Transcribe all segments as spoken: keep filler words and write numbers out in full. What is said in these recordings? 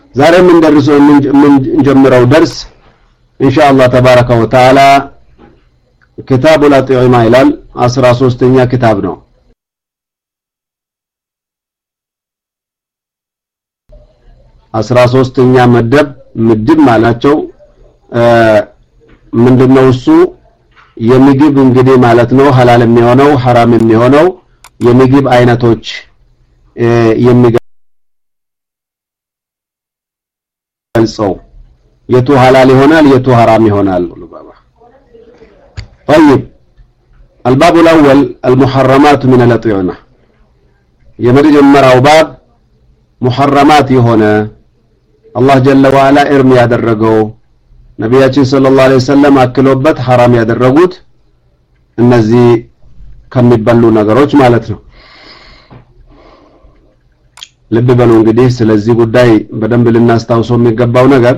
ዛሬ ምን ደርሶ ምን እንጀምረው درس ان شاء الله تبارك وتعالى كتاب الأطعمة ይላል አስራ ሶስተኛ ክታብ ነው አስራ ሶስተኛ መደብ ምድብ ማላቸው ምንድነው እሱ የምግብ እንግዲህ ማለት ነው ሐላል የሚሆነው حرام የሚሆነው የምግብ አይነቶች የሚገልጸው የቱ ሐላል ይሆናል የቱ حرام ይሆናል طيب الباب الأول المحرمات من الأطعمة የመጀመሪያው ባብ محرمات የሆነ الله جل وعلا ارم ያደረገው ነብያችን ሰለላሁ ዐለይሂ ወሰለም አክሎበት حرام ያደረጉት እነዚህ ከሚበሉ ነገሮች ማለት ነው ልብ በሉ እንግዲህ ስለዚህ ጉዳይ በደንብ ልናስታውሰው የሚገባው ነገር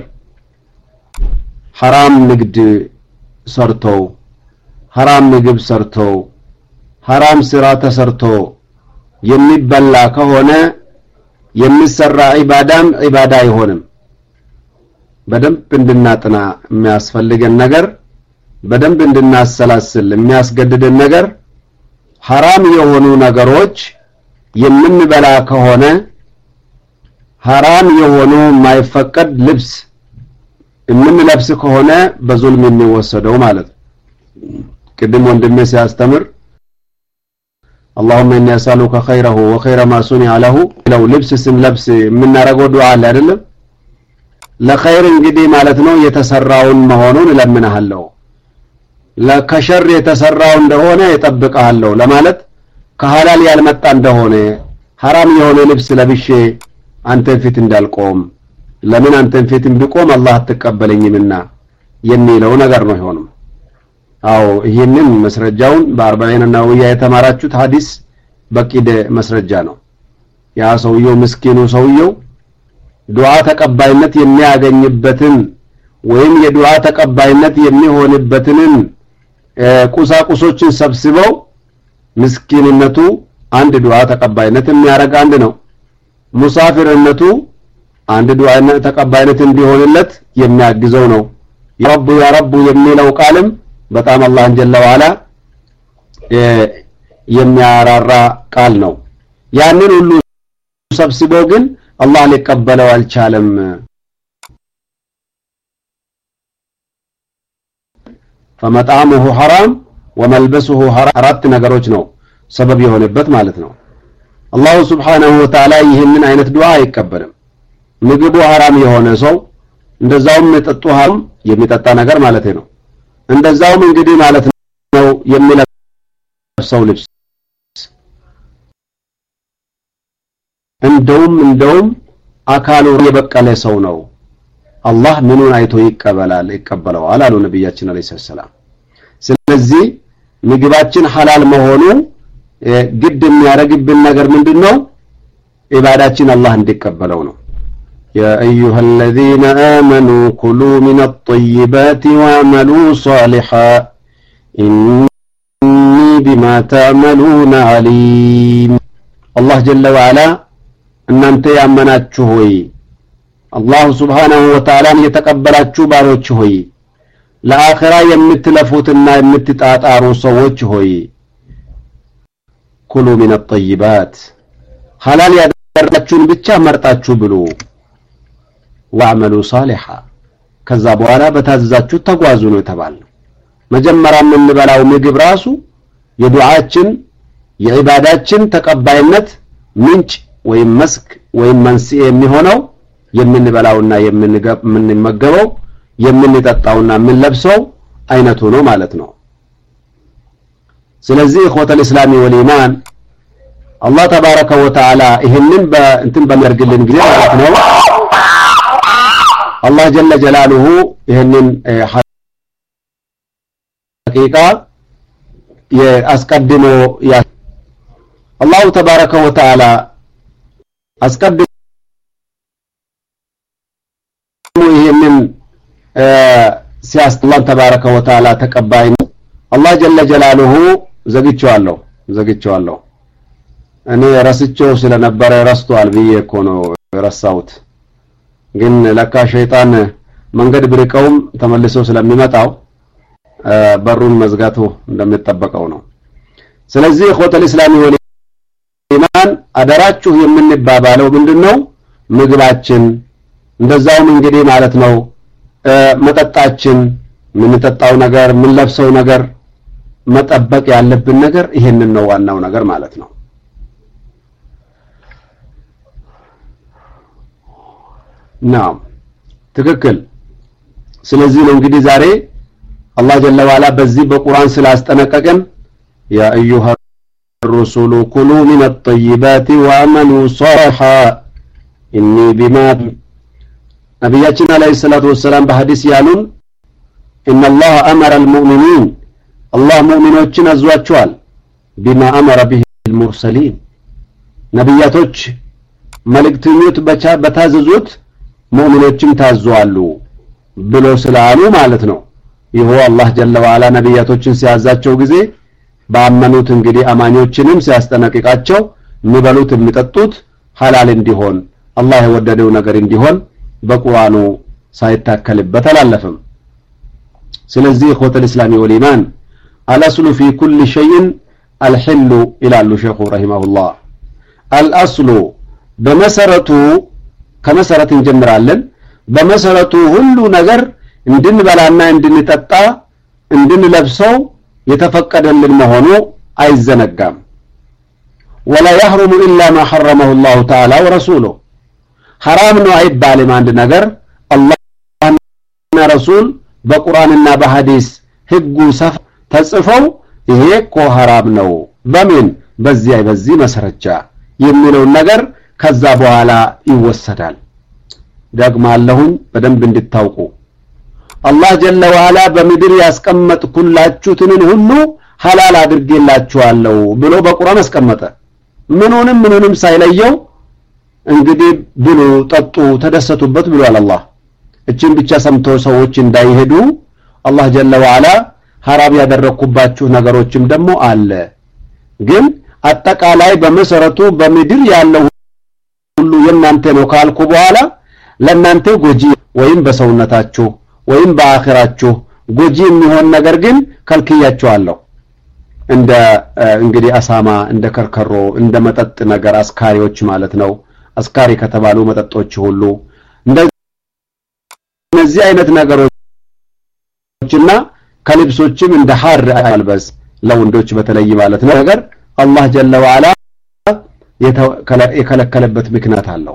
حرام ንግድ ሰርተው حرام ምግብ ሰርተው حرام ስራ ተሰርቶ የሚበላ ከሆነ የሚሰራ ኢባዳም ኢባዳ አይሆንም በደንብ እንድናጥና የሚያስፈልገን ነገር በደንብ እንድናሰላስል የሚያስገድደን ነገር حرام የሆኑ ነገሮች የምንበላ ከሆነ حرام የሆኑ ማይፈቀድ ልብስ የምንለብስ ከሆነ በዙልም የሚወሰደው ማለት ቅድም ወንድሜ ሲያስተምር اللهم اني اسالك خيره وخير ما صنع له لو لبس سن لبس የምናረገው ዱዓ አለ አይደለም ለخير እንግዲህ ማለት ነው የተሰራውን መሆኑን ለምንሃለው ለከሸር የተሰራው እንደሆነ ይጠብቃለሁ ለማለት ከሐላል ያልመጣ እንደሆነ حرام የሆነ ልብስ ለብሼ አንተ ፊት እንዳልቆም ለምን አንተ ፊት እንድቆም አላህ ተቀበለኝምና የሚለው ነገር ነው ይሆንም አው ይሄንን መስረጃውን በአርባዒን ነውያ የተማራችሁት ሐዲስ በቂደ መስረጃ ነው ያ ሰውየው ምስኪኑ ሰውየው ዱዓ ተቀባይነት የሚያገኝበትን ወይም የዱዓ ተቀባይነት የሚሆንበትን ቁሳቁሶችን ሰብስበው ምስኪንነቱ አንድ ዱዓ ተቀባይነት የሚያረጋ አንድ ነው ሙሳፊርነቱ አንድ ዱዓ ተቀባይነት እንዲሆንለት የሚያግዘው ነው ያ ረብ ያ ረብ የሚለው ቃልም በጣም አላህ ጀለ ወዐላ የሚያራራ ቃል ነው ያንን ሁሉ ሰብስቦ ግን አላህ ሊቀበለው አልቻለም فمطعمه حرام وملبسه حرام አራት ነገሮች ነው ሰበብ የሆነበት ማለት ነው አላህ Subhanahu Wa Ta'ala ይሄንን አይነት ዱዓ አይቀበልም ምግቡ حرام የሆነ ሰው እንደዛውም መጠጡ حرام የሚጠጣ ነገር ማለት ነው እንደዛውም እንግዲህ ማለት ነው የሚለብሰው ልብስ እንደውም እንደውም አካሉ የበቀለ ሰው ነው አላህ ምኑን አይቶ ይቀበላል ይቀበለዋል አሉ ነብያችን አለይሂ ሰላም ስለዚህ ምግባችን حلال መሆኑ ግድ የሚያረግብን ነገር ምንድነው ኢባዳችን አላህ እንዲቀበለው ነው يا أيها الذين آمنوا كلوا من الطيبات واعملوا صالحا إني بما تعملون عليم الله جل وعلا أن أنت يأمناتشو هوي الله سبحانه وتعالى يتقبلاتشو باروتشو هوي لآخرة يمتلفوتنا يمتتعطارو صوتشو هوي كلوا من الطيبات حلال يادرتشون بيتشا مرتاتشو بلو واعملوا صالحا ከዛ በኋላ በታዘዛችሁ ተጓዙ ነው ተባለው መጀመሪያ ምን በላው ምግብ ራሱ የዱዓችን የዒባዳችን ተቀባይነት ምንጭ ወይም መስክ ወይም መንስኤ የሚሆነው የምንበላውና የምንመገበው የምንጠጣውና የምንለብሰው አይነቱ ነው ማለት ነው ስለዚህ ኢኽወተል እስላሚ ወልኢማን አላህ ተባረከ ወተዓላ ይሄንን በእንትን በመርግልን ጊዜ ማለት ነው الله جل جلاله ይሄንን ሐቂቃ ያስቀድሞ ያ الله تبارك وتعالى አስቀድሞ ይሄንን ሲያስተላልፍ الله تبارك وتعالى ተቀባይ الله جل جلاله ዘግቼዋለሁ ዘግቼዋለሁ እኔ ራስቸው ስለነበረ ራስቷል ብዬ እኮ ነው ራሳውት ግን ለካ ሸይጣን መንገድ ብርቀውም ተመልሶ ስለሚመጣው በሩን መዝጋቱ እንደሚጠበቀው ነው ስለዚህ ኹተል እስላሚ ወል ኢማን አደራችሁ የምንባባለው ምንድነው ምግባችን እንደዛውም እንግዲህ ማለት ነው መጠጣችን ምንጠጣው ነገር ምን ለብሰው ነገር መጠበቅ ያለብን ነገር ይሄንን ነው ዋናው ነገር ማለት ነው ናም ትክክል ስለዚህ ነው እንግዲህ ዛሬ አላህ ጀለ ወዐላ በዚህ በቁርአን ስላስጠነቀቀን ያ አዩሃ الرسل كلوا من الطيبات وعملوا صالحا إني بما نبينا عليه الصلاة والسلام بحديث يالون إن الله أمر المؤمنين الله مؤمنوችን አዟቸዋል بما أمر به المرسلين ነብያቶች መልእክተኞች በታዘዙት ሙእሚኖችን ታዘዋሉ ብሎ ስላሉ ማለት ነው ይሄው አላህ ጀለ ወዐላ ነብያቶችን ሲያዛቸው ጊዜ ባመኑት እንግዲህ አማኞችንም ሲያስጠነቅቃቸው የሚበሉት የሚጠጡት ሐላል እንዲሆን አላህ የወደደው ነገር እንዲሆን በቁርአኑ ሳይታከልበት አላለፈም ስለዚህ ኹተል እስላሚ ወል ኢማን አልአስሉ ፊ ኩል ሸይء الحل ይላሉ ሼኹ ረሂመሁላህ አልአስሉ በመሰረቱ ከመሰረት እንጀምራለን በመሰረቱ ሁሉ ነገር እንድንበላና እንድንጠጣ እንድንለብሰው የተፈቀደልን መሆኑ አይዘነጋም ولا يحرم الا ما حرمه الله تعالى ورسوله حرام ነው አይባልም አንድ ነገር አላህና ረሱል በቁርአንና በሐዲስ ህጉ ሰፍ ተጽፈው ይሄ እኮ حرام ነው በምን በዚህ በዚህ መስረጃ የሚለው ነገር ከዛ በኋላ ይወሰዳል ደግማለሁኝ በደንብ እንድታውቁ አላህ ጀለ ወዐላ በምድር ያስቀመጥኩላችሁትን ሁሉ ሐላል አድርጌላችኋለሁ ብሎ በቁርአን አስቀመጠ ምንንም ምንንም ሳይለየው እንግዲህ ብሉ ጠጡ ተደሰቱበት ብሏል አላህ እቺን ብቻ ሰምቶ ሰዎች እንዳይሄዱ አላህ ጀለ ወዐላ حرام ያደረኩባችሁ ነገሮችም ደግሞ አለ ግን አጠቃላይ በመሰረቱ በምድር ያለው ሁሉ የናንተ ነው ካልኩ በኋላ ለናንተ ጎጂ ወይም በሰውነታችሁ ወይም በአኺራችሁ ጎጂ የሚሆን ነገር ግን ከልክያችኋለሁ እንደ እንግዲህ አሳማ እንደ ከርከሮ እንደ መጠጥ ነገር አስካሪዎች ማለት ነው አስካሪ ከተባሉ መጠጦች ሁሉ እንደዚህ አይነት ነገሮችና ከልብሶችም እንደ ሐር አልበስ ለወንዶች በተለይ ማለት ነው ነገር አላህ ጀለ ወዐላ የከለከለበት ምክንያት አለው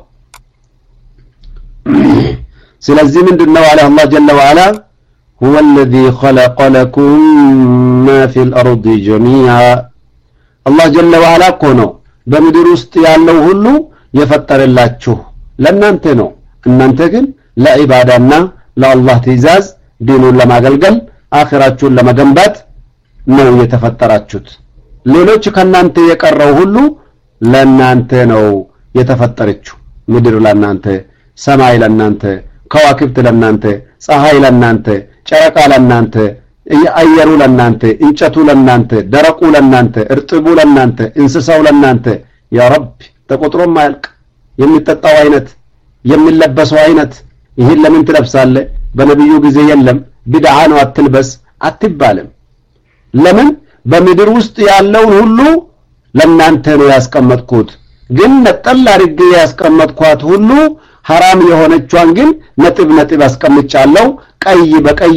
ስለዚህ ምንድነው አለ አላህ ጀለ ወዐላ هو الذي خلق لكم ما في الارض جميعا الله جل وعلا كونو በምድር ውስጥ ያለው ሁሉ የፈጠረላችሁ ለእናንተ ነው እናንተ ግን ለኢባዳና ለአላህ ትእዛዝ ዲኑን ለማገልገል አኺራችሁን ለመገንባት ነው የተፈጠራችሁት ሌሎች ከናንተ የቀረው ሁሉ ለናንተ ነው የተፈጠረችው ምድር ለናንተ ሰማይ ለናንተ ከዋክብት ለናንተ ፀሐይ ለናንተ ጨረቃ ለናንተ አየሩ ለናንተ እንጨቱ ለናንተ ደረቁ ለናንተ እርጥቡ ለናንተ እንስሳው ለናንተ ያ ረብ ተቆጥሮ ማያልቅ የሚጠጣው አይነት የሚለበሰው አይነት ይሄን ለምን ትለብሳለህ በነብዩ ጊዜ የለም ቢድዓ ነው አትልበስ አትባልም ለምን በምድር ውስጥ ያለው ሁሉ ለናንተ ነው ያስቀመጥኩት ግን ነጠላ አድርጌ ያስቀመጥኳት ሁሉ حرام የሆነቿን ግን ነጥብ ነጥብ አስቀምጫለሁ ቀይ በቀይ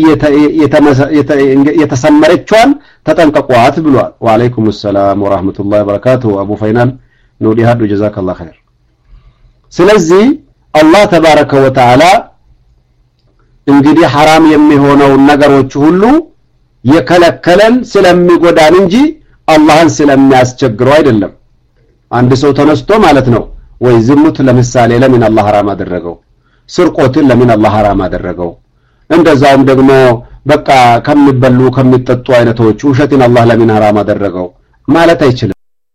የተሰመረቿን ተጠንቀቋት ብሏል ወአለይኩም ሰላም ወራህመቱላሂ ወበረካቱ አቡ ፈይናል ኑዲ ሀዱ ጀዛከላሁ ኸይር ስለዚህ አላህ ተባረከ ወተዓላ እንግዲህ حرام የሚሆነው ነገሮች ሁሉ የከለከለን ስለሚጎዳን እንጂ አላህን ስለሚያስቸግረው አይደለም አንድ ሰው ተነስቶ ማለት ነው ወይ ዝሙት ለምሳሌ ለምን አላህ حرام አደረገው ስርቆትን ለምን አላህ حرام አደረገው እንደዛውም ደግሞ በቃ ከሚበሉ ከሚጠጡ አይነቶች ውሸትን አላህ ለምን حرام አደረገው ማለት አይችልም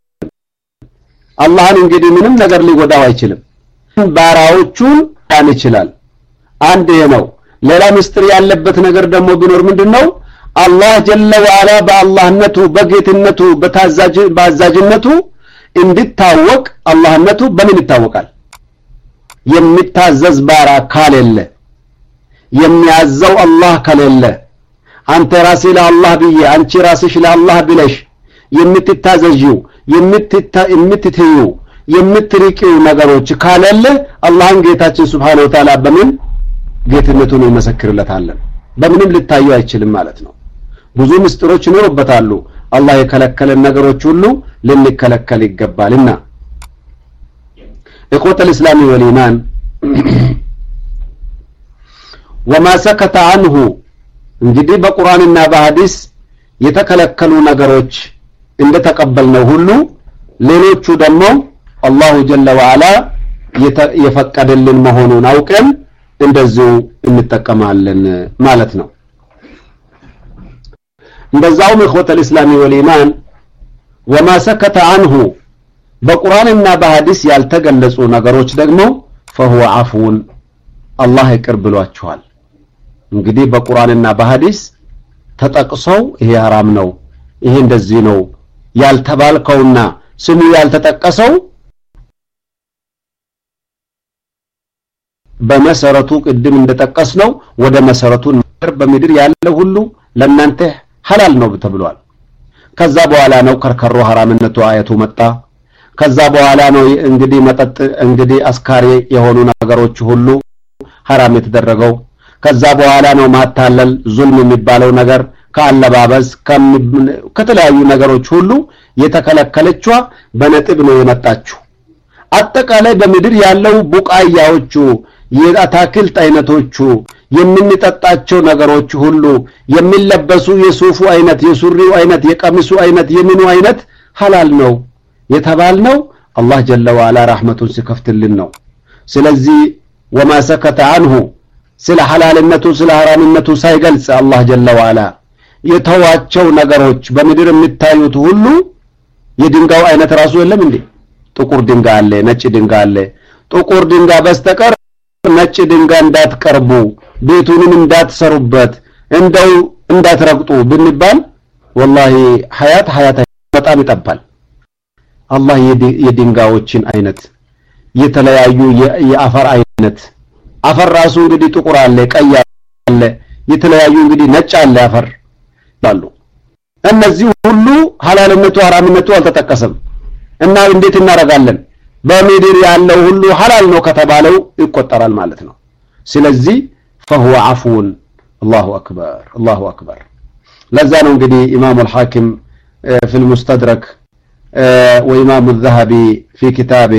አላህን እንግዲህ ምንም ነገር ሊጎዳው አይችልም ባራዎቹን ያን ይችላል አንድ ነው ሌላ ምስጢር ያለበት ነገር ደግሞ ቢኖር ምንድነው አላህ ጀለ ወዐላ በአላህነቱ በጌትነቱ በታዛዥ ባዛዥነቱ እንድታወቅ አላህነቱ በምን ይታወቃል የሚታዘዝ ባራ ካለለ የሚያዘው አላህ ካለለ አንተ ራስህ ለአላህ ብዬ አንቺ ራስሽ ለአላህ ብለሽ የምትታዘዥው የምትታ የምትተዩ የምትሪቂው ነገሮች ካለለ አላህን ጌታችን Subhanahu Wa Ta'ala በምን ጌትነቱን ይመሰክርለታል በምንም ልታዩ አይችልም ማለት ነው ብዙ ምስጥሮች ይኖርበታሉ አላህ የከለከለን ነገሮች ሁሉ ልንከለከል ይገባልና إخوة الإسلام والإيمان وما سكت عنه እንግዲህ በቁርአንና በሐዲስ የተከለከሉ ነገሮች እንደተቀበልነው ሁሉ ሌሎቹ ደግሞ አላሁ ጀለ ወዐላ የፈቀደልን መሆኑን አውቀን እንደዚሁ እንጠቀማለን ማለት ነው እንደዛውም إخوة الإسلام والإيمان وما سكت عنه በቁርአንና በሐዲስ ያልተገለጹ ነገሮች ደግሞ فهو عفو አላህ ይቅር ብሏቸዋል እንግዲህ በቁርአንና በሐዲስ ተጠቅሰው ይሄ حرام ነው ይሄ እንደዚህ ነው ያልተባልከውና ስሙ ያልተጠቀሰው በመሰረቱ ቅድም እንደተጠቀስነው ወደ መሰረቱ በመድር ያለ ሁሉ ለናንተ ሐላል ነው ተብሏል ከዛ በኋላ ነው ከርከሮ حرامነቱ አያቱ መጣ ከዛ በኋላ ነው እንግዲህ መጠጥ እንግዲህ አስካሪ የሆኑ ነገሮች ሁሉ حرام የተደረገው ከዛ በኋላ ነው ማታለል ዙልም የሚባለው ነገር ከአለባበስ ከተለያዩ ነገሮች ሁሉ የተከለከለችዋ በነጥብ ነው የመጣችው አጠቃላይ በመድር ያለው ቡቃያዎቹ የአታክልት አይነቶቹ የምንጠጣቸው ነገሮች ሁሉ የሚለበሱ የሱፉ አይነት የሱሪው አይነት የቀሚሱ አይነት የምኑ አይነት ሐላል ነው የተባልነው አላህ ጀለ ወዐላ ረህመቱን ሲከፍትልን ነው ስለዚህ وما سكت عنه ስለ ሐላልነቱ ስለ حرامነቱ ሳይገልጽ አላህ ጀለ ወዐላ የተዋቸው ነገሮች በመድር የሚታዩት ሁሉ የድንጋው አይነት ራሱ የለም እንዴ ጥቁር ድንጋይ አለ ነጭ ድንጋይ አለ ጥቁር ድንጋይ በስተቀር ነጭ ድንጋይ እንዳትቀርቡ ቤቱንም እንዳትሰሩበት እንደው እንዳትረግጡ ብንባል والله ሐያት ሐያት በጣም ይጠባል አላህ የድንጋዮችን አይነት የተለያዩ የአፈር አይነት አፈር ራሱ እንግዲህ ጥቁር አለ ቀይ አለ የተለያዩ እንግዲህ ነጭ አለ አፈር ባሉ እነዚህ ሁሉ ሐላልነቱ حرامነቱ አልተጠቀሰም እና እንዴት እናረጋለን በመድር ያለው ሁሉ ሐላል ነው ከተባለው ይቆጠራል ማለት ነው ስለዚህ فهو عفو الله اكبر الله اكبر ለዛ ነው እንግዲህ ኢማም الحاكم في المستدرك وإمام الذهبي في كتابه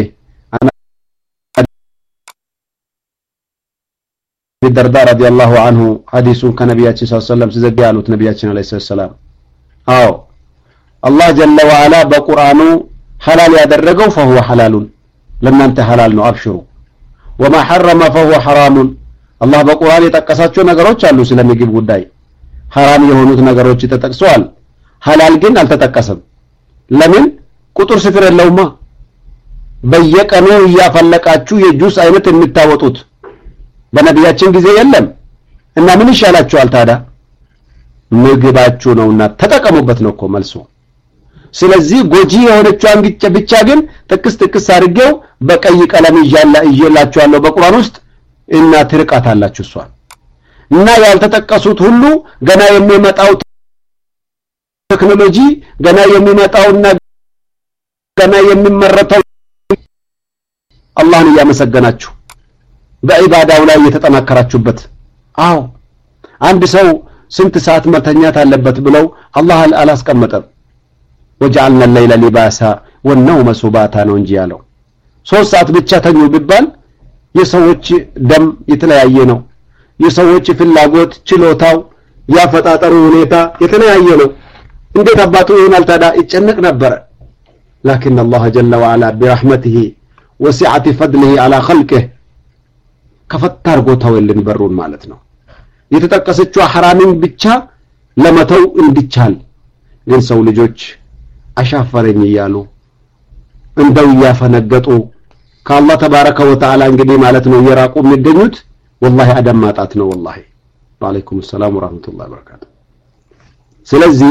الدرداء رضي الله عنه حديث كنبياتنا صلى الله عليه وسلم سيزقيالوت نبياتنا عليه السلام አዎ الله جل وعلا በቁርአኑ حلال ያደረገው فهو حلال ለእናንተ حلال ነው አብሽሩ وما حرم فهو حرام الله በቁርአን የጠቀሳቸው ነገሮች አሉ ስለምግብ ጉዳይ حرام የሆኑት ነገሮች ተጠቅሰዋል حلال ግን አልተጠቀሰም ለምን ቁጥር ስፍር የለውማ በየቀኑ ያፈለቃችሁ የጁስ አይነት የምታወጡት በነቢያችን ጊዜ የለም እና ምን ይሻላችኋል ታዲያ ምግባችሁ ነውና ተጠቀሙበት ነው እኮ መልሱ ስለዚህ ጎጂ የሆነችዋን ብቻ ግን ጥቅስ ጥቅስ አድርገው በቀይ ቀለም ይያላ ይየላችኋለሁ በቁርአን ውስጥ እና ትርቃታላችሁ እሷን እና ያልተጠቀሱት ሁሉ ገና የሚመጣው ቴክኖሎጂ ገና የሚመጣውና ገና የሚመረተው አላህን ያመሰገናችሁ በኢባዳው ላይ የተጠናከራችሁበት አዎ አንድ ሰው ስንት ሰዓት መተኛት አለበት ብለው አላህ አላስቀመጠም وجعلنا الليل لباسا والنوم سباتا ነው እንጂ ያለው ሶስት ሰዓት ብቻ ተኙ ቢባል የሰዎች ደም የተለያየ ነው የሰዎች ፍላጎት ችሎታው ያፈጣጠሩ ሁኔታ የተለያየ ነው እንዴት አባቱ ይሆናል ታዲያ ይጨነቅ ነበር لكن الله جل وعلا برحمته وسعة فضله على خلقه ከፈታር ጎታው የለን በሩን ማለት ነው የተጠቀሰችው حرامን ብቻ ለመተው እንዲቻል ግን ሰው ልጆች አሻፈረኝ ይያሉ እንደው ያፈነገጡ ከአላህ ተባረከ ወተዓላ እንግዲህ ማለት ነው የራቁ የሚገኙት والله አደም ማጣት ነው والله ወአለይኩም ሰላም ወራህመቱላሂ ወበረካቱ ስለዚህ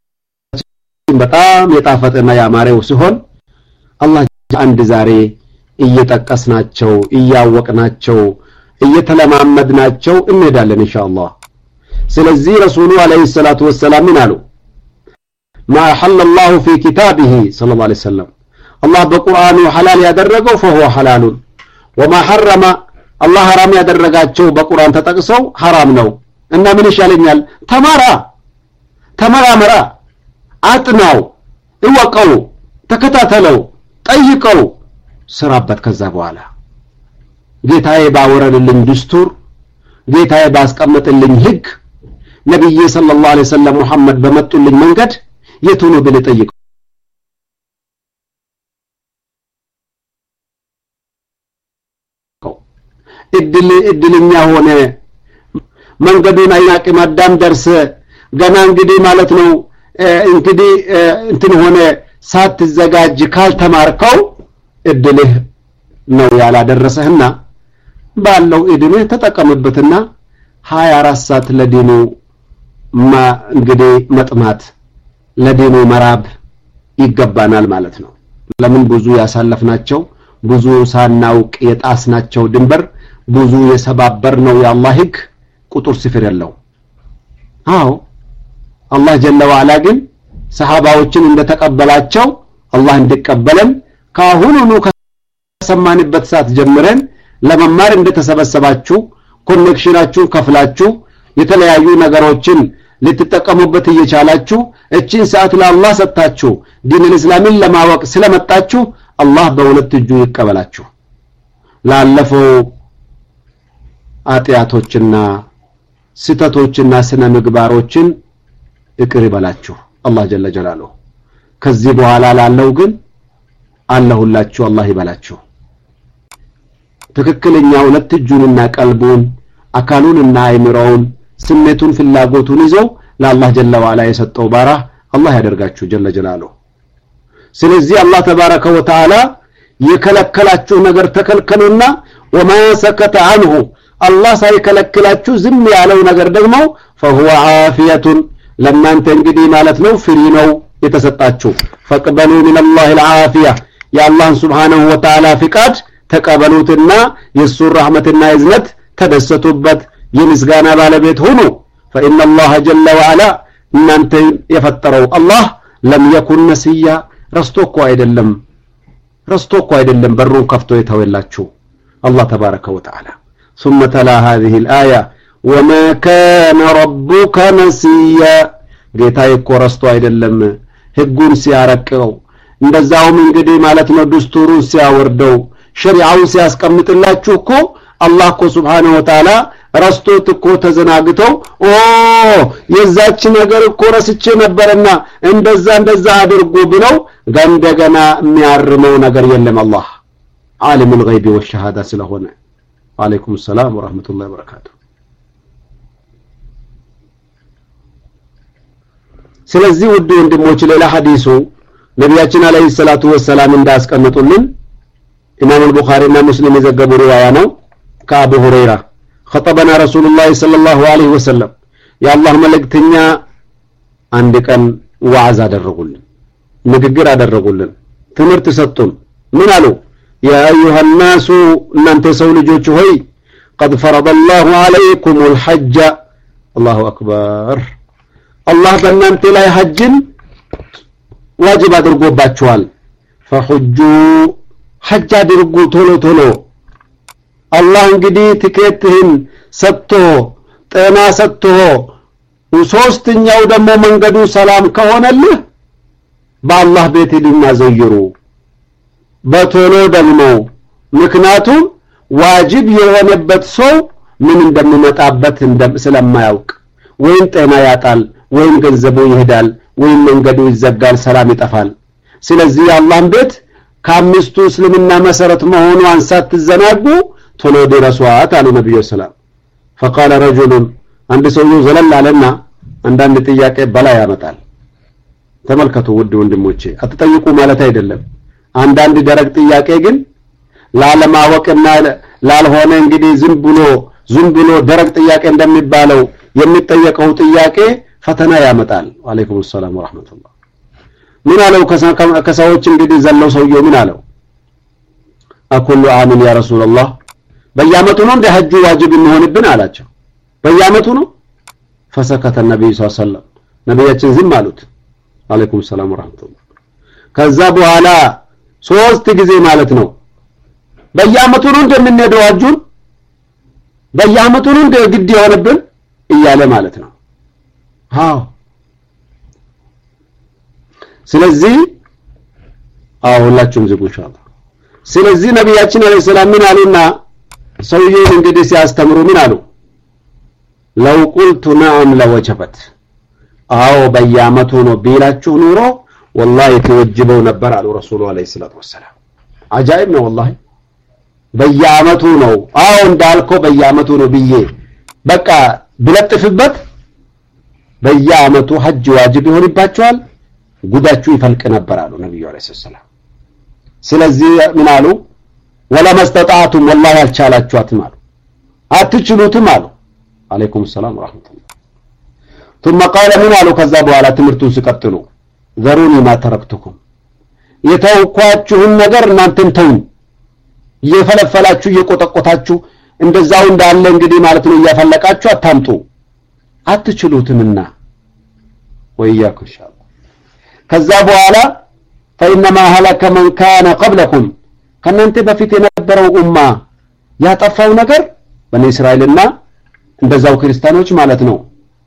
ደርሳችን በጣም የጣፈጠና ያማረው ሲሆን አላህ አንድ ዛሬ እየተቀስናቸው እያወቅናቸው እየተለማመድናቸው እንሄዳለን ኢንሻአላህ ስለዚህ ረሱሉ አለይሂ ሰላቱ ወሰላም አሉ ما حل الله في كتابه صلى الله عليه وسلم الله بقرآنه حلال ያደረገው فهو حلال وما حرم الله حرام ያደረጋቸው በቁርአን ተጠቅሰው حرام ነው እና ምን ይሻለኛል ተማራ ተመራመራ አጥናው እወቀው ተከታተለው ጠይቀው ስራበት ከዛ በኋላ ጌታዬ ባወረደልኝ ድስቱር ጌታዬ ባስቀመጠልኝ ህግ ነብዩ ሰለላሁ ዐለይሂ ወሰለም መሐመድ በመጡልኝ መንገድ የቱኑ ብለጠይቅ እድል እድልኛ ሆነ መንገዱን አይናቅ ማዳም ደርሰ ገና እንግዲህ ማለት ነው እንግዲህ እንትን ሆነ ሳትዘጋጅ ካልተማርከው እድልህ ነው ያላደረሰህና ባለው እድልህ ተጠቀምበትና ሃያ አራት ሰዓት ለዲኑ ማ እንግዲህ መጥማት ለዲኑ መራብ ይገባናል ማለት ነው ለምን ብዙ ያሳለፍናቸው ብዙ ሳናውቅ የጣስናቸው ድንበር ብዙ የሰባበር ነው የአላህ ህግ ቁጥር ስፍር ያለው አዎ አላህ ጀለ ወዐላ ግን ሰሃባዎችን እንደተቀበላቸው አላህ እንዲቀበለን ካሁኑኑ ከሰማንበት ሰዓት ጀምረን ለመማር እንደተሰበሰባችሁ ኮኔክሽናችሁን ከፍላችሁ የተለያዩ ነገሮችን ልትጠቀሙበት እየቻላችሁ እቺን ሰዓት ለአላህ ሰጣችሁ ዲን እስላምን ለማወቅ ስለመጣችሁ አላህ በሁለት እጁ ይቀበላችሁ ላለፈው አጥያቶችና ስተቶችና ስነ ምግባሮችን ይቅር ይበላችሁ አላህ ጀለ ጀላሉ ከዚህ በኋላ ላለው ግን አላህላችሁ አላህ ይበላችሁ ትክክለኛ ሁለት እጁንና ቀልቡን አካሉንና አይምሮውን ስሜቱን ፍላጎቱን ይዘው ለአላህ ጀለ ወዐላ የሰጠው ባራ አላህ ያደርጋችሁ ጀለ ጀላሉ ስለዚህ አላህ ተባረከ ወተዓላ የከለከላችሁ ነገር ተከልከሉና وما سكت عنه الله ሳይከለክላችሁ ዝም ያለው ነገር ደግሞ فهو عافية لما انت እንግዲህ ማለት ነው ፍሪ ነው የተሰጣችሁ فقبلوا من الله العافية يا الله سبحانه وتعالى ፍቃድ ተቀበሉትና የሱ ረህመትና እዝነት ተደሰቱበት የምስጋና ባለቤት ሁኑ فإن الله جل وعلا እናንተ የፈጠረው الله لم يكن نسيا ረስቶኮ አይደለም ረስቶኮ አይደለም በሩን ከፍቶ የተወላችሁ الله تبارك وتعالى ثم تلا هذه الآية وما كان ربك نسيا ጌታዬ እኮ ረስቶ አይደለም ህጉን ሲያረቀው እንደዛውም እንግዲህ ማለት ነው ድስቱሩን ሲያወርደው ሸሪዓውን ሲያስቀምጥላችሁ እኮ አላህ እኮ Subhanahu Wa Ta'ala ረስቶት እኮ ተዘናግተው ኦ የዛች ነገር እኮ ረስቼ ነበርና እንደዛ እንደዛ አድርጉ ብለው እንደገና የሚያርመው ነገር የለም አላህ عالم الغيب والشهاده ስለሆነ وعليكم السلام ورحمه الله وبركاته ስለዚህ ውድ ወንድሞች ሌላ ሐዲሱ ነብያችን አለይሂ ሰላቱ ወሰላም እንዳስቀመጡልን ኢማም አልቡኻሪ እና ሙስሊም የዘገቡ ሪዋያ ነው ከአቡ ሁረይራ خطبنا رسول الله صلى الله عليه وسلم يا الله መልእክተኛ አንድ ቀን ዋዕዝ አደረጉልን ንግግር አደረጉልን ትምህርት ሰጡን ምን አሉ يا أيها الناس እናንተ ሰው ልጆች ሆይ قد فرض الله عليكم الحج الله أكبر الله በእናንተ ላይ ሐጅን ዋጅብ አድርጎባችኋል فحجوا حج አድርጉ ቶሎ ቶሎ الله እንግዲህ ትኬትህን ሰጥቶ ጤና ሰጥቶ ሶስተኛው ደግሞ መንገዱ ሰላም ከሆነልህ በአላህ ቤት ሂዱና ዘይሩ በቶሎ ደግሞ ምክንያቱም ዋጅብ የሆነበት ሰው ምን እንደሚመጣበት ስለማያውቅ ወይም ጤና ያጣል ወይም ገንዘቡ ይሄዳል ወይም መንገዱ ይዘጋል ሰላም ይጠፋል ስለዚህ አላህን ቤት ከአምስቱ እስልምና መሰረት መሆኑን ሳትዘናጉ ቶሎ ድረሷት አሉ ነብዩ ሰላም فقال رجل አንድ ሰው ዘለል አለና አንዳንድ ጥያቄ በላ ያመጣል ተመልከቱ ውድ ወንድሞቼ አትጠይቁ ማለት አይደለም አንዳንድ ደረቅ ጥያቄ ግን ላለማወቅና ላልሆነ እንግዲህ ዝም ብሎ ዝም ብሎ ደረቅ ጥያቄ እንደሚባለው የሚጠየቀው ጥያቄ ፈተና ያመጣል ወአለይኩም ሰላም ወራህመቱላህ ምን አለው ከሰዎች እንግዲህ ዘለው ሰውየው ምን አለው አኩሉ አሚን ያ ረሱላህ በየአመቱ ነው እንደ ሐጅ ዋጅብ የሚሆንብን አላቸው በየአመቱ ነው فسكت النبي صلى الله عليه وسلم ነብያችን ዝም አሉት አለይኩም ሰላም ወራህመቱላህ ከዛ በኋላ ሶስት ጊዜ ማለት ነው በየአመቱ ነው እንደምንሄደው ሐጁን በየአመቱ ነው እንደ ግድ የሆነብን እያለ ማለት ነው አዎ ስለዚህ አሁላችሁም ዝጉ ኢንሻአላህ ስለዚህ ነብያችን አለይሂ ሰላም ምን አሉና ሰውዬው እንግዲህ ሲያስተምሩ ምን አሉ ለው ቁልቱ ነዓም ለወጀበት አዎ በየአመቱ ነው ቢላችሁ ኑሮ والله ተወጅበው ነበር አሉ ረሱሉ አለይሂ ሰላቱ ወሰለም አጃኢብ ነው والله በየአመቱ ነው አዎ እንዳልከው በየአመቱ ነው ብዬ በቃ ብለጥፍበት በየአመቱ ሐጅ ዋጅብ ይሆንባቸዋል ጉዳችሁ ይፈልቅ ነበር አሉ ነብዩ አለይሂ ሰላም ስለዚህ ምን አሉ ወላ መስተጣቱም والله አልቻላችሁትም አሉ አትችሉትም አሉ አለይኩም ሰላም ወራህመቱላህ ثم قال من አሉ ከዛ በኋላ ትምርቱን ሲቀጥሉ ዘሩኒ ማ ተረክቱኩም የተውኳችሁን ነገር እናንተን ተው እየፈለፈላችሁ እየቆጠቆታችሁ እንደዛው እንዳለ እንግዲህ ማለት ነው እያፈለቃችሁ አታምጡ አትችሉትምና ወይያኩ ኢንሻአላህ ከዛ በኋላ فإنما هلك من كان قبلكم ከናንተ በፊት የነበረው ኡማ ያጠፋው ነገር በኔ እስራኤልና እንደዛው ክርስቲያኖች ማለት ነው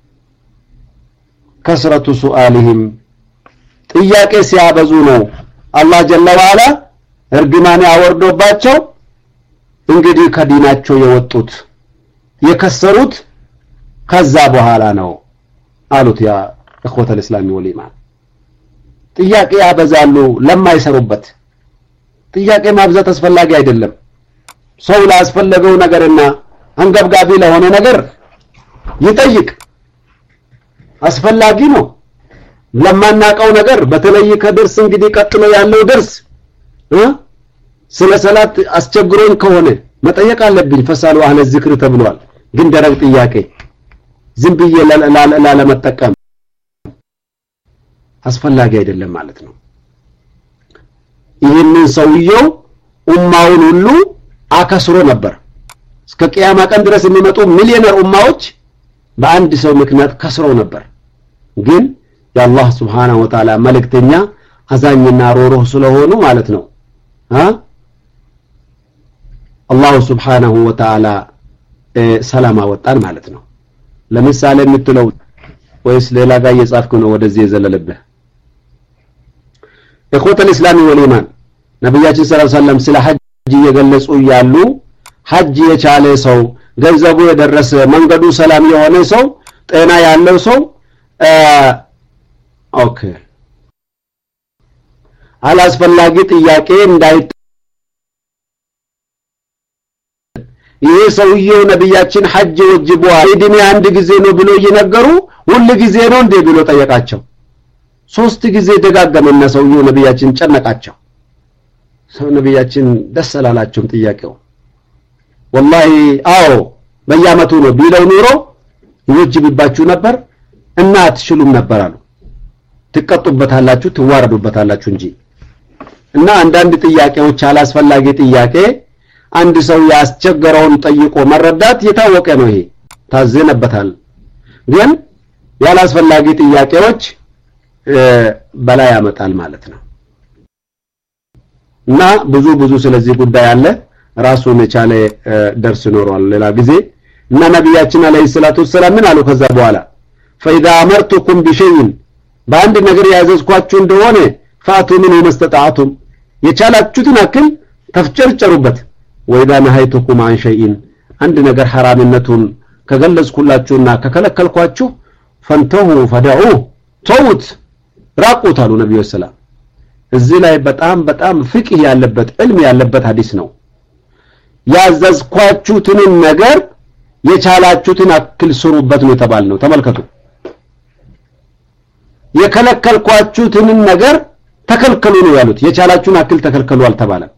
ከስረቱ ሱአሊሂም ጥያቄ ሲያበዙ ነው አላህ ጀለ ወዐላ እርግማን ያወርዶባቸው እንግዲህ ከዲናቸው የወጡት የከሰሩት ከዛ በኋላ ነው አሉት ያ እخوة الاسلام والإيمان ጥያቄ ያበዛሉ ለማይሰሩበት ጥያቄ ማብዛት አስፈላጊ አይደለም ሰው ላስፈለገው ነገርና አንገብጋቢ ለሆነ ነገር ይጠይቅ አስፈላጊ ነው ለማናቀው ነገር በተለይ ከድርስ እንግዲህ ቀጥሎ ያለው ድርስ እ ስለ ሰላት አስቸግሮን ከሆነ መጠየቅ አለብኝ ፈሳሉ አህለ ዝክር ተብሏል ግን ደረቅ ጥያቄ ዝም ብዬ ላለመጠቀም አስፈላጊ አይደለም ማለት ነው ይሄንን ሰውየው ኡማውን ሁሉ አከስሮ ነበር እስከ ቂያማ ቀን ድረስ የሚመጡ ሚሊዮነር ኡማዎች በአንድ ሰው ምክንያት ከስረው ነበር ግን የአላህ Subhanahu Wa Ta'ala መልእክተኛ አዛኝና ሮሮህ ስለሆኑ ማለት ነው አ አላህ Subhanahu Wa Ta'ala ሰላም አወጣን ማለት ነው ለምሳሌ የምትለው ወይስ ሌላ ጋር እየጻፍኩ ነው ወደዚህ የዘለለብህ እخوة الاسلام والإيمان ነብያችን ሰለላሁ ዐለይሂ ወሰለም ስለ ሐጅ እየገለጹ ያሉ ሐጅ የቻለ ሰው ገንዘቡ የደረሰ መንገዱ ሰላም የሆነ ሰው ጤና ያለው ሰው ኦኬ አላስፈላጊ ጥያቄ እንዳይ ይሄ ሰውየው ነብያችን ሐጅ ወጅቧል እድሜ አንድ ጊዜ ነው ብሎ እየነገሩ ሁሉ ጊዜ ነው እንዴ ብሎ ጠየቃቸው ሶስት ጊዜ ደጋገመና ሰውየው ነብያችን ጨነቃቸው ሰው ነብያችን ደስ አላላቸውም ጥያቄው والله አዎ በየአመቱ ነው ቢለው ኑሮ ይወጅብባችሁ ነበር እና አትችሉም ነበር አሉ ትቀጡበታላችሁ ትዋረዱበታላችሁ እንጂ እና አንዳንድ ጥያቄዎች አላስፈላጊ ጥያቄ አንድ ሰው ያስቸገረውን ጠይቆ መረዳት የታወቀ ነው ይሄ ታዘነበታል ግን ያላስፈላጊ ጥያቄዎች በላይ ያመጣል ማለት ነው እና ብዙ ብዙ ስለዚህ ጉዳይ አለ ራሱን የቻለ ደርስ ኖሯል ሌላ ጊዜ እና ነብያችን አለይሂ ሰላቱ ወሰለም ምን አሉ ከዛ በኋላ فاذا امرتكم بشيء በአንድ ነገር ያዘዝኳችሁ እንደሆነ ፋቱ ምን መስተጣቱም የቻላችሁትን አክል ተፍጨርጨሩበት ወይዳ ነሃይቱኩም عن شيء አንድ ነገር حرامነቱን ከገለጽኩላችሁና ከከለከልኳችሁ ፈንተሁ ፈደዑ ተውት ራቁት አሉ ነብዩ ሰለላሁ እዚህ ላይ በጣም በጣም ፍቅህ ያለበት ዕልም ያለበት ሐዲስ ነው ያዘዝኳችሁትን ነገር የቻላችሁትን አክል ስሩበት ነው ተባልነው ተመልከቱ የከለከልኳችሁትን ነገር ተከልከሉ ነው ያሉት የቻላችሁን አክል ተከልከሉ አልተባለም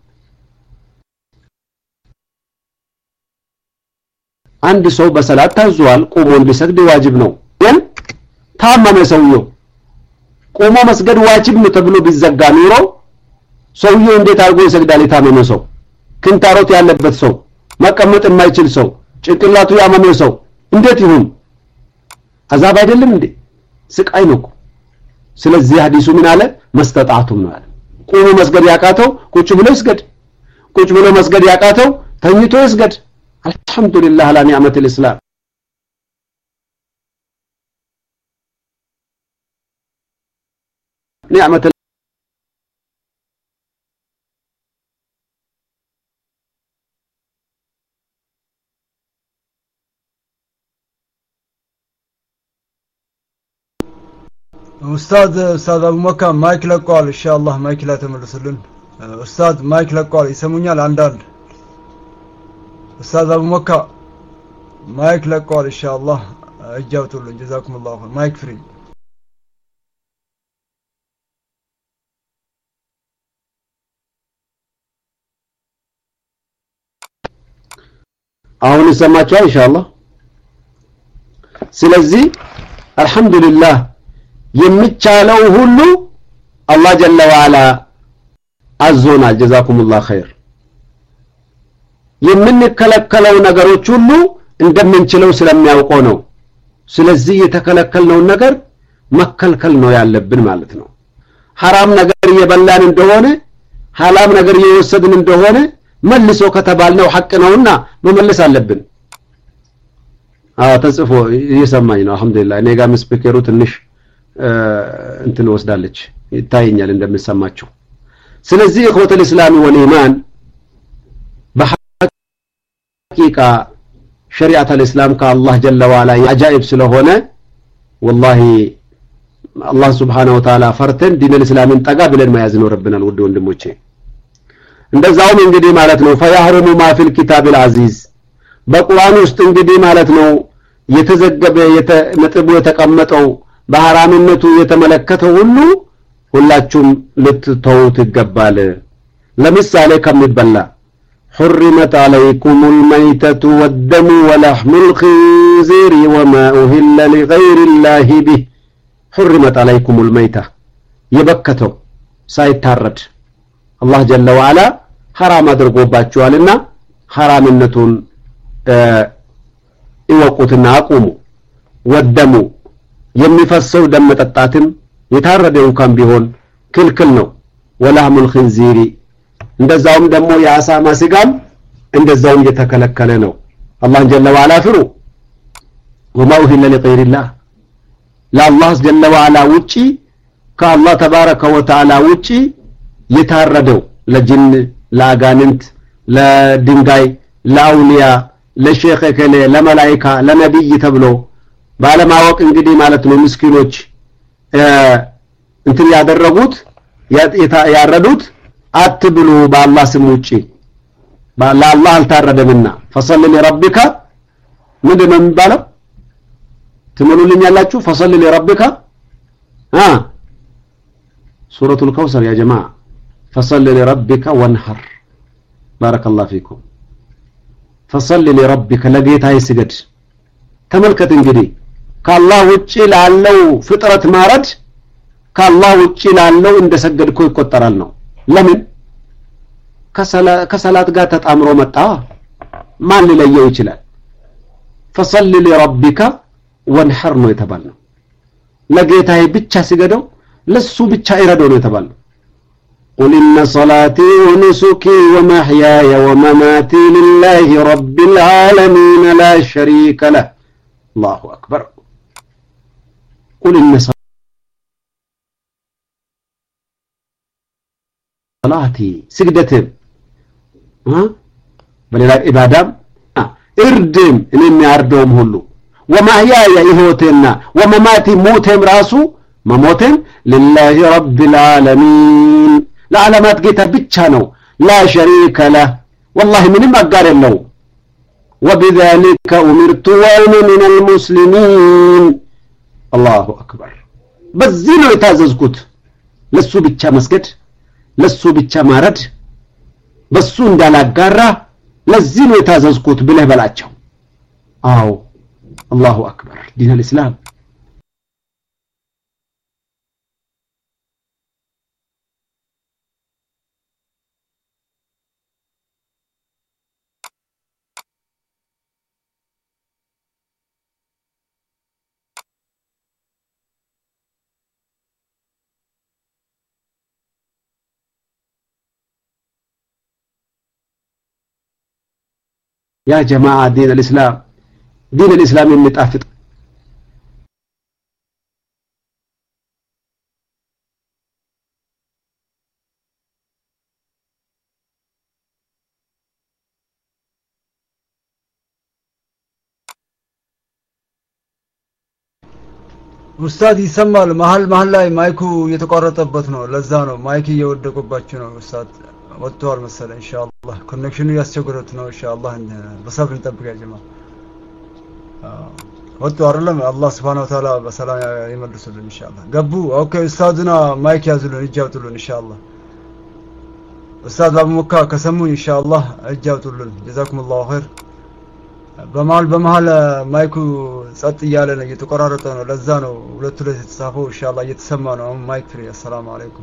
አንድ ሰው በሰላት ታዟል ቆሞ እንዲሰግድ ዋጅብ ነው ግን ታመመ ሰውየው ቆሞ መስገድ ዋጅብ ነው ተብሎ ቢዘጋ ኑሮ ሰውየው እንዴት አድርጎ ይሰግዳል የታመመ ሰው ክንታሮት ያለበት ሰው መቀመጥ የማይችል ሰው ጭንቅላቱ ያመመው ሰው እንዴት ይሁን አዛብ አይደለም እንዴ ስቃይ ነው ስለዚህ ሐዲሱ ምን አለ መስተጣቱም ነው አለ ቁሙ መስገድ ያቃተው ቁጭ ብሎ ይስገድ ቁጭ ብሎ መስገድ ያቃተው ተኝቶ ይስገድ አልহামዱሊላህ አላ ኒዕመቲል እስላም ኒዕመት ኡስታዝ ኡስታዝ አቡመካ ማይክ ለቋል ኢንሻአላህ ማይክ ላይ ተመለሱልን ኡስታዝ ማይክ ለቋል ይሰሙኛል አንዳንድ ኡስታዝ አቡመካ ማይክ ለቋል ኢንሻአላህ እጃውቱልን ጀዛኩሙላሁ ኸይር ማይክ ፍሪ አሁን ይሰማችኋል ኢንሻአላህ ስለዚህ አልহামዱሊላህ የሚቻለው ሁሉ አላህ ጀለ ወዐላ አዞናል ጀዛኩሙላህ ኸይር የምንከለከለው ነገሮች ሁሉ እንደምንችለው ስለሚያውቀው ነው ስለዚህ የተከለከልነው ነገር መከልከል ነው ያለብን ማለት ነው حرام ነገር እየበላን እንደሆነ حلال ነገር እየወሰድን እንደሆነ መልሶ ከተባልነው ሐቅ ነውና መመለስ አለብን አዎ ተጽፎ እየሰማኝ ነው አልহামዱሊላህ እኔ ጋር ስፒከሩ ትንሽ እንትን ወስዳለች ይታየኛል እንደምሰማችሁ ስለዚህ ኢኽወተል እስላም ወልኢማን በሐቂቃ ሸሪዓተል እስላም ከአላህ ጀለ ወዐላ አጃኢብ ስለሆነ ወላሂ አላህ Subhanahu Wa Ta'ala ፈርተን ዲነል እስላምን ጠጋ ብለን መያዝ ይኖርብናል ውድ ወንድሞቼ እንደዛውም እንግዲህ ማለት ነው ፈያህሩሙ ማ ፊል ኪታቢል አዚዝ በቁርአን ውስጥ እንግዲህ ማለት ነው የተዘገበ ነጥቡ የተቀመጠው በሐራምነቱ የተመለከተው ሁሉ ሁላችሁም ልትተውት ይገባል ለምሳሌ ከሚበላ حرمت عليكم الميتة والدم ولحم الخنزير وما أهل لغير الله به حرمت عليكم الميتة يبكتو سايتارد الله جل وعلا حرام አድርጎባችኋልና حرامነቱን ይወቁትና አቁሙ ወደሙ የሚፈሰው ደም መጠጣትም የታረደው እንኳን ቢሆን ክልክል ነው ወላህሙል ኺንዚሪ እንደዛውም ደግሞ የአሳማ ስጋም እንደዛውም የተከለከለ ነው አላህ ጀለ ወዐላ ፍሩ وما أهل لغير الله لا الله جل وعلا ውጪ ከአላህ ተባረከ ወተዓላ ውጪ የታረደው ለጅን ለአጋንንት ለድንጋይ ለአውሊያ ለሼኽ ከለ ለመላእክት ለነብይ ተብሎ ባለማወቅ እንግዲህ ማለት ነው ምስኪኖች እንትን ያደረጉት ያረዱት አትብሉ በአላህ ስም ውጪ በአላህ አልታረደምና فصل لربك ምንድነው የሚባለው ትምሉልኝ ያላችሁ فصل لربك ها سورة الكوثر يا جماعة فصل لربك وانحر بارك الله فيكم فصل لربك لقيتها يسجد ተመልከት እንግዲህ ከአላህ ውጪ ላለው ፍጥረት ማረድ ከአላህ ውጪ ላለው እንደሰገድኩ ይቆጠራል ነው ለምን ከሰላት ጋር ተጣምሮ መጣ ማን ሊለየው ይችላል فصل لربك وانحر ነው የተባለው ለጌታዬ ብቻ ሲገደው ለሱ ብቻ ይረደው ነው የተባለው قل إن صلاتي ونسكي ومحياي ومماتي لله رب العالمين لا شريك له الله أكبر قل إن صلاتي سجدتهم ها بل العبادة اردم إني أردهم هلو ومحياي إهوتنا ومماتي موتهم راسو مموتهم لله رب العالمين ለዓለማት ጌታ ብቻ ነው لا شريك له والله ምንም አጋር የለው وبذلك أمرت وأنا من المسلمين الله أكبر በዚህ ነው የታዘዝኩት ለሱ ብቻ መስገድ ለሱ ብቻ ማረድ በሱ እንዳላጋራ ለዚህ ነው የታዘዝኩት ብለህ በላቸው አዎ الله أكبر دين الإسلام ያ ጀማዓ ዲን الاسلام ዲን الاسلام የሚጣፍጥ ኡስታዝ ይሰማል መሃል መሃል ላይ ማይኩ እየተቋረጠበት ነው ለዛ ነው ማይክ እየወደቀባችሁ ነው ኡስታዝ ወጥቷል መሰለኝ ኢንሻአላህ ኮኔክሽኑ ያስቸግሮት ነው ኢንሻአላህ በሰብር እንጠብቅ ያ ጀማ ወጥቶ አይደለም አላህ Subhanahu Wa Ta'ala በሰላም ይመልስልን ኢንሻአላህ ገቡ ኦኬ ኡስታዝና ማይክ ያዙልን እጃውጡልን ኢንሻአላህ ኡስታዝ አቡ ሙካ ከሰሙኝ ኢንሻአላህ እጃውጡልን ጀዛኩሙላሁ ኸይር በመሃል በመሃል ማይኩ ጸጥ እያለ ነው እየተቆራረጠ ነው ለዛ ነው ሁለቱ ላይ ተጻፈው ኢንሻአላህ እየተሰማ ነው አሁን ማይክ ፍሪ አሰላሙ አለይኩም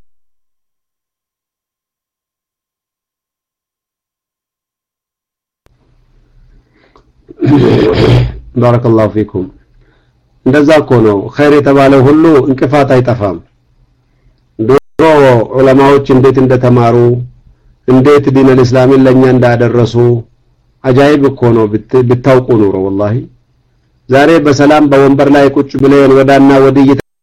ባረከላሁ ፊኩም እንደዛ እኮ ነው ኸይር የተባለው ሁሉ እንቅፋት አይጠፋም ድሮ ዑለማዎች እንዴት እንደተማሩ እንዴት ዲን الاسلامን ለኛ እንዳደረሱ አጃይብ እኮ ነው ብታውቁ ኑሮ والله ዛሬ በሰላም በወንበር ላይ ቁጭ ብለን ወዳና ወዲህ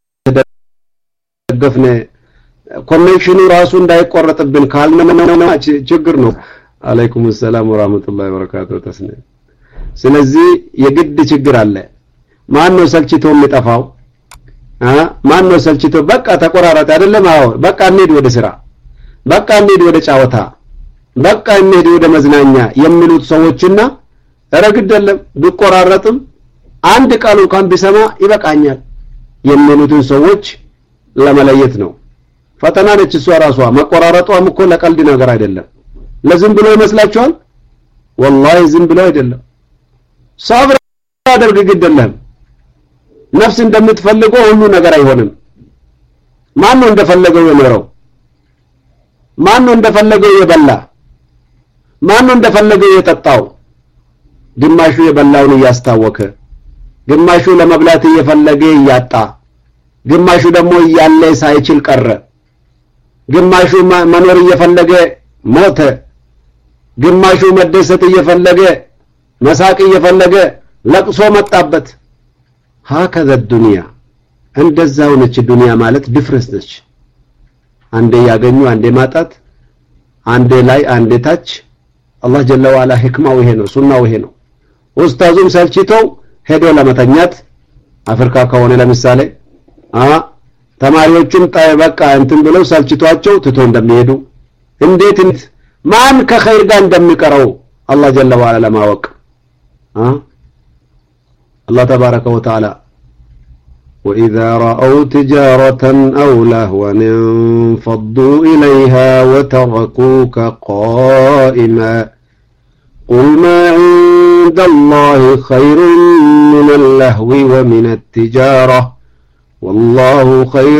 ተደገፍነ ኮኔክሽኑ ራሱ እንዳይቆረጥብን ካልነመነና ችግር ነው አለይኩም ሰላም ወራህመቱላሂ ወበረካቱሁ ተስነ ስለዚህ የግድ ችግር አለ ማን ነው ሰልችቶ የሚጠፋው አ ማን ነው ሰልችቶ በቃ ተቆራረጠ አይደለም አዎ በቃ እንሂድ ወደ ስራ በቃ እንሂድ ወደ ጫወታ በቃ እንሂድ ወደ መዝናኛ የሚሉት ሰዎችና ረግደለም ቢቆራረጥም አንድ ቃል እንኳን ቢሰማ ይበቃኛል የሚሉትን ሰዎች ለመለየት ነው ፈተና ነች እሷ ራሷ መቆራረጧም እኮ ለቀልድ ነገር አይደለም ለዝም ብሎ ይመስላችኋል والله ዝም ብሎ አይደለም صبر አድርግ ግደለም ነፍስ እንደምትፈልገው ሁሉ ነገር አይሆንም ማን ነው እንደፈለገው የኖረው ማን ነው እንደፈለገው የበላ ማን ነው እንደፈለገው የጠጣው ግማሹ የበላውን ያስታወከ ግማሹ ለመብላት እየፈለገ ያጣ ግማሹ ደግሞ ያለ ሳይችል ቀረ ግማሹ መኖር እየፈለገ ሞተ ግማሹ መደሰት እየፈለገ መሳቅ እየፈለገ ለቅሶ መጣበት هكذا الدنيا እንደዛው ነች ዱንያ ማለት ዲፍረንስ ነች አንዴ ያገኙ አንዴ ማጣት አንዴ ላይ አንዴ ታች አላህ ጀለ ወዐላ ህክማው ይሄ ነው ሱናው ይሄ ነው ኡስታዙም ሰልችተው ሄዶ ለመተኛት አፍሪካ ከሆነ ለምሳሌ አ ተማሪዎቹም ጣይ በቃ እንትን ብለው ሰልችቷቸው ትቶ እንደሚሄዱ እንዴት ማን ከኸይር ጋር እንደሚቀረው አላህ ጀለ ወዐላ ለማወቅ አ الله تبارك وتعالى وإذا رأوا تجارة أو لهوا انفضوا إليها وتركوك قائما قل ما عند الله خير من اللهو ومن التجارة والله خير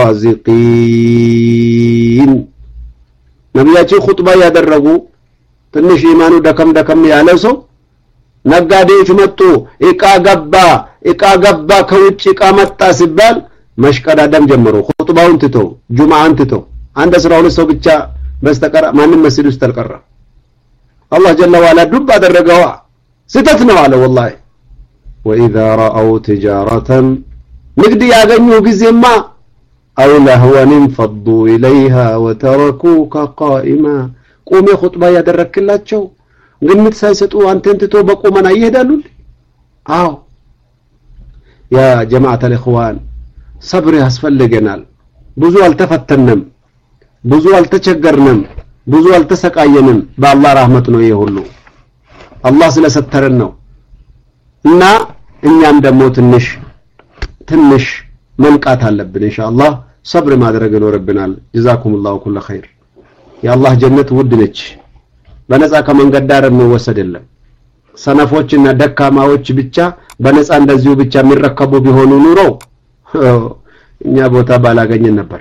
الرازقين نبياتي خطبة يدرقوا ትንሽ ኢማኑ ደከም ደከም ያለው ሰው ነጋዴዎች መጡ እቃ ገባ እቃ ገባ ከውጭ እቃ መጣ ሲባል መሽቀዳደም ጀመሩ ኹጥባውን ትቶ ጁማዓን ትቶ አንድ አስራ ሁለት ሰው ብቻ በስተቀር ማንንም መስጊድ ውስጥ አልቀረ አላህ ጀለ ወዐላ ዱብ አደረገው ስተት ነው አለ والله واذا راوا تجاره ንግድ ያገኙ ጊዜማ አው ለህወን فضوا اليها وتركوك قائما ቆሜ ኹጥባ ያደረክላቸው ግምት ሳይሰጡ አንተን ትቶ በቆመና ይሄዳሉ አዎ ያ ጀማዓተ الإخوان ሰብር ያስፈልገናል ብዙ አልተፈተንም ብዙ አልተቸገርንም ብዙ አልተሰቃየንም በአላህ ረህመት ነው ይሁሉ አላህ ስለሰተረን ነው እና እኛም ደግሞ ትንሽ ትንሽ መንቃት አለብን ኢንሻአላህ ሰብር ማድረግ ይኖርብናል ጀዛኩሙላሁ ኩለ ኸይር የአላህ ጀነት ውድ ነች በነፃ ከመንገድ ዳር የሚወሰድ የለም ሰነፎችና ደካማዎች ብቻ በነፃ እንደዚሁ ብቻ የሚረከቡ ቢሆኑ ኑሮ እኛ ቦታ ባላገኘን ነበር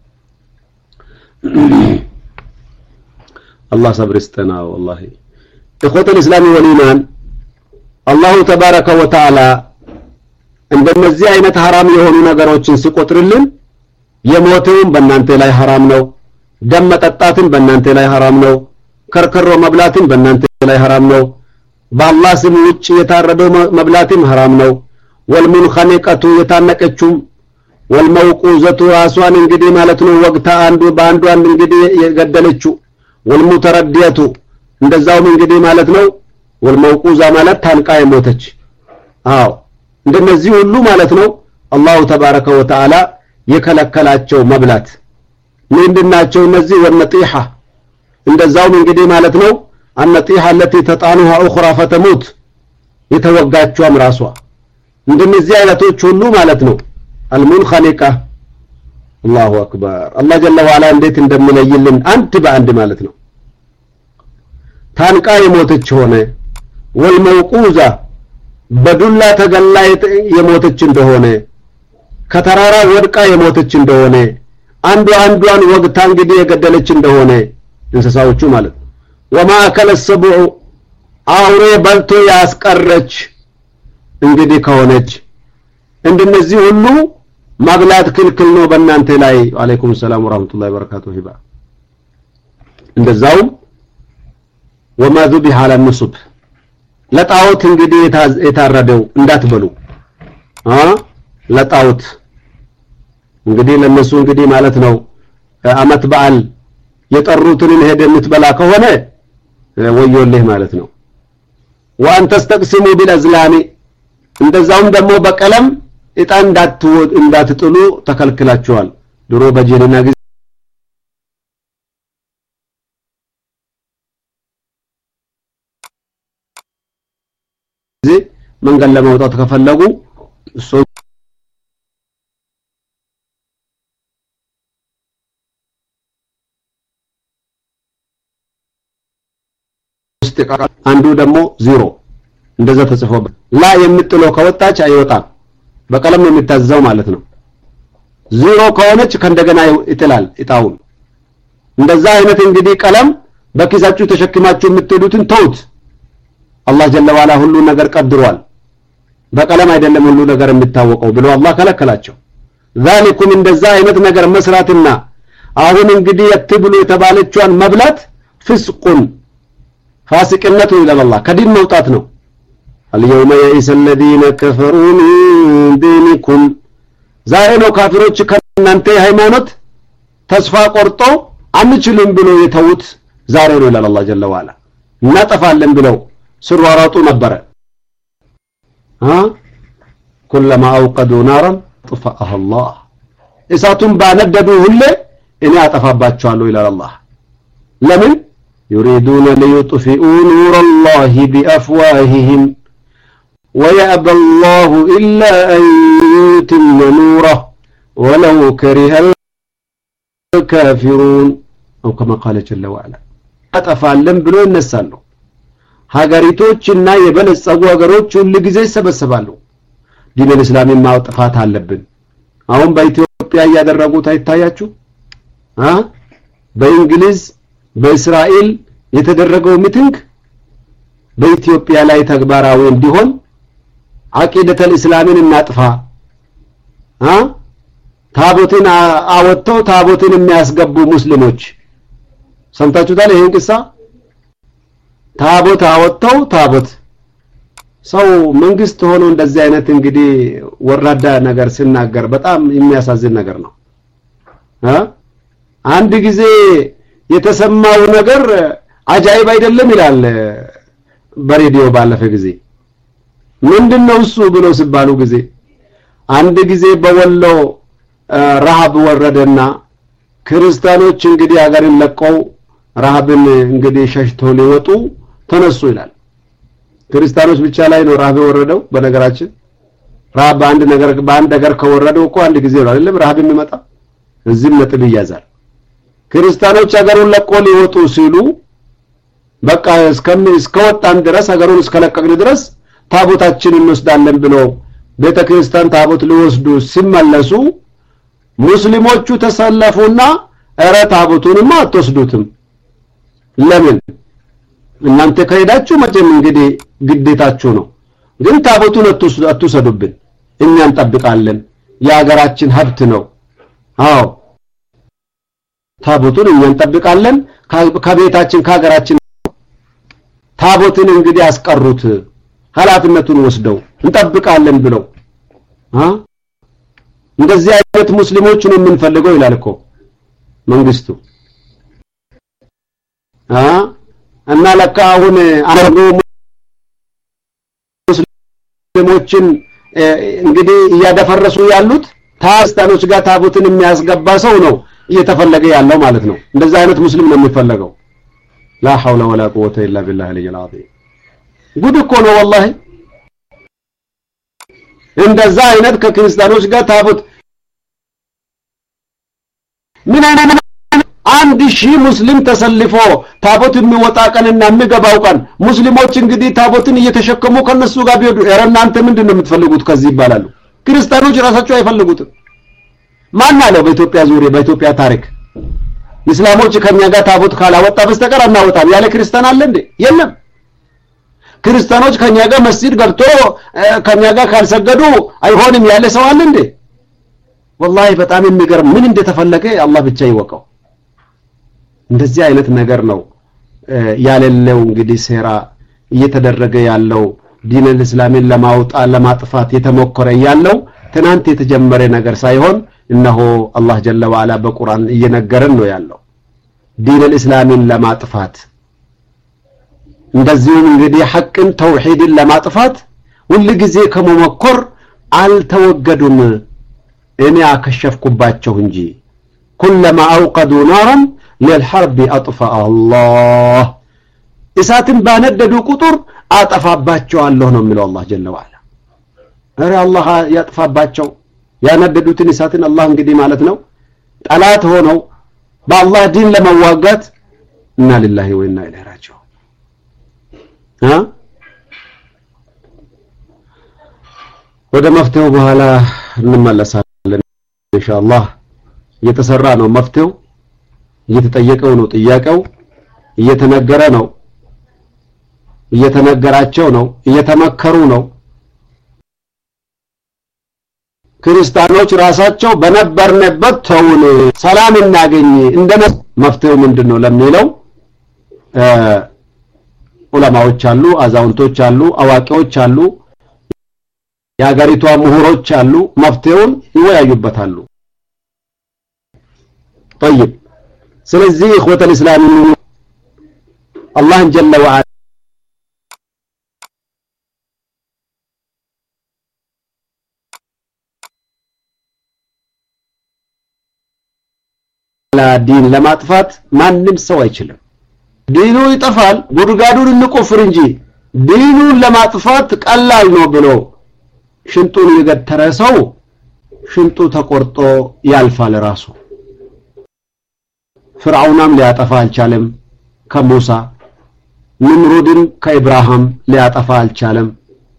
الله صبر استنا والله اخوة الاسلام والايمان الله تبارك وتعالى እንደነዚህ አይነት حرام የሆኑ ነገሮችን ሲቆጥርልን የሞተውን በእናንተ ላይ حرام ነው ደም መጠጣትን በእናንተ ላይ حرام ነው ከርከሮ መብላትን በእናንተ ላይ حرام ነው በአላህ ስም ውጭ የታረደው መብላትም حرام ነው ወልሙንኸኒቀቱ የታነቀችው ወልመውቁዘቱ ራሷን እንግዲህ ማለት ነው ወግታ አንዱ በአንዱ አንድ እንግዲህ የገደለችው ወልሙተረዲየቱ እንደዛውም እንግዲህ ማለት ነው ወልመውቁዛ ማለት ታንቃ የሞተች አዎ እንደነዚህ ሁሉ ማለት ነው አላሁ ተባረከ ወተዓላ የከለከላቸው መብላት ምንድናቸው እነዚህ ወነጢሃ እንደዛውም እንግዲህ ማለት ነው አነጢሃ التي تطعنها اخرى فتموت የተወጋችው ራሷ እንደነዚህ አይነቶች ሁሉ ማለት ነው المنخنقة الله أكبر الله جل وعلا እንዴት እንደሚለይልን አንድ በአንድ ማለት ነው ታንቃ የሞተች ሆነ ወልመውቁዛ በዱላ ተገላ የሞተች እንደሆነ ከተራራ ወድቃ የሞተች እንደሆነ አንዱ አንዱን ወግታ እንግዲህ የገደለች እንደሆነ እንስሳዎቹ ማለት ወማ አከለ السبع አውሬ በልቶ ያስቀረች እንግዲህ ከሆነች እንደነዚህ ሁሉ ማብላት ክልክል ነው በእናንተ ላይ ወአለይኩም ሰላም ወራህመቱላሂ ወበረካቱሁ ሂባ እንደዛው ወማ ذبح على النصب ለጣዖት እንግዲህ የታረደው እንዳትበሉ አ ለጣዖት እንግዲህ ለነሱ እንግዲህ ማለት ነው አመት በዓል የጠሩትን ሄደ የምትበላ ከሆነ ወዮልህ ማለት ነው وان تستقسموا بالازلام እንደዛውም ደግሞ በቀለም እጣ እንዳትወድ እንዳትጥሉ ተከልክላችኋል ድሮ በጀልና ጊዜ መንገድ ለማውጣት ከፈለጉ እሱ አንዱ ደግሞ ዜሮ እንደዛ ተጽፎበት ላ የምትለው ከወጣች አይወጣም በቀለም የሚታዘው ማለት ነው ዜሮ ከሆነች ከእንደገና ይጥላል እጣውን እንደዛ አይነት እንግዲህ ቀለም በኪሳችሁ ተሸክማችሁ የምትሄዱትን ተውት አላህ ጀለ ወዐላ ሁሉ ነገር ቀድሯል በቀለም አይደለም ሁሉ ነገር የሚታወቀው ብሎ አላህ ከለከላቸው ذلكم እንደዛ አይነት ነገር መስራትና አሁን እንግዲህ የትብሉ የተባለችዋን መብላት ፍስቁን ፋሲቅነቱ ይላል አላህ ከዲን መውጣት ነው اليوم يئس الذين كفروا من دينكم ዛሬ ነው ካፊሮች ከናንተ ሃይማኖት ተስፋ ቆርጠው አንችልም ብሎ የተውት ዛሬ ነው ይላል አላህ ጀለ ወዐላ እናጠፋለን ብለው ስሯራጡ ነበር ها كلما اوقدوا نارا طفأها الله እሳቱን ባነደዱ ሁሉ እኔ አጠፋባቸዋለሁ ይላል አላህ ለምን يريدون ليطفئوا نور الله بأفواههم ويأبى الله إلا أن يتم نوره ولو كره الكافرون أو كما قال جل وعلا أتفعلم بلو النسالو ሀገሪቶችና የበለጸጉ ሀገሮች ሁሉ ጊዜ ይሰበሰባሉ ዲን الاسلام ማውጣት አለብን አሁን በኢትዮጵያ ያደረጉት አይታያችሁ አ በእንግሊዝ በእስራኤል የተደረገው ሚቲንግ በኢትዮጵያ ላይ ተግባራዊ እንዲሆን አቂደተል እስላምን እናጥፋ አ ታቦትን አወጥተው ታቦትን የሚያስገቡ ሙስሊሞች ሰምታችሁታል ይሄን ቅሳ ታቦት አወጥተው ታቦት ሰው መንግስት ሆኖ እንደዚህ አይነት እንግዲህ ወራዳ ነገር ሲናገር በጣም የሚያሳዝን ነገር ነው አ አንድ ጊዜ የተሰማው ነገር አጃይብ አይደለም ይላል በሬዲዮ ባለፈ ጊዜ ምንድነው እሱ ብሎ ሲባሉ ጊዜ አንድ ጊዜ በወሎ ረሃብ ወረደና ክርስቲያኖች እንግዲህ ሀገርን ለቀው ረሃብን እንግዲህ ሸሽተው ሊወጡ ተነሱ ይላል ክርስቲያኖች ብቻ ላይ ነው ረሃብ ወረደው በነገራችን ረሃብ አንድ ነገር በአንድ ነገር ከወረደው እኮ አንድ ጊዜ ነው አይደለም ረሃብ የሚመጣ እዚህም ነጥብ ይያዛል ክርስቲያኖች ሀገሩን ለቀው ሊወጡ ሲሉ በቃ እስከም እስከወጣን ድረስ ሀገሩን እስከለቀቅን ድረስ ታቦታችንን እንወስዳለን ብሎ ቤተክርስቲያን ታቦት ሊወስዱ ሲመለሱ ሙስሊሞቹ ተሰለፉና እረ ታቦቱንማ አትወስዱትም ለምን እናንተ ከሄዳችሁ መቼም እንግዲህ ግዴታችሁ ነው ግን ታቦቱን አትወስዱብን እኛ እንጠብቃለን የሀገራችን ሀብት ነው አዎ ታቦቱን እኛ እንጠብቃለን ከቤታችን ከሀገራችን ታቦትን እንግዲህ ያስቀሩት ኃላፊነቱን ወስደው እንጠብቃለን ብለው አ እንደዚህ አይነት ሙስሊሞች ነው የምንፈልገው ይላል እኮ መንግስቱ አ እና ለካ አሁን አረቡ ሙስሊሞችን እንግዲህ ያደፈረሱ ያሉት ታስታኖች ጋር ታቦትን የሚያስገባ ሰው ነው እየተፈለገ ያለው ማለት ነው እንደዛ አይነት ሙስሊም ነው የሚፈልገው لا حول ولا قوه الا بالله العلي العظيم ጉድ እኮ ነው والله እንደዛ አይነት ከክርስቲያኖች ጋር ታቦት ምን አይነት አንድ ሺህ ሙስሊም ተሰልፎ ታቦት የሚወጣ ቀንና የሚገባው ቀን ሙስሊሞች እንግዲህ ታቦትን እየተሸከሙ ከነሱ ጋር ቢሄዱ እናንተ ምንድነው የምትፈልጉት ከዚህ ይባላሉ ክርስቲያኖች ራሳቸው አይፈልጉትም ማን አለው በኢትዮጵያ ዙሪያ በኢትዮጵያ ታሪክ እስላሞች ከኛ ጋር ታቦት ካላወጣ በስተቀር አናወጣም ያለ ክርስቲያን አለ እንዴ የለም ክርስቲያኖች ከኛ ጋር መስጊድ ገብቶ ከኛ ጋር ካልሰገዱ አይሆንም ያለ ሰው አለ እንዴ والله በጣም የሚገርም ምን እንደተፈለገ አላህ ብቻ ይወቀው እንደዚህ አይነት ነገር ነው ያለለው እንግዲህ ሴራ እየተደረገ ያለው ዲን الاسلامን ለማውጣት ለማጥፋት የተሞከረ ያለው ትናንት የተጀመረ ነገር ሳይሆን እነሆ አላህ ጀለ ወዓላ በቁርአን እየነገረን ነው ያለው ዲን الاسلامን ለማጥፋት እንደዚሁም እንግዲህ ሐቅን ተውሂድን ለማጥፋት ሁሉ ጊዜ ከመሞከር አልተወገዱም እኔ አከሸፍኩባቸው እንጂ ኩለማ አውቀዱ ናራን ለልሐርብ አጥፋ አላህ እሳትን ባነደዱ ቁጥር አጠፋባቸዋለሁ ነው የሚለው አላህ ጀለ ወዓላ አረ አላህ ያጥፋባቸው ያነደዱትን እሳትን አላህ እንግዲህ ማለት ነው ጠላት ሆነው በአላህ ዲን ለመዋጋት እና ለላሂ ወኢና ኢለይሂ ራጂዑን ها ወደ መፍትሄው በኋላ እንመለሳለን ኢንሻአላህ እየተሰራ ነው መፍትሄው እየተጠየቀው ነው ጥያቄው እየተነገረ ነው እየተነገራቸው ነው እየተመከሩ ነው ክርስቲያኖች ራሳቸው በነበርነበት ተውን ሰላም እናገኝ እንደነ መፍትሄው ምንድነው ለሚለው ዑለማዎች አሉ አዛውንቶች አሉ አዋቂዎች አሉ ያጋሪቷ ምሁሮች አሉ መፍትሄውን ይወያዩበታሉ طيب ስለዚህ اخوة الاسلام الله جل وعلا ዲን ለማጥፋት ማንም ሰው አይችልም ዲኑ ይጠፋል ጉድጓዱን እንቆፍር እንጂ ዲኑን ለማጥፋት ቀላል ነው ብሎ ሽንጡን የገተረ ሰው ሽንጡ ተቆርጦ ያልፋል ራሱ ፍርዓውንም ሊያጠፋ አልቻለም ከሙሳ ንምሩድን ከኢብራሂም ሊያጠፋ አልቻለም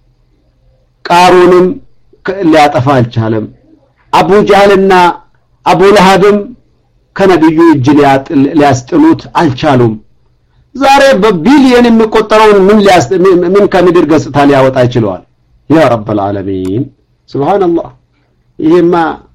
ቃሩንም ሊያጠፋ አልቻለም አቡ ጃህልና አቡ ለሃብም ከነብዩ እጅ ሊያስጥሉት አልቻሉም ዛሬ በቢሊየን የሚቆጠረውን ምን ሊያስ ምን ከምድር ገጽታ ሊያወጣ ይችላል ያ ረብ العالمين ሱብሃንአላህ ይሄማ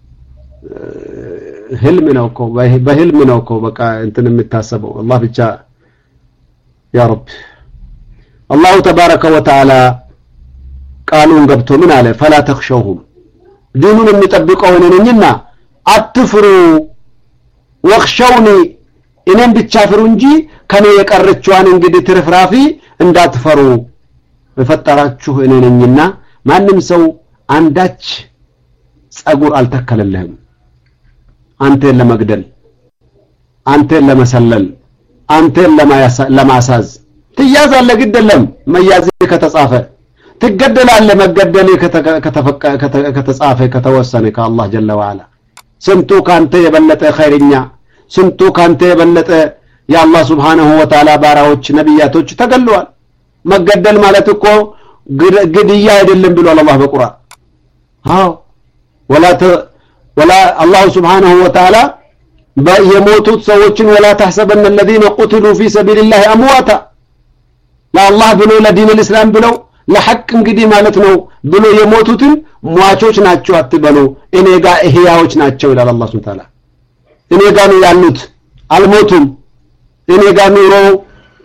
ህልም ነው እኮ በህልም ነው እኮ በቃ እንትን የምታሰበው አላህ ብቻ ያ ረብ አላሁ ተባረከ ወተዓላ ቃሉን ገብቶ ምን አለ فلا تخشوهم ዲኑን የሚጠብቀው ነኝና አትፍሩ ወخشوني እኔን ብቻ ፍሩ እንጂ ከኔ የቀረችዋን እንግዲህ ትርፍራፊ እንዳትፈሩ በፈጠራችሁ እኔ ነኝና ማንም ሰው አንዳች ጸጉር አልተከለለህም አንተን ለመግደል አንተን ለመሰለል አንተን ለማሳዝ ትያዛለህ ግደለም መያዝ ከተጻፈ ትገደላለህ መገደል ከተፈቀ ከተጻፈ ከተወሰነ ከአላህ ጀለ ወዓላ ስንቱ ካንተ የበለጠ ኸይርኛ ስንቱ ካንተ የበለጠ ያአላህ Subhanahu Wa Ta'ala ባራዎች ነብያቶች ተገለዋል መገደል ማለት እኮ ግድያ አይደለም ብሏል አላህ በቁርአን አዎ ወላ ወላ አላህ Subhanahu Wa Ta'ala በየሞቱት ሰዎችን ወላ ተحسبن الذين قتلوا في سبيل الله امواتا ለአላህ ብሎ ለዲን الاسلام ብለው ለሐቅ እንግዲህ ማለት ነው ብሎ የሞቱትን ሟቾች ናቸው አትበሉ እኔ ጋር እህያዎች ናቸው ይላል አላህ Subhanahu Wa Ta'ala እኔ ጋር ነው ያሉት አልሞቱም እኔ ጋር ኑሮ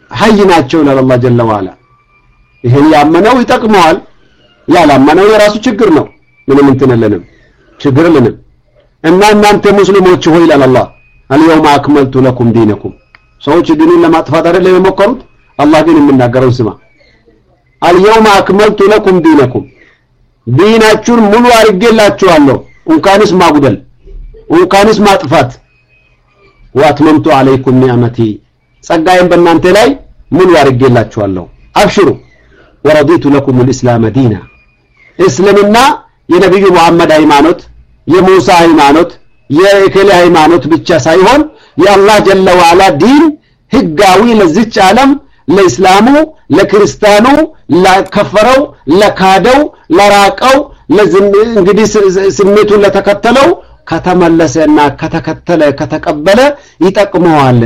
ሐይ ናቸው ይላል አላህ ጀለ ወዐላ ይሄን ያመነው ይጠቅመዋል ያላመነው የራሱ ችግር ነው ምንም እንትነለንም ችግር ለንም እና እናንተ ሙስሊሞች ሆይ ይላል አላህ اليوم اكملت لكم دينكم ሰዎች ዲኑን ለማጥፋት አይደለም የሞከሩት አላህ ግን የሚናገረው ስማ اليوم اكملت لكم دينكم ዲናችሁን ሙሉ አድርጌላችኋለሁ እንኳንስ ማጉደል እንኳንስ ማጥፋት واتممت عليكم نعمتي ጸጋዬን በእናንተ ላይ ሙሉ አድርጌላችኋለሁ አብሽሩ ورضيت لكم الاسلام دينا እስልምና የነብዩ መሐመድ ሃይማኖት የሙሳ ሃይማኖት የከለ ሃይማኖት ብቻ ሳይሆን የአላህ ጀለ ወዐላ ዲን ህጋዊ ለዚች ዓለም ለእስላሙ ለክርስቲያኑ ለከፈረው ለካደው ለራቀው እንግዲህ ስሜቱን ለተከተለው ከተመለሰና ከተከተለ ከተቀበለ ይጠቅመዋል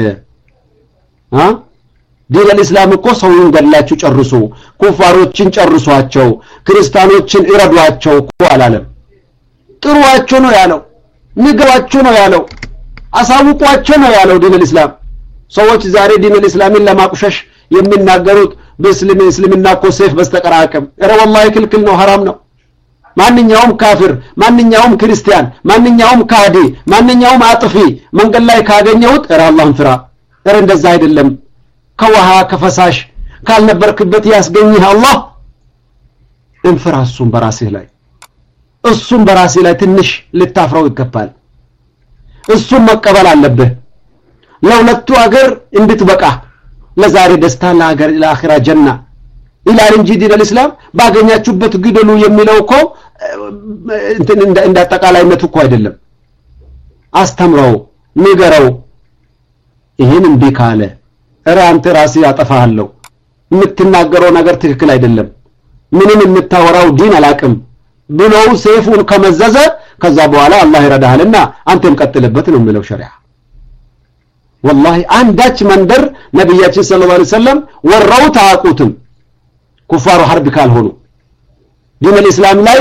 አ ዲን الاسلام እኮ ሰውን ገላችሁ ጨርሱ ኩፋሮችን ጨርሷቸው ክርስቲያኖችን ይረዷቸው እኮ አላለም ጥሩዋቸው ነው ያለው ንገሯቸው ነው ያለው አሳውቋቸው ነው ያለው ዲን الاسلام ሰዎች ዛሬ ዲን الاسلامን ለማቁሸሽ የሚናገሩት በእስልም እስልምና እኮ ሰይፍ በስተቀራቀም እረ والله ክልክል ነው حرام ነው ማንኛውም ካፊር ማንኛውም ክርስቲያን ማንኛውም ካዲ ማንኛውም አጥፊ መንገድ ላይ ካገኘሁት እረ አላህን ፍራ እረ እንደዛ አይደለም ከውሃ ከፈሳሽ ካልነበርክበት ያስገኝህ አላህ እንፍራሱን በራስህ ላይ እሱም በራስህ ላይ ትንሽ ልታፍረው ይገባል እሱም መቀበል አለብህ ለሁለቱ አገር እንድትበቃ ለዛሬ ደስታ ለሀገር ለአኺራ ጀና ኢላል እንጂ ዲን الاسلام ባገኛችሁበት ግደሉ የሚለው እኮ እንትን እንደ አጠቃላይነቱ እኮ አይደለም አስተምረው ንገረው ይሄን እንዴ ካለ እረ አንተ ራስህ ያጠፋሃለው የምትናገረው ነገር ትክክል አይደለም ምንም የምታወራው ዲን አላቅም ብሎ ሰይፉን ከመዘዘ ከዛ በኋላ አላህ ይረዳሃልና አንተም ቀጥልበት ነው የሚለው ሸሪዓ والله አንዳች መንደር ነብያችን ሰለላሁ ዐለይሂ ወሰለም ወራው ታቁትም ኩፋሩ ሐርብ ካልሆኑ ዲን الاسلام ላይ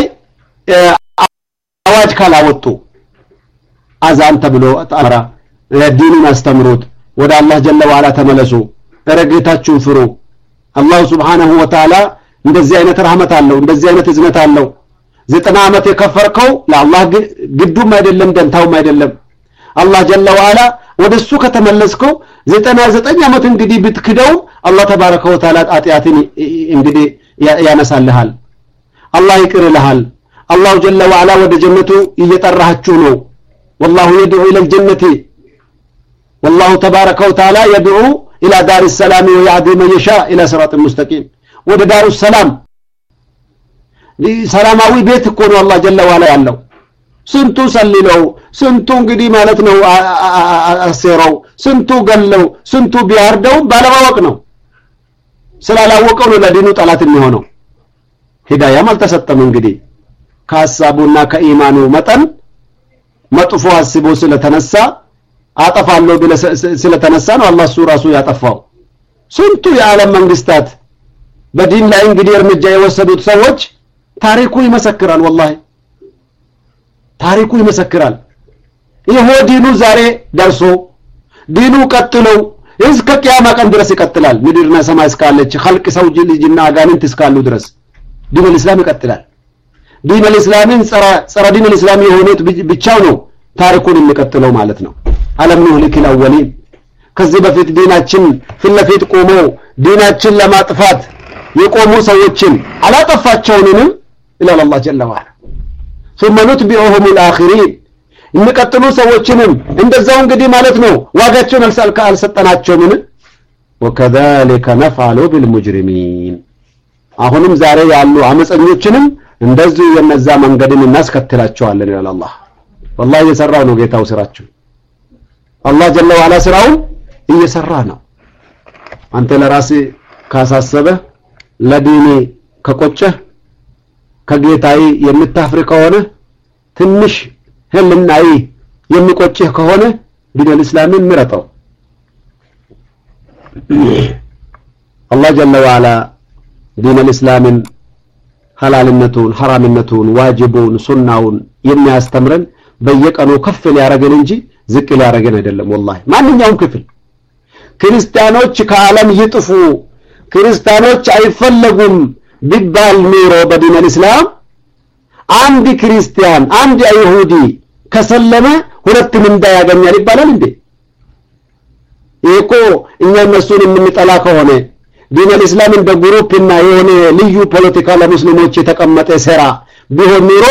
አዋጅ ካላወጡ አዛን ተብሎ አጣራ ዲኑን አስተምሩት ወደ አላህ ጀለ ወዐላ ተመለሱ ረጋታችሁን ፍሩ አላህ Subhanahu Wa Ta'ala እንደዚህ አይነት ረህመት አለው እንደዚህ አይነት እዝነት አለው ዘጠና አመት የከፈርከው ለአላህ ግዱም አይደለም ደንታውም አይደለም አላህ ጀለ ወዐላ ወደሱ ከተመለስከው ዘጠና ዘጠኝ አመት እንግዲህ ብትክደው አላህ ተባረከ ወተዓላ አጥያትን እንግዲህ ያነሳልሃል አላህ ይቅርልሃል አላህ ጀለ ወዐላ ወደ ጀነቱ እየጠራችሁ ነው والله يدعو الى الجنه والله تبارك وتعالى يدعو الى دار السلام ويهدي من يشاء الى صراط مستقيم ወደ ዳሩ ሰላም ሰላማዊ ቤት እኮ ነው አላህ ጀለ ወዐላ ያለው ስንቱ ሰልለው ስንቱ እንግዲህ ማለት ነው አሰረው ስንቱ ገለው ስንቱ ቢያርደው ባለማወቅ ነው ስላላወቀው ነው ለዲኑ ጠላት የሚሆነው ሂዳያም አልተሰጠም እንግዲህ ከሐሳቡና ከኢማኑ መጠን መጥፎ አስቦ ስለተነሳ አጠፋለሁ ብለ ስለተነሳ ነው አላህ ሱራሱ ያጠፋው ስንቱ የዓለም መንግስታት በዲን ላይ እንግዲህ እርምጃ የወሰዱት ሰዎች ታሪኩ ይመሰክራል والله ታሪኩ ይመሰክራል ይሄ ዲኑ ዛሬ ደርሶ ዲኑ ቀጥለው እስከ ቂያማ ቀን ድረስ ይቀጥላል ምድርና ሰማይ እስካለች خلق ሰው ልጅና አጋንንት እስካሉ ድረስ ዲን الاسلام ይቀጥላል ዲን الاسلام ጸራ ጸራ ዲን الاسلام የሆኑት ብቻው ነው ታሪኩን የሚቀጥለው ማለት ነው አለም ነው ለኪል አወሊን ከዚህ በፊት ዲናችን ፍለፊት ቆሞ ዲናችን ለማጥፋት የቆሙ ሰዎችን አላጠፋቸውንም ኢላ አላህ ጀለ ወዐላ ثم نتبعهم الاخرين እንቀጥሉ ሰዎችንም እንደዛው እንግዲህ ማለት ነው ዋጋቸውን አልሰልካ አልሰጠናቸውም وكذلك نفعل بالمجرمين አሁንም ዛሬ ያሉ አመፀኞችንም እንደዚህ የነዛ መንገድን እናስከትላቸዋለን ይላል አላህ والله እየሰራው ነው ጌታው ስራቸው አላህ ጀለ ወዐላ ስራውን እየሰራ ነው አንተ ለራስህ ካሳሰበ ለዲኒ ከቆጨህ ከጌታዬ የምታፍር ከሆነ ትንሽ ህልናይ የሚቆጭህ ከሆነ ዲን الاسلام ምረጠው አላህ ጀለ ወዐላ ዲን الاسلام ሐላልነቱን ሐራምነቱን ዋጅቡን ሱናውን የሚያስተምረን በየቀኑ ከፍ ሊያረገን እንጂ ዝቅ ሊያረገን አይደለም والله ማንኛውም ክፍል ክርስቲያኖች ከዓለም ይጥፉ ክርስቲያኖች አይፈለጉም ቢባል ኑሮ በዲን الاسلام አንድ ክርስቲያን አንድ አይሁዲ ከሰለመ ሁለት ምንዳ ያገኛል ይባላል እንዴ ይሄኮ እኛ እነሱን የምንጠላ ከሆነ ዲን الاسلام እንደ ግሩፕና የሆነ ልዩ ፖለቲካ ለሙስሊሞች የተቀመጠ ሰራ ቢሆን ኑሮ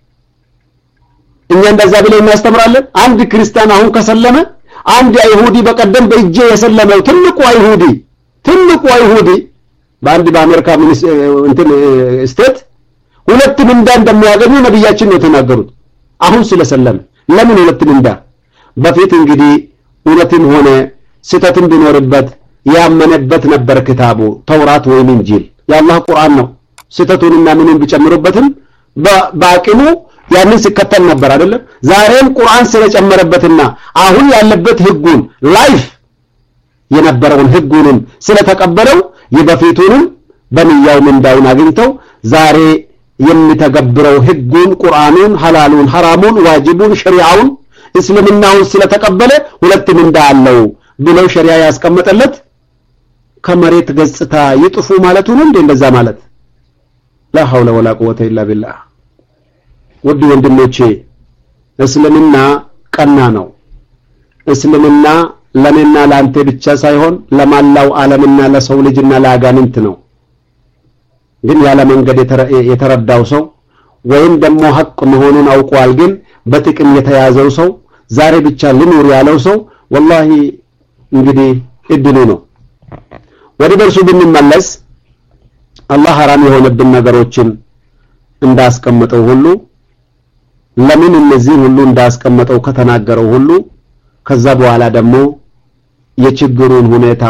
እኛ እንደዛ ብለው እናስተምራለን አንድ ክርስቲያን አሁን ከሰለመ አንድ አይሁዲ በቀደም በእጄ የሰለመው ትልቁ አይሁዲ ትልቁ አይሁዲ በአንድ በአሜሪካ እንትን ስቴት ሁለት ምንዳ እንደሚያገኙ ነብያችን ነው የተናገሩት አሁን ስለሰለመ ለምን ሁለት ምንዳ በፊት እንግዲህ እውነትም ሆነ ስተትም ቢኖርበት ያመነበት ነበር ክታቡ ተውራት ወይም እንጂል ያላህ ቁርአን ነው ስተቱንና ምንን ቢጨምሩበትም በአቂሙ ያንን ሲከተል ነበር አይደለም ዛሬም ቁርአን ስለጨመረበትና አሁን ያለበት ህጉን ላይፍ የነበረውን ህጉንም ስለተቀበለው የበፊቱንም በሚያው ምንዳውን አግኝተው ዛሬ የሚተገብረው ህጉን ቁርአኑን ሐላሉን ሐራሙን ዋጅቡን ሸሪዓውን እስልምናውን ስለተቀበለ ሁለት ምንዳ አለው ብለው ሸሪዓ ያስቀመጠለት ከመሬት ገጽታ ይጥፉ ማለት ነው እንዴ እንደዛ ማለት لا حول ولا قوه الا بالله ውድ ወንድሞቼ እስልምና ቀና ነው እስልምና ለኔና ላንተ ብቻ ሳይሆን ለማላው ዓለምና ለሰው ልጅና ለአጋንንት ነው ግን ያለ መንገድ የተረዳው ሰው ወይም ደግሞ ሐቅ መሆኑን አውቋል ግን በጥቅም የተያዘው ሰው ዛሬ ብቻ ልኑር ያለው ሰው والله እንግዲህ እድሉ ነው ወደ ደርሱ ብንመለስ አላህ ሐራም የሆነብን ነገሮችን እንዳስቀመጠው ሁሉ ለምን እነዚህ ሁሉ እንዳስቀመጠው ከተናገረው ሁሉ ከዛ በኋላ ደግሞ የችግሩን ሁኔታ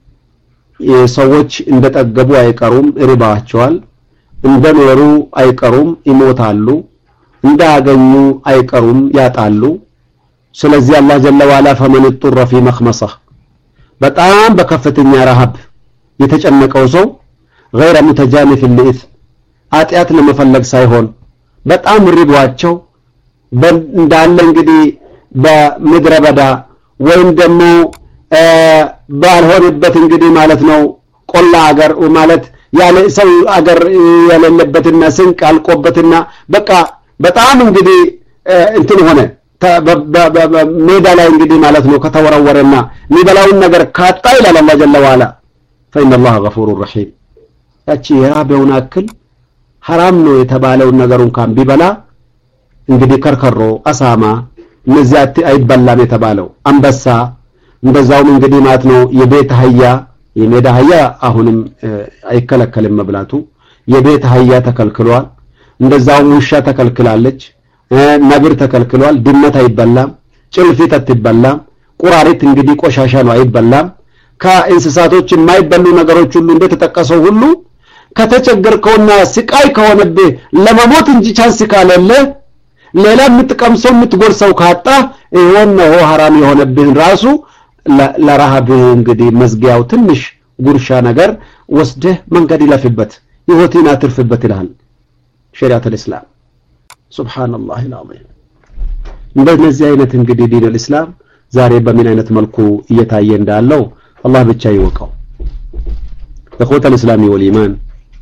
የሰዎች እንደጠገቡ አይቀሩም እርባቸዋል እንደኖሩ አይቀሩም ይሞታሉ እንዳገኙ አይቀሩም ያጣሉ ስለዚህ አላህ جل وعلا فمن اضطر في مخمصه በጣም በከፍተኛ ረሃብ የተጨነቀው ሰው غير متجانف للإثم አጥያት ለመፈለግ ሳይሆን በጣም ሪቧቸው እንዳለ እንግዲህ በመድረ በዳ ወይም ደግሞ ባልሆነበት እንግዲህ ማለት ነው ቆላ አገር ማለት ያለ ሰው አገር ያለለበትና ስንቅ አልቆበትና በቃ በጣም እንግዲህ እንትን ሆነ ሜዳ ላይ እንግዲህ ማለት ነው ከተወረወረና ሚበላውን ነገር ካጣ ይላል አላህ جل وعلا فإن الله غفور رحيم ያቺ የራበውን አክል حرام ነው የተባለው ነገሩን ካም ቢበላ እንግዲህ ከርከሮ አሳማ እነዚያ አይበላም የተባለው አንበሳ እንደዛውም እንግዲህ ማለት ነው የቤት አህያ የሜዳ አህያ አሁንም አይከለከልም መብላቱ የቤት አህያ ተከልክሏል እንደዛውም ውሻ ተከልክላለች ነብር ተከልክሏል ድመት አይበላም ጭልፊት አትበላም ቁራሪት እንግዲህ ቆሻሻ ነው አይበላም ከእንስሳቶች የማይበሉ ነገሮች ሁሉ እንደተጠቀሰው ሁሉ ከተቸገርከውና ስቃይ ከሆነብህ ለመሞት እንጂ ቻንስ ካለለ ሌላ የምትቀምሰው የምትጎርሰው ካጣ ይሄን ነው حرام የሆነብህ ራሱ ለረሃብ እንግዲህ መዝጊያው ትንሽ ጉርሻ ነገር ወስደህ መንገድ ይለፍበት ይወቲና ትርፍበት ይላል ሸሪዓት الاسلام سبحان الله العظيم እንደዚህ አይነት እንግዲህ ዲን الاسلام ዛሬ በምን አይነት መልኩ እየታየ እንዳለው አላህ ብቻ ይወቀው اخوة الاسلام والايمان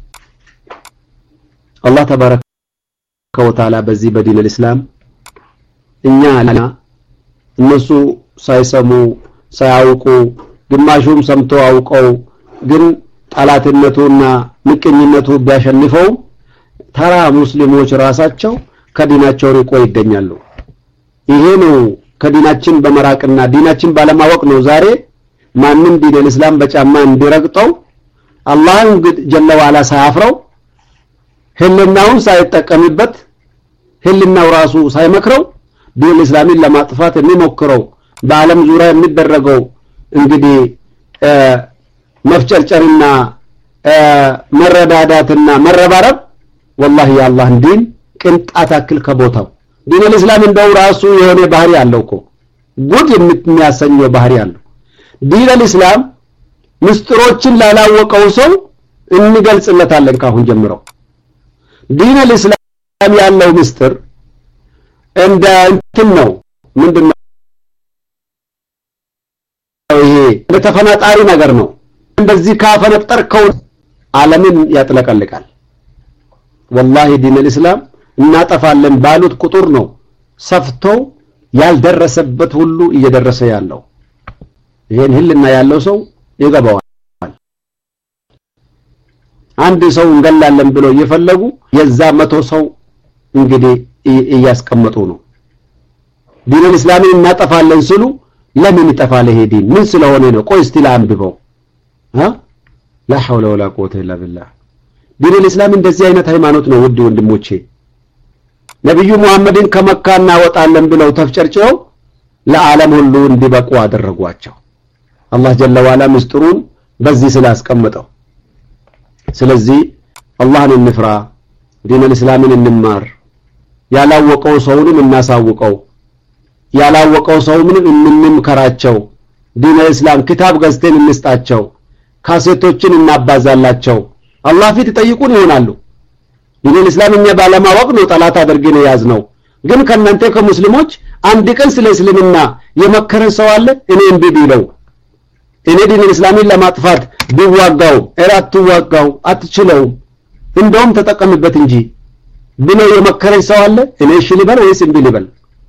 الله تبارك وتعالى በዚህ በዲን الاسلام እኛ አለና እነሱ ሳይሰሙ ሳያውቁ ግማሹም ሰምቶ አውቀው ግን ጣላትነቱና ምቀኝነቱ ቢያሸንፈው ተራ ሙስሊሞች ራሳቸው ከዲናቸው ርቆ ይገኛሉ ይሄ ነው ከዲናችን በመራቅና ዲናችን ባለማወቅ ነው ዛሬ ማንንም ዲን الاسلام በጫማ እንዲረግጠው አላህ እንግዲህ جل وعلا ሳያፍረው ህልናውን ሳይጠቀምበት ህልናው ራሱ ሳይመክረው ዲን الاسلامን ለማጥፋት የሚሞክረው በአለም ዙሪያ የሚደረገው እንግዲህ መፍጨርጨርና መረዳዳትና መረባረብ والله يا الله ዲን ቅንጣት አክል ከቦታው ዲን الاسلام እንደው ራሱ የሆነ ባህሪ አለውኮ ጉድ የሚያሰኘው ባህሪ አለው ዲን الاسلام ምስጥሮችን ላላወቀው ሰው እንገልጽለታለን ካሁን ጀምረው ዲን الاسلام ያለው ምስጥር እንደ እንትን ነው ምንድነው ይሄ ለተፈናጣሪ ነገር ነው እንደዚህ ካፈነጠርከው ዓለምን ያጥለቀልቃል والله ዲን الاسلام እናጠፋለን ባሉት ቁጥር ነው ሰፍቶ ያልደረሰበት ሁሉ እየደረሰ ያለው ይሄን ህልና ያለው ሰው ይገባዋል አንድ ሰው እንገላለን ብሎ እየፈለጉ የዛ መቶ ሰው እንግዲህ እያስቀመጡ ነው ዲን الاسلام እናጠፋለን ሲሉ ለምን ይጠፋል ይሄ ዲን ምን ስለሆነ ነው ቆይ እስቲ ላንብበው ها لا حول ولا قوه الا بالله ዲን الاسلام እንደዚህ አይነት ሃይማኖት ነው ውድ ወንድሞቼ ነብዩ መሐመድን ከመካ እናወጣለን ብለው ተፍጨርጨው ለዓለም ሁሉ እንዲበቁ አደረጓቸው አላህ ጀለ ወዐላ ምስጥሩን በዚህ ስላስቀመጠው ስለዚህ አላህን እንፍራ ዲን الاسلامን እንማር ያላወቀው ሰውንም እናሳውቀው ያላወቀው ሰውንም እንምከራቸው ዲን الاسلام ክታብ ገዝተን እንስጣቸው ካሴቶችን እናባዛላቸው አላህ ፊት ጠይቁን ይሆናሉ ዲን الاسلام እኛ ባለማወቅ ነው ጠላት አድርገን ያዝነው ግን ከናንተ ከሙስሊሞች አንድ ቀን ስለ እስልምና የመከረን ሰው አለ እኔ እንቢ ቢለው እኔ ዲን الاسلامን ለማጥፋት ቢዋጋው እራቱ ዋጋው አትችለው እንደውም ተጠቀምበት እንጂ ብሎ የመከረን ሰው አለ እኔ እሺ ልበል ወይስ እንቢ ልበል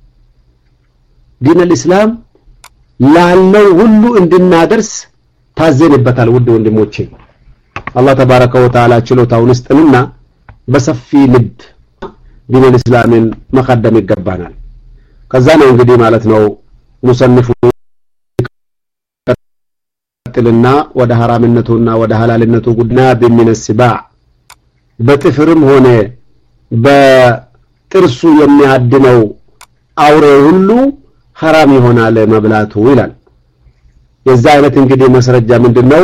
ዲን الاسلام ላለው ሁሉ እንድናደርስ ታዘንበታል ውድ ወንድሞቼ አላህ ተባረከ ወተዓላ ችሎታውን ይስጥልና በሰፊ ልብ ዲን الاسلامን መቀደም ይገባናል ከዛ ነው እንግዲህ ማለት ነው ሙሰንፉ ቀጥልና ወደ ሐራምነቱና ወደ ሐላልነቱ ጉድና በሚነስባ በጥፍርም ሆነ በጥርሱ የሚያድነው አውሬ ሁሉ ሐራም ይሆናል መብላቱ ይላል የዛ አይነት እንግዲህ መስረጃ ምንድነው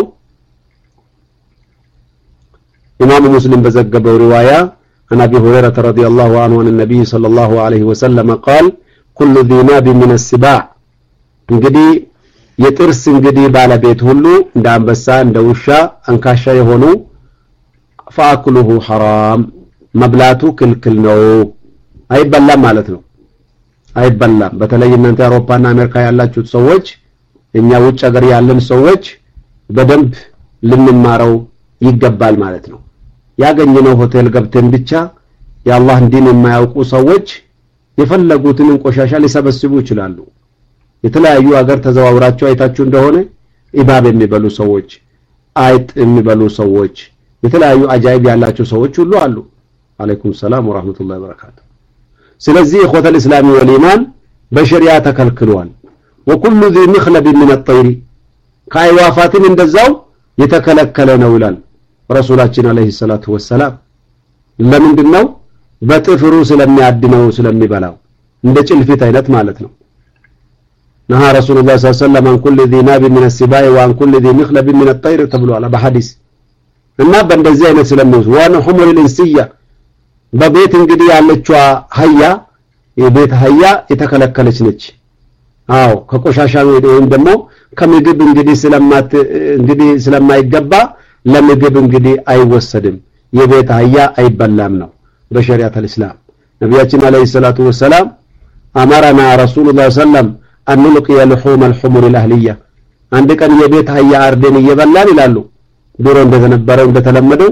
ኢማሙ ሙስሊም በዘገበው ሪዋያ عن ابي هريره رضي الله عنه عن النبي صلى الله عليه وسلم قال كل ذي ناب من السباع እንግዲህ የጥርስ እንግዲህ ባለቤት ሁሉ እንደ አንበሳ እንደ ውሻ አንካሻ የሆኑ فاكله حرام መብላቱ ክልክል ነው አይበላም ማለት ነው አይበላም በተለይ እናንተ አውሮፓና አሜሪካ ያላችሁ ሰዎች እኛ ውጭ ሀገር ያለን ሰዎች በደንብ ልንማረው ይገባል ማለት ነው ያገኘነው ሆቴል ገብተን ብቻ የአላህን ዲን የማያውቁ ሰዎች የፈለጉትን ቆሻሻ ሊሰበስቡ ይችላሉ የተለያዩ ሀገር ተዘዋውራቸው አይታችሁ እንደሆነ ኢባብ የሚበሉ ሰዎች አይጥ የሚበሉ ሰዎች የተለያዩ አጃይብ ያላቸው ሰዎች ሁሉ አሉ አለይኩም ሰላም ወራህመቱላሂ ወበረካቱ ስለዚህ እخوة الاسلام والإيمان በሸሪዓ ተከልክሏል وكل ذي مخلب من الطير ካይዋፋትን እንደዛው የተከለከለ ነው ይላል ረሱላችን አለይሂ ሰላቱ ወሰለም ለምንድነው በጥፍሩ ስለሚያድነው ስለሚበላው እንደ ጭልፊት አይነት ማለት ነው ነሃ ረሱላህ ሰለላሁ ዐለይሂ ወሰለም عن كل ذي ناب من السباع وعن كل ذي مخلب من الطير ተብሏል በሐዲስ እና በእንደዚህ አይነት ስለሚወስ ዋና ሁሙር الانسيه በቤት እንግዲህ ያለችው አህያ የቤት አህያ የተከለከለች ነች አዎ ከቆሻሻ ወይም ደግሞ ከምግብ እንግዲህ ስለማት እንግዲህ ስለማይገባ ለምግብ እንግዲህ አይወሰድም የቤት አህያ አይበላም ነው በሸሪዓት الاسلام ነብያችን አለይሂ ሰላቱ ወሰለም አማራና ረሱላህ ሰለም ان نلقي لحوم الحمر الاهليه አንድ ቀን የቤት አህያ አርደን እየበላን ይላሉ ድሮ እንደነበረው እንደተለመደው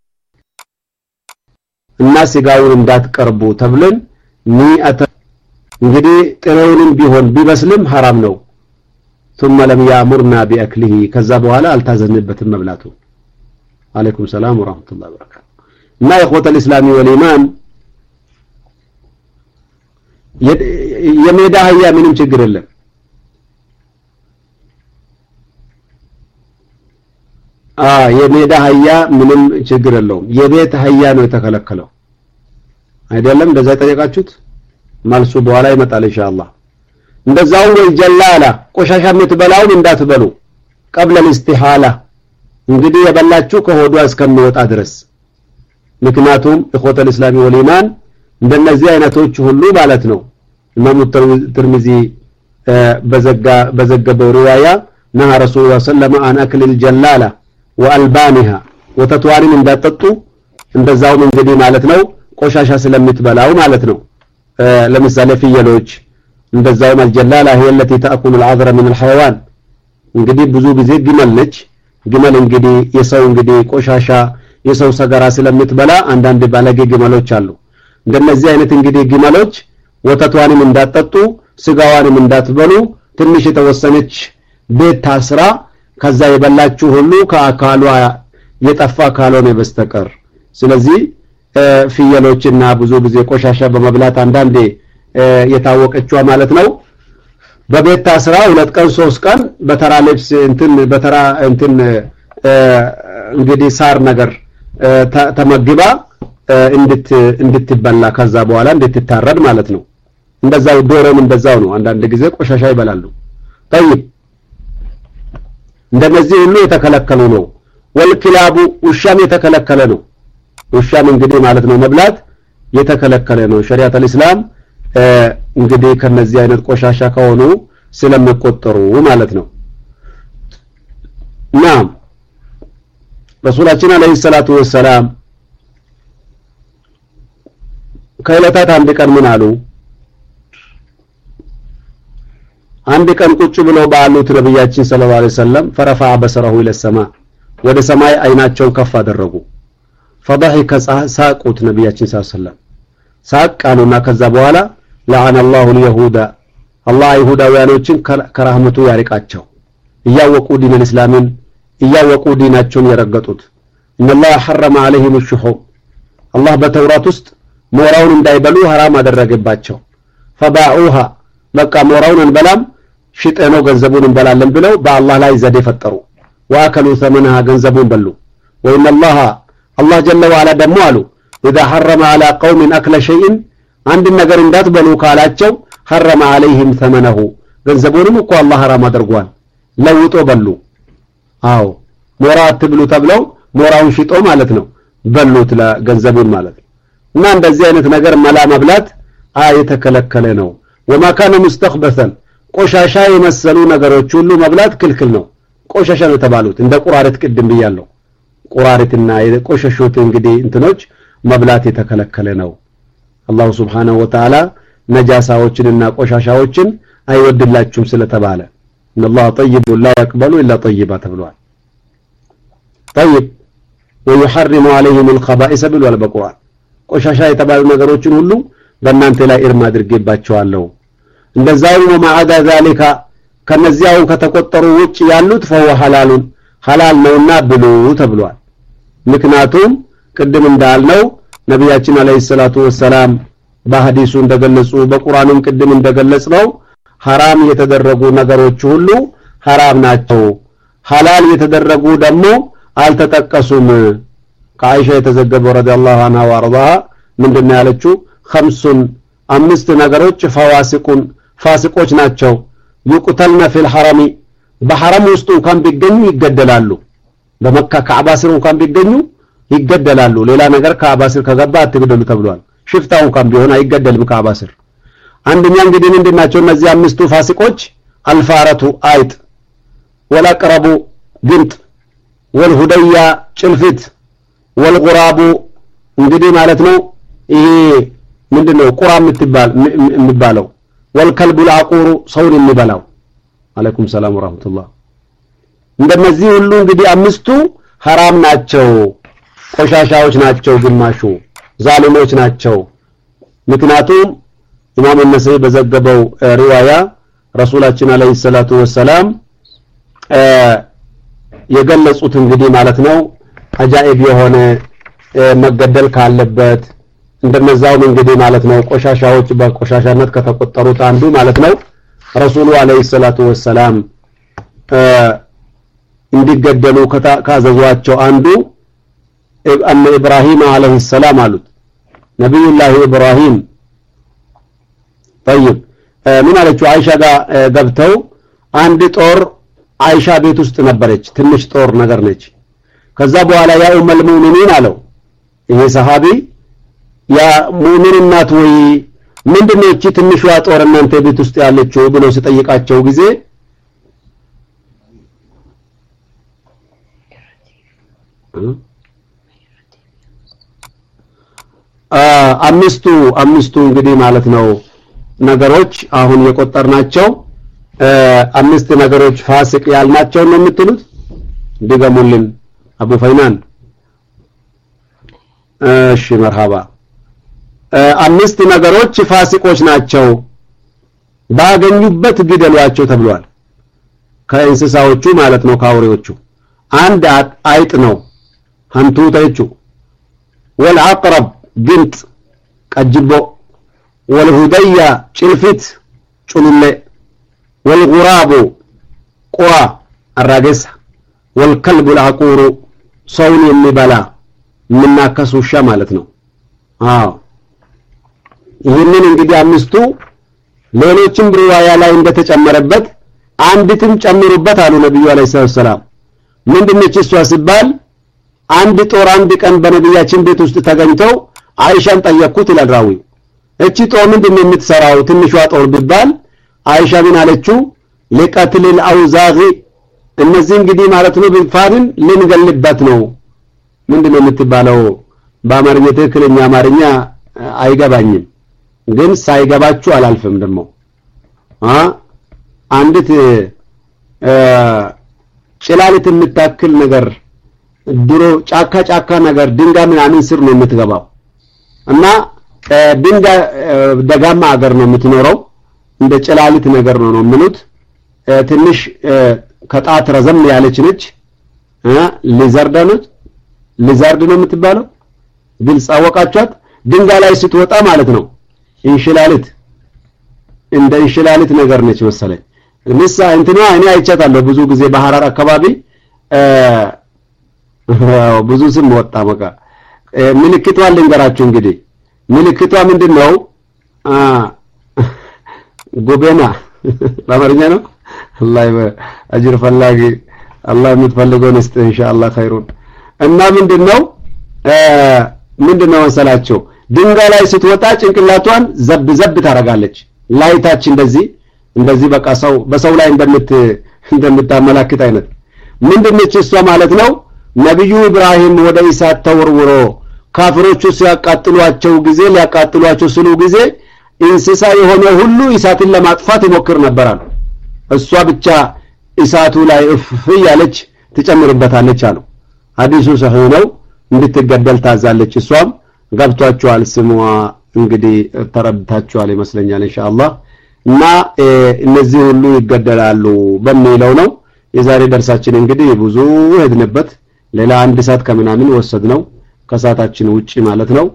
እና ስጋውን እንዳትቀርቡ ተብለን ሚአተ እንግዲህ ጥሬውንም ቢሆን ቢበስልም حرام ነው ثم لم يأمرنا بأكله ከዛ በኋላ አልታዘንበትም መብላቱ عليكم السلام ورحمة الله وبركاته እና إخوة الإسلام والإيمان የሜዳ አህያ ምንም ችግር የለም አ የሜዳ አህያ ምንም ችግር የለውም የቤት አህያ ነው የተከለከለው አይደለም እንደዛ ጠየቃችሁት መልሱ በኋላ ይመጣል ኢንሻአላህ እንደዛው ወይ ጀላላ ቆሻሻ የምትበላውን እንዳትበሉ قبل الاستحاله እንግዲህ የበላችሁ ከሆዷ እስከሚወጣ ድረስ ምክንያቱም إخوة الإسلام والإيمان እንደነዚህ አይነቶች ሁሉ ማለት ነው ኢማሙ ተርሚዚ በዘጋ በዘገበው ሪዋያ ነሃ ረሱላህ ሰለላሁ ዐን አክል الجلاله والبانها ወተቷንም እንዳጠጡ እንደዛው እንግዲህ ማለት ነው ቆሻሻ ስለምትበላው ማለት ነው ለምሳሌ ፍየሎች እንደዛው الجلاله هي التي تأكل العذر من الحيوان እንግዲህ ብዙ ጊዜ ግመል ነች ግመል እንግዲህ የሰው እንግዲህ ቆሻሻ የሰው ሰገራ ስለምትበላ አንዳንድ ባለጌ ግመሎች አሉ እንደነዚህ አይነት እንግዲህ ግመሎች ወተቷንም እንዳትጠጡ ስጋዋንም እንዳትበሉ ትንሽ የተወሰነች ቤት ታስራ ከዛ የበላችሁ ሁሉ ከአካሏ የጠፋ ካልሆነ በስተቀር ስለዚህ ፍየሎችና ብዙ ጊዜ ቆሻሻ በመብላት አንዳንዴ የታወቀችው ማለት ነው በቤት ታስራ ሁለት ቀን ሶስት ቀን በተራ ልብስ እንትን በተራ እንትን እንግዲህ ሳር ነገር ተመግባ እንድት እንድትበላ ከዛ በኋላ እንድትታረድ ማለት ነው እንደዛው ዶሮም እንደዛው ነው አንዳንድ ጊዜ ቆሻሻ ይበላሉ طيب እንደነዚህ ሁሉ የተከለከሉ ነው ወልክላቡ ውሻም የተከለከለ ነው ውሻም እንግዲህ ማለት ነው መብላት የተከለከለ ነው ሸሪዓት አልእስላም እንግዲህ ከነዚህ አይነት ቆሻሻ ከሆኑ ስለሚቆጠሩ ማለት ነው ናም ረሱላችን አለይሂ ሰላቱ ወሰላም ከዕለታት አንድ ቀን ምን አሉ አንድ ቀን ቁጭ ብሎ ባሉት ነብያችን ሰለላሁ ዐለይሂ ወሰለም ፈረፋ በሰረሁ ኢለ ሰማ ወደ ሰማይ አይናቸውን ከፍ አደረጉ فضحك ሳቁት ነብያችን ሰለላሁ ዐለይሂ ወሰለም ሳቃሉና ከዛ በኋላ لعن الله اليهود الله ይሁዳውያኖችን ከራህመቱ ያርቃቸው እያወቁ ዲን እስላምን እያወቁ ዲናቸውን የረገጡት ان الله حرم عليهم الشحوم الله በተውራት ውስጥ ሞራውን እንዳይበሉ حرام አደረገባቸው فباعوها በቃ ሞራውን እንበላም ሽጠነው ገንዘቡን እንበላለን ብለው በአላህ ላይ ዘዴ ፈጠሩ واكلوا ثمنها ገንዘቡን በሉ وان الله الله جل وعلا ደሞ አሉ اذا حرم على قوم اكل شيء አንድ ነገር እንዳትበሉ ካላቸው حرم عليهم ثمنه ገንዘቡንም እኮ አላህ حرام አድርጓል ለውጦ በሉ አዎ ሞራ አትብሉ ተብለው ሞራውን ሽጦ ማለት ነው በሉት ለገንዘቡን ማለት እና እንደዚህ አይነት ነገር መላ መብላት የተከለከለ ነው وما كان مستخبثا ቆሻሻ የመሰሉ ነገሮች ሁሉ መብላት ክልክል ነው ቆሻሻ ነው ተባሉት እንደ ቁራሪት ቅድም ብያለሁ ቁራሪትና የቆሻሾት እንግዲህ እንትኖች መብላት የተከለከለ ነው አላህ Subhanahu Wa Ta'ala ነጃሳዎችንና ቆሻሻዎችን አይወድላችሁም ስለተባለ ان الله طيب لا يقبل الا طيبا ተብሏል طيب ويحرم عليهم الخبائث ብሏል በቁርአን ቆሻሻ የተባሉ ነገሮችን ሁሉ በእናንተ ላይ እርም አድርጌባቸዋለሁ እንደዛው ማዓዳ ذلك ከነዚያው ከተቆጠሩ ውጭ ያሉት فهو حلال حلال ነውና ብሉ ተብሏል ምክንያቱም ቅድም እንዳልነው ነብያችን አለይሂ ሰላቱ ወሰላም በሐዲሱ እንደገለጹ በቁርአንም ቅድም እንደገለጽነው حرام የተደረጉ ነገሮች ሁሉ حرام ናቸው حلال የተደረጉ ደግሞ አልተጠቀሱም ከአይሻ የተዘገበው ረዲየላሁ ዐንሃ ወአርዳሃ ምንድነው ያለችው خمسون አምስት ነገሮች ፈዋሲቁን ፋሲቆች ናቸው ይቁተልና في الحرم በሐረም ውስጥ እንኳን ቢገኙ ይገደላሉ በመካ ካዕባ ስር እንኳን ቢገኙ ይገደላሉ ሌላ ነገር ካዕባ ስር ከገባ አትግደሉ ተብሏል ሽፍታው እንኳን ቢሆን አይገደልም ካዕባ ስር አንደኛ እንግዲህ ምንድናቸው እነዚህ አምስቱ ፋሲቆች አልፋረቱ አይጥ ወላቀረቡ ግንጥ ወልሁደያ ጭልፊት ወልጉራቡ እንግዲህ ማለት ነው ይሄ ምንድነው ቁራ የምትባል የሚባለው ወልከልቡ العقور ሰውን የሚበላው አለይኩም ሰላም ወራህመቱላህ እንደነዚህ ሁሉ እንግዲህ አምስቱ حرام ናቸው ቆሻሻዎች ናቸው ግማሹ ዛሊሞች ናቸው ምክንያቱም ኢማም ነሰይ በዘገበው ሪዋያ ረሱላችን አለይሂ ሰላቱ ወሰላም የገለጹት እንግዲህ ማለት ነው አጃኢብ የሆነ መገደል ካለበት እንደነዛው እንግዲህ ማለት ነው ቆሻሻዎች በቆሻሻነት ከተቆጠሩት አንዱ ማለት ነው ረሱሉ አለይሂ ሰላቱ ወሰላም እንዲገደሉ ካዘዟቸው አንዱ እነ ኢብራሂም አለይሂ ሰላም አሉት ነብዩላህ ኢብራሂም طيب ምን አለችው አይሻ ጋር ገብተው አንድ ጦር አይሻ ቤት ውስጥ ነበረች ትንሽ ጦር ነገር ነች ከዛ በኋላ ያ ኡመል ሙእሚኒን አለው ይሄ ሰሃቢ ያ ሙእሚን እናት ወይ ምንድነው እቺ ትንሿ ጦር እናንተ ቤት ውስጥ ያለችው ብሎ ሲጠይቃቸው ጊዜ አምስቱ አምስቱ እንግዲህ ማለት ነው ነገሮች አሁን የቆጠርናቸው አምስት ነገሮች ፋሲቅ ያልናቸው ነው የምትሉት ድገሙልን አቡ ፈይናን እሺ መርሃባ አምስት ነገሮች ፋሲቆች ናቸው ባገኙበት ግደሏቸው ተብሏል ከእንስሳዎቹ ማለት ነው ካውሬዎቹ አንድ አይጥ ነው ሀንቱተይቹ والعقرب ግንጥ ቀጅቦ والهدية ጭልፊት ጩሉሌ والغراب قرى الراجس والكلب العقور صون የሚበላ ምናከሱ ሻ ማለት ነው አዎ ይሄንን እንግዲህ አምስቱ ሌሎችም ሪዋያ ላይ እንደተጨመረበት አንዲትም ጨምሩበት አሉ ነብዩ አለይሂ ሰላም ምንድነች እሷ ሲባል አንድ ጦር አንድ ቀን በነብያችን ቤት ውስጥ ተገኝተው አይሻን ጠየቁት ይላል ራዊ እቺ ጦር ምንድነው የምትሰራው ትንሿ ጦር ቢባል አይሻ ምን አለችው ለቀትል الأوزاغ እነዚህ እንግዲህ ማለት ነው ቢፋርን ልንገልበት ነው ምንድነው የምትባለው በአማርኛ ትክክለኛ አማርኛ አይገባኝም ግን ሳይገባችሁ አላልፍም ደሞ አ አንዲት ጭላሊት የምታክል ነገር ድሮ ጫካ ጫካ ነገር ድንጋይ ምናምን ስር ነው የምትገባው እና ድንጋይ ደጋማ ሀገር ነው የምትኖረው እንደ ጭላሊት ነገር ነው ነው የሚሉት ትንሽ ከጣት ረዘም ያለች ነች ሊዛርድ ነው ሊዛርድ ነው የምትባለው ግልጽ አወቃችኋት ድንጋይ ላይ ስትወጣ ማለት ነው እንሽላሊት እንደ እንሽላሊት ነገር ነች መሰለኝ ንሳ እንትኗ እኔ አይቻታለሁ ብዙ ጊዜ በሐራር አካባቢ ብዙ ስም ወጣ በቃ ምልክቷ ልንገራችሁ እንግዲህ ምልክቷ ምንድነው አ ጎበና በአማርኛ ነው አላህ አጅር ፈላጊ አላህ የምትፈልገውን እስጥ ኢንሻአላህ ኸይሩን እና ምንድነው ምንድነው መሰላችሁ ድንጋይ ላይ ስትወጣ ጭንቅላቷን ዘብ ዘብ ታረጋለች ላይታች እንደዚህ እንደዚህ በቃ ሰው በሰው ላይ እንደምት እንደምታመላክት አይነት ምንድነች እሷ ማለት ነው ነብዩ ኢብራሂም ወደ ኢሳት ተወርውሮ ካፍሮቹ ሲያቃጥሏቸው ጊዜ ሊያቃጥሏቸው ስሉ ጊዜ እንስሳ የሆነ ሁሉ ኢሳትን ለማጥፋት ይሞክር ነበራል እሷ ብቻ ኢሳቱ ላይ እፍ ያለች ትጨምርበታለች አሉ ሐዲሱ ሰሂህ ነው እንድትገደል ታዛለች እሷም ገብቷቸዋል ስሟ እንግዲህ ተረድታቸዋል ይመስለኛል ኢንሻአላህ እና እነዚህ ሁሉ ይገደላሉ በሚለው ነው የዛሬ ደርሳችን እንግዲህ ብዙ ሄድንበት ሌላ አንድ ሰዓት ከምናምን ወሰድነው ከሰዓታችን ውጪ ማለት ነው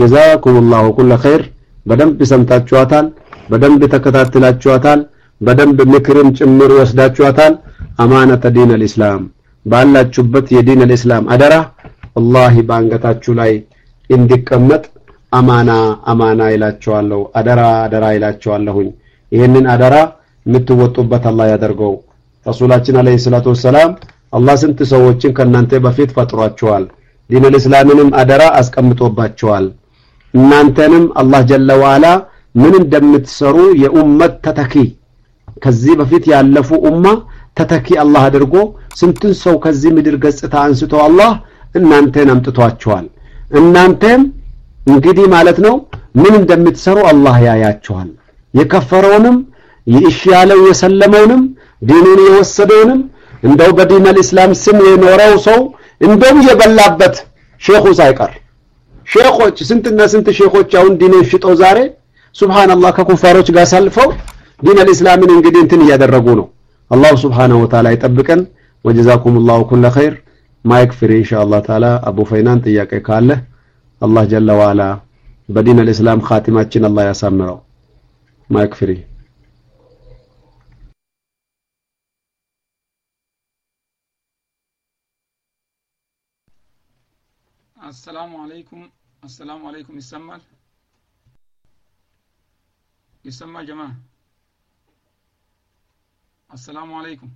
ጀዛኩሙላሁ ኩለ ኸይር በደንብ ሰምታችኋታል በደንብ ተከታትላችኋታል በደንብ ምክርም ጭምር ወስዳችኋታል አማነተ ዲን الاسلام ባላችሁበት የዲን الاسلام አደራ والله ባንገታችሁ ላይ እንዲቀመጥ አማና አማና ይላችኋለሁ አደራ አደራ ይላችኋለሁኝ ይሄንን አደራ የምትወጡበት አላህ ያደርገው ረሱላችን አለይሂ ሰላቱ ወሰለም አላህ ስንት ሰዎችን ከናንተ በፊት ፈጥሯቸዋል ዲን الاسلامንም አደራ አስቀምጦባቸዋል እናንተንም አላህ ጀለ ወአላ ምን እንደምትሰሩ የኡመት ተተኪ ከዚህ በፊት ያለፉ ኡማ ተተኪ አላህ አድርጎ ስንቱን ሰው ከዚህ ምድር ገጽታ አንስቶ አላህ እናንተን አምጥቷቸዋል እናንተም እንግዲህ ማለት ነው ምን እንደምትሰሩ አላህ ያያቸዋል የከፈረውንም ይሽያለው የሰለመውንም ዲኑን የወሰደውንም እንደው በዲን الاسلام ስም የኖረው ሰው እንደው የበላበት ሼኹ ሳይቀር ሼኾች ስንትና ስንት ሼኾች አሁን ዲንን ሽጠው ዛሬ ሱብሃንአላህ ከኩፋሮች ጋር ሳልፈው ዲን الاسلامን እንግዲህ እንትን ያደረጉ ነው አላህ Subhanahu Wa Ta'ala ይጠብቀን ወጀዛኩሙላሁ ኩለ ኸይር ማይክ ፍሪ ኢንሻአላህ ተዓላ አቡ ፈይናን ጥያቄ ካለ አላህ ጀለ ወአላ በዲን الاسلام ኻቲማችን አላህ ያሳምረው ማይክ ፍሪ السلام عليكم السلام عليكم يسمع يسمع جماعة السلام عليكم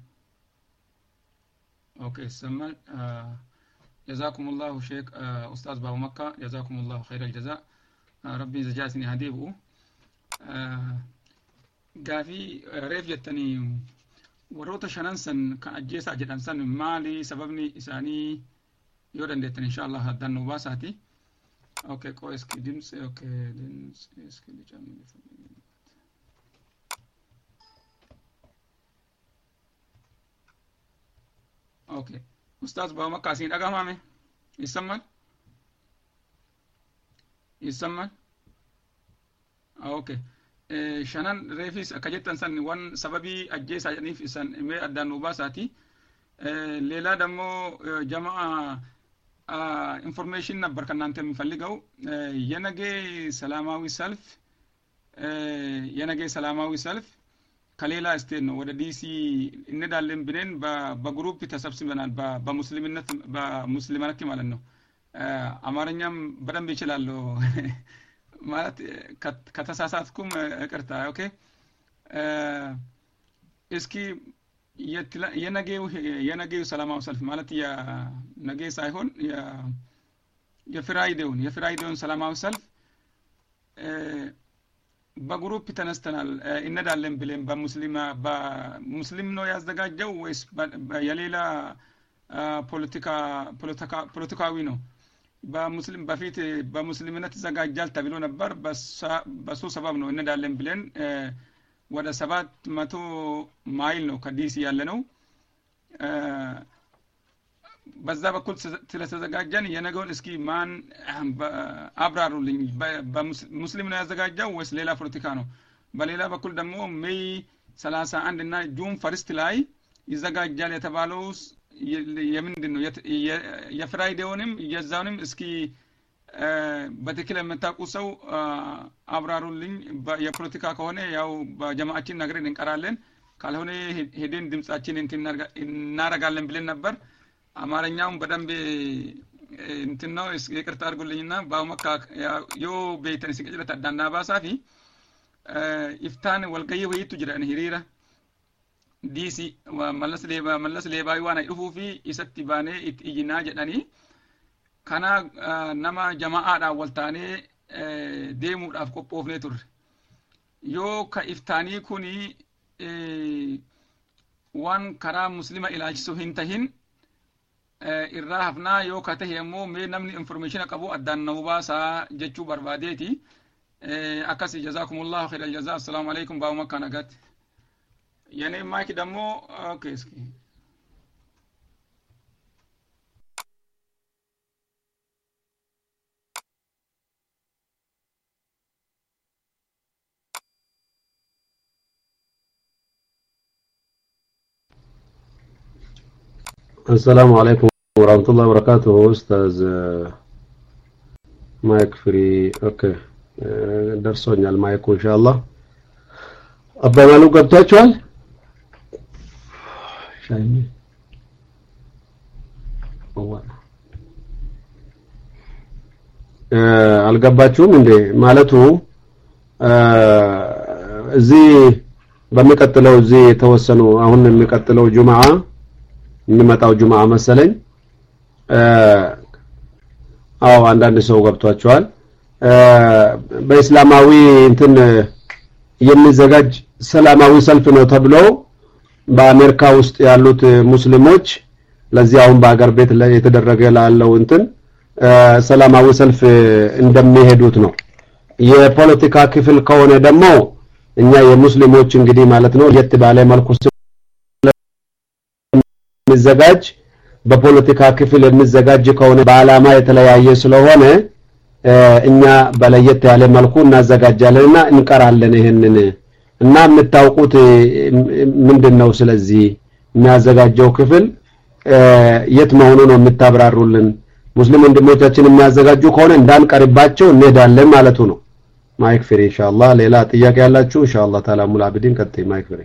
اوكي يسمع آه جزاكم الله شيخ آه استاذ بابو مكة جزاكم الله خير الجزاء آه ربي زجاتني هديبه آه قافي ريف جتني وروتا شننسن كان اجيسا جدنسن مالي سببني اساني يودن ديتن ان شاء الله هدن وباساتي اوكي كويس كديمس اوكي دينس اسكي جامي ኦኬ ኡስታዝ ባውመካ ሲን አጋማሜ ይሰማል ይሰማል ኦኬ ሸናን ሬፊስ ከጀተን ሰን ዋን ሰበቢ አጀሳ ኒፍ ሰን ሜ አዳኑ ባሳቲ ሌላ ደግሞ ጀማዓ ኢንፎርሜሽን ነበር ከናንተ የሚፈልገው የነገ ሰላማዊ ሰልፍ የነገ ሰላማዊ ሰልፍ ከሌላ ስቴት ነው ወደ ዲሲ እንዳለን ብለን በግሩፕ ተሰብስበናል በሙስሊምነት በሙስሊማነት ማለት ነው አማርኛም በደንብ ይችላል ማለት ከተሳሳትኩም ይቅርታ ኦኬ እስኪ የነገው የነገው ሰላማዊ ሰልፍ ማለት የነገ ሳይሆን የፍራይዴውን የፍራይዴውን ሰላማዊ ሰልፍ በግሩፕ ተነስተናል እንዳለን ብለን በሙስሊማ በሙስሊም ነው ያዘጋጀው ወይስ የሌላ ፖለቲካ ፖለቲካ ፖለቲካዊ ነው በሙስሊም በፊት በሙስሊምነት ተዘጋጃል ተብሎ ነበር በሱ ሰበብ ነው እንዳለን ብለን ወደ ሰባት መቶ ማይል ነው ከዲሲ ያለ ነው በዛ በኩል ስለተዘጋጀን የነገውን እስኪ ማን አብራሩልኝ በሙስሊም ነው ያዘጋጀው ወይስ ሌላ ፖለቲካ ነው በሌላ በኩል ደግሞ ሜይ ሰላሳ አንድ እና ጁን ፈርስት ላይ ይዘጋጃል የተባለው የምንድነው የፍራይዴውንም የዛውንም እስኪ በትክክል የምታውቁ ሰው አብራሩልኝ የፖለቲካ ከሆነ ያው በጀማዓችን ነገርን እንቀራለን ካልሆነ ሄደን ድምጻችን እናረጋለን ብለን ነበር አማርኛውን በደንብ እንትን ነው ይቅርታ አድርጉልኝና ባውመካ ዮ ቤተን ሲቀጭለ ተዳና ባሳፊ ኢፍታን ወልገየ ወይቱ ጅራን ሂሪራ ዲሲ መለስ ሌባ መለስ ሌባ ይዋና ይፉፊ ኢሰትባኔ ኢትይና ጀዳኒ ካና ነማ ጀማዓዳ ወልታኔ deemuudhaaf qophoofnee turre yoo ka iftaanii kuni waan karaa muslima ilaalchisu hin tahin irraa hafnaa yoo ka tahe immoo mee namni information qabu addaan nu baasaa jechuu barbaadeeti akkasi jazakumullahu khairal jazaa assalamu alaykum baawuma kana gat yani maaki dammo okay السلام عليكم ورحمة الله وبركاته أستاذ مايك فري أوكي درسوني المايك إن شاء الله أبا مالو قبتاچوال شايني አልገባችሁም እንዴ ማለቱ እዚህ በሚቀጥለው እዚህ የተወሰኑ አሁን የሚቀጥለው ጁማዓ የሚመጣው ጁማዓ መሰለኝ አዎ አንዳንድ ሰው ገብቷቸዋል በእስላማዊ እንትን የሚዘጋጅ ሰላማዊ ሰልፍ ነው ተብሎ በአሜሪካ ውስጥ ያሉት ሙስሊሞች ለዚህ አሁን በአገር ቤት ላይ የተደረገ ላለው እንትን ሰላማዊ ሰልፍ እንደሚሄዱት ነው የፖለቲካ ክፍል ከሆነ ደግሞ እኛ የሙስሊሞች እንግዲህ ማለት ነው የትባለ መልኩ የሚዘጋጅ በፖለቲካ ክፍል የሚዘጋጅ ከሆነ በአላማ የተለያየ ስለሆነ እኛ በለየት ያለ መልኩ እናዘጋጃለንና እንቀራለን ይሄንን እና የምታውቁት ምንድነው ስለዚህ የሚያዘጋጀው ክፍል የት መሆኑ ነው የምታብራሩልን ሙስሊም ወንድሞቻችን የሚያዘጋጁ ከሆነ እንዳንቀርባቸው እንሄዳለን ማለቱ ነው ማይክ ፍሪ ኢንሻአላህ ሌላ ጥያቄ ያላችሁ ኢንሻአላህ ተዓላ ሙላብዲን ቀጥይ ማይክ ፍሪ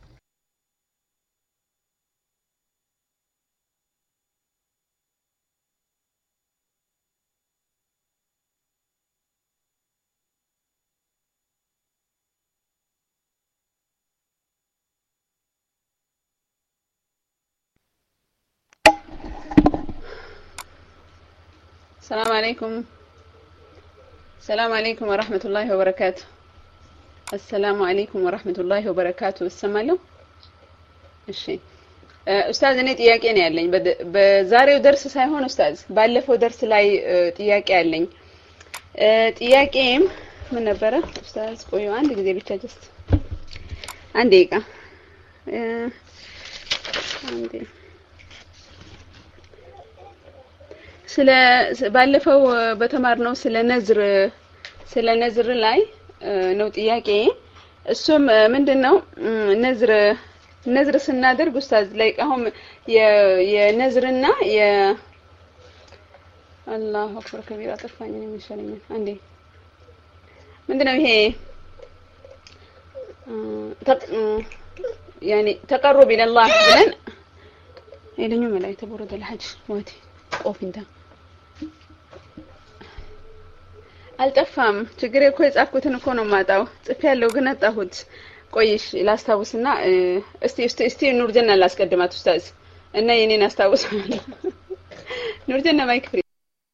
السلام عليكم السلام عليكم ورحمة الله وبركاته السلام عليكم ورحمة الله وبركاته السمالو الشيء أستاذ أنا تياكي أنا يالين بزاري ودرس سايهون أستاذ بالفو درس لاي تياكي يالين تياكي من نبرة أستاذ قويو عندك زي بيتشاجست عندك عندي ስለ ባለፈው በተማርነው ስለ ነዝር ስለ ነዝር ላይ ነው ጥያቄ እሱም ምንድነው ነዝር ነዝር ስናደርግ ኡስታዝ ላይ አሁን የነዝርና የ አላሁ አክበር ከቢራ ጠፋኝ ነው የሚሻለኝ አንዴ ምንድነው ይሄ يعني تقرب الى الله ብለን ይለኛው መላይ ተቦረደ الحج ወቲ ኦፍ እንታ አልጠፋም ችግሬ እኮ የጻፍኩትን እኮ ነው ማጣው ጽፌ ያለው ግን አጣሁት ቆይሽ ላስታውስና እስቲ እስቲ እስቲ ኑርጀና ላስቀድማት ኡስታዝ እና የኔን አስታውሳለሁ ኑርጀና ማይክ ፍሪ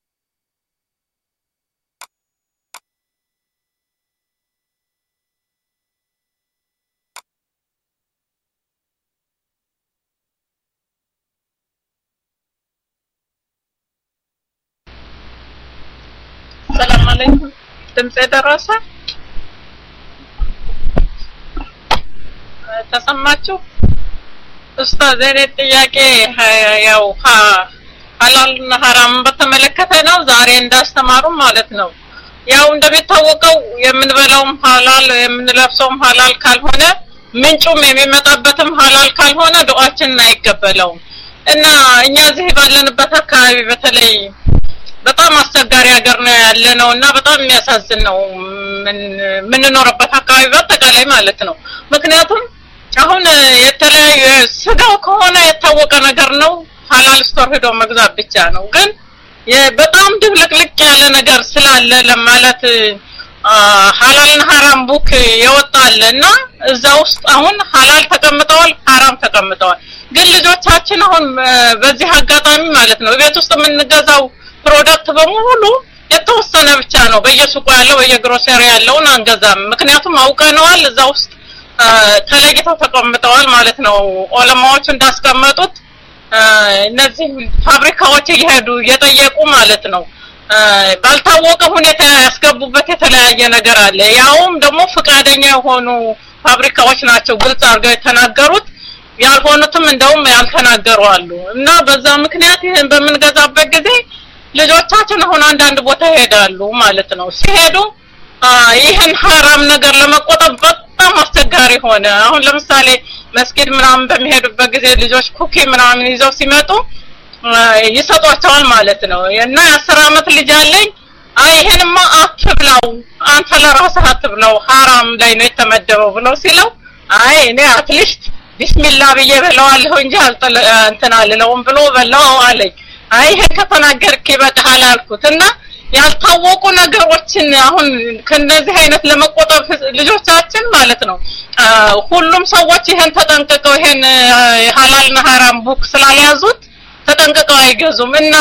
السلام عليكم ድምጽ ደረሰ ተሰማችሁ ኡስታዝ እኔ ጥያቄ ያው ሐላልና ሐራም በተመለከተ ነው ዛሬ እንዳስተማሩ ማለት ነው ያው እንደሚታወቀው የምንበላውም ሐላል የምንለብሰውም ሐላል ካልሆነ ምንጩም የሚመጣበትም ሐላል ካልሆነ ዱዓችንን አይቀበለውም እና እኛ እዚህ ባለንበት አካባቢ በተለይ በጣም አስቸጋሪ ሀገር ነው ያለነውና በጣም የሚያሳዝን ነው ምን ኖርበት አካባቢ በተቃላይ ማለት ነው ምክንያቱም አሁን የተለያየ ስጋው ከሆነ የታወቀ ነገር ነው ሐላል ስቶር ሄዶ መግዛት ብቻ ነው ግን በጣም ድብልቅልቅ ያለ ነገር ስላለ ለማለት ሐላልን ሐራም ቡክ ይወጣልና እዛ ውስጥ አሁን ሐላል ተቀምጠዋል ሐራም ተቀምጠዋል ግን ልጆቻችን አሁን በዚህ አጋጣሚ ማለት ነው ቤት ውስጥ የምንገዛው ፕሮዳክት በሙሉ የተወሰነ ብቻ ነው በየሱቁ ያለው በየግሮሰሪ ያለውን አንገዛም ምክንያቱም አውቀነዋል እዛ ውስጥ ተለይተው ተቀምጠዋል ማለት ነው ዑለማዎች እንዳስቀመጡት እነዚህ ፋብሪካዎች ይሄዱ እየጠየቁ ማለት ነው ባልታወቀ ሁኔታ ያስገቡበት የተለያየ ነገር አለ ያውም ደግሞ ፍቃደኛ የሆኑ ፋብሪካዎች ናቸው ግልጽ አድርገው የተናገሩት ያልሆኑትም እንደውም ያልተናገሩ አሉ እና በዛ ምክንያት ይሄን በመንገዛበት ጊዜ ልጆቻችን አሁን አንዳንድ ቦታ ይሄዳሉ ማለት ነው ሲሄዱ ይሄን ሐራም ነገር ለመቆጠብ በጣም አስቸጋሪ ሆነ አሁን ለምሳሌ መስጊድ ምናምን በሚሄዱበት ጊዜ ልጆች ኩኪ ምናምን ይዘው ሲመጡ ይሰጧቸዋል ማለት ነው እና የአስር አመት ልጅ አለኝ አይ ይሄንማ አትብላው አንተ ለራስህ አትብላው ሐራም ላይ ነው የተመደበው ብለው ሲለው አይ እኔ አትሊስት ቢስሚላህ ብዬ በለዋለሁ እንጂ እንትን አልለውም ብሎ በላው አለኝ አይ ይሄ ከተናገርክ ይበቃል አልኩትና ያልታወቁ ነገሮችን አሁን ከነዚህ አይነት ለመቆጠብ ልጆቻችን ማለት ነው ሁሉም ሰዎች ይሄን ተጠንቅቀው ይሄን ሐላልና ሐራም ቡክ ስላልያዙት ተጠንቅቀው አይገዙም እና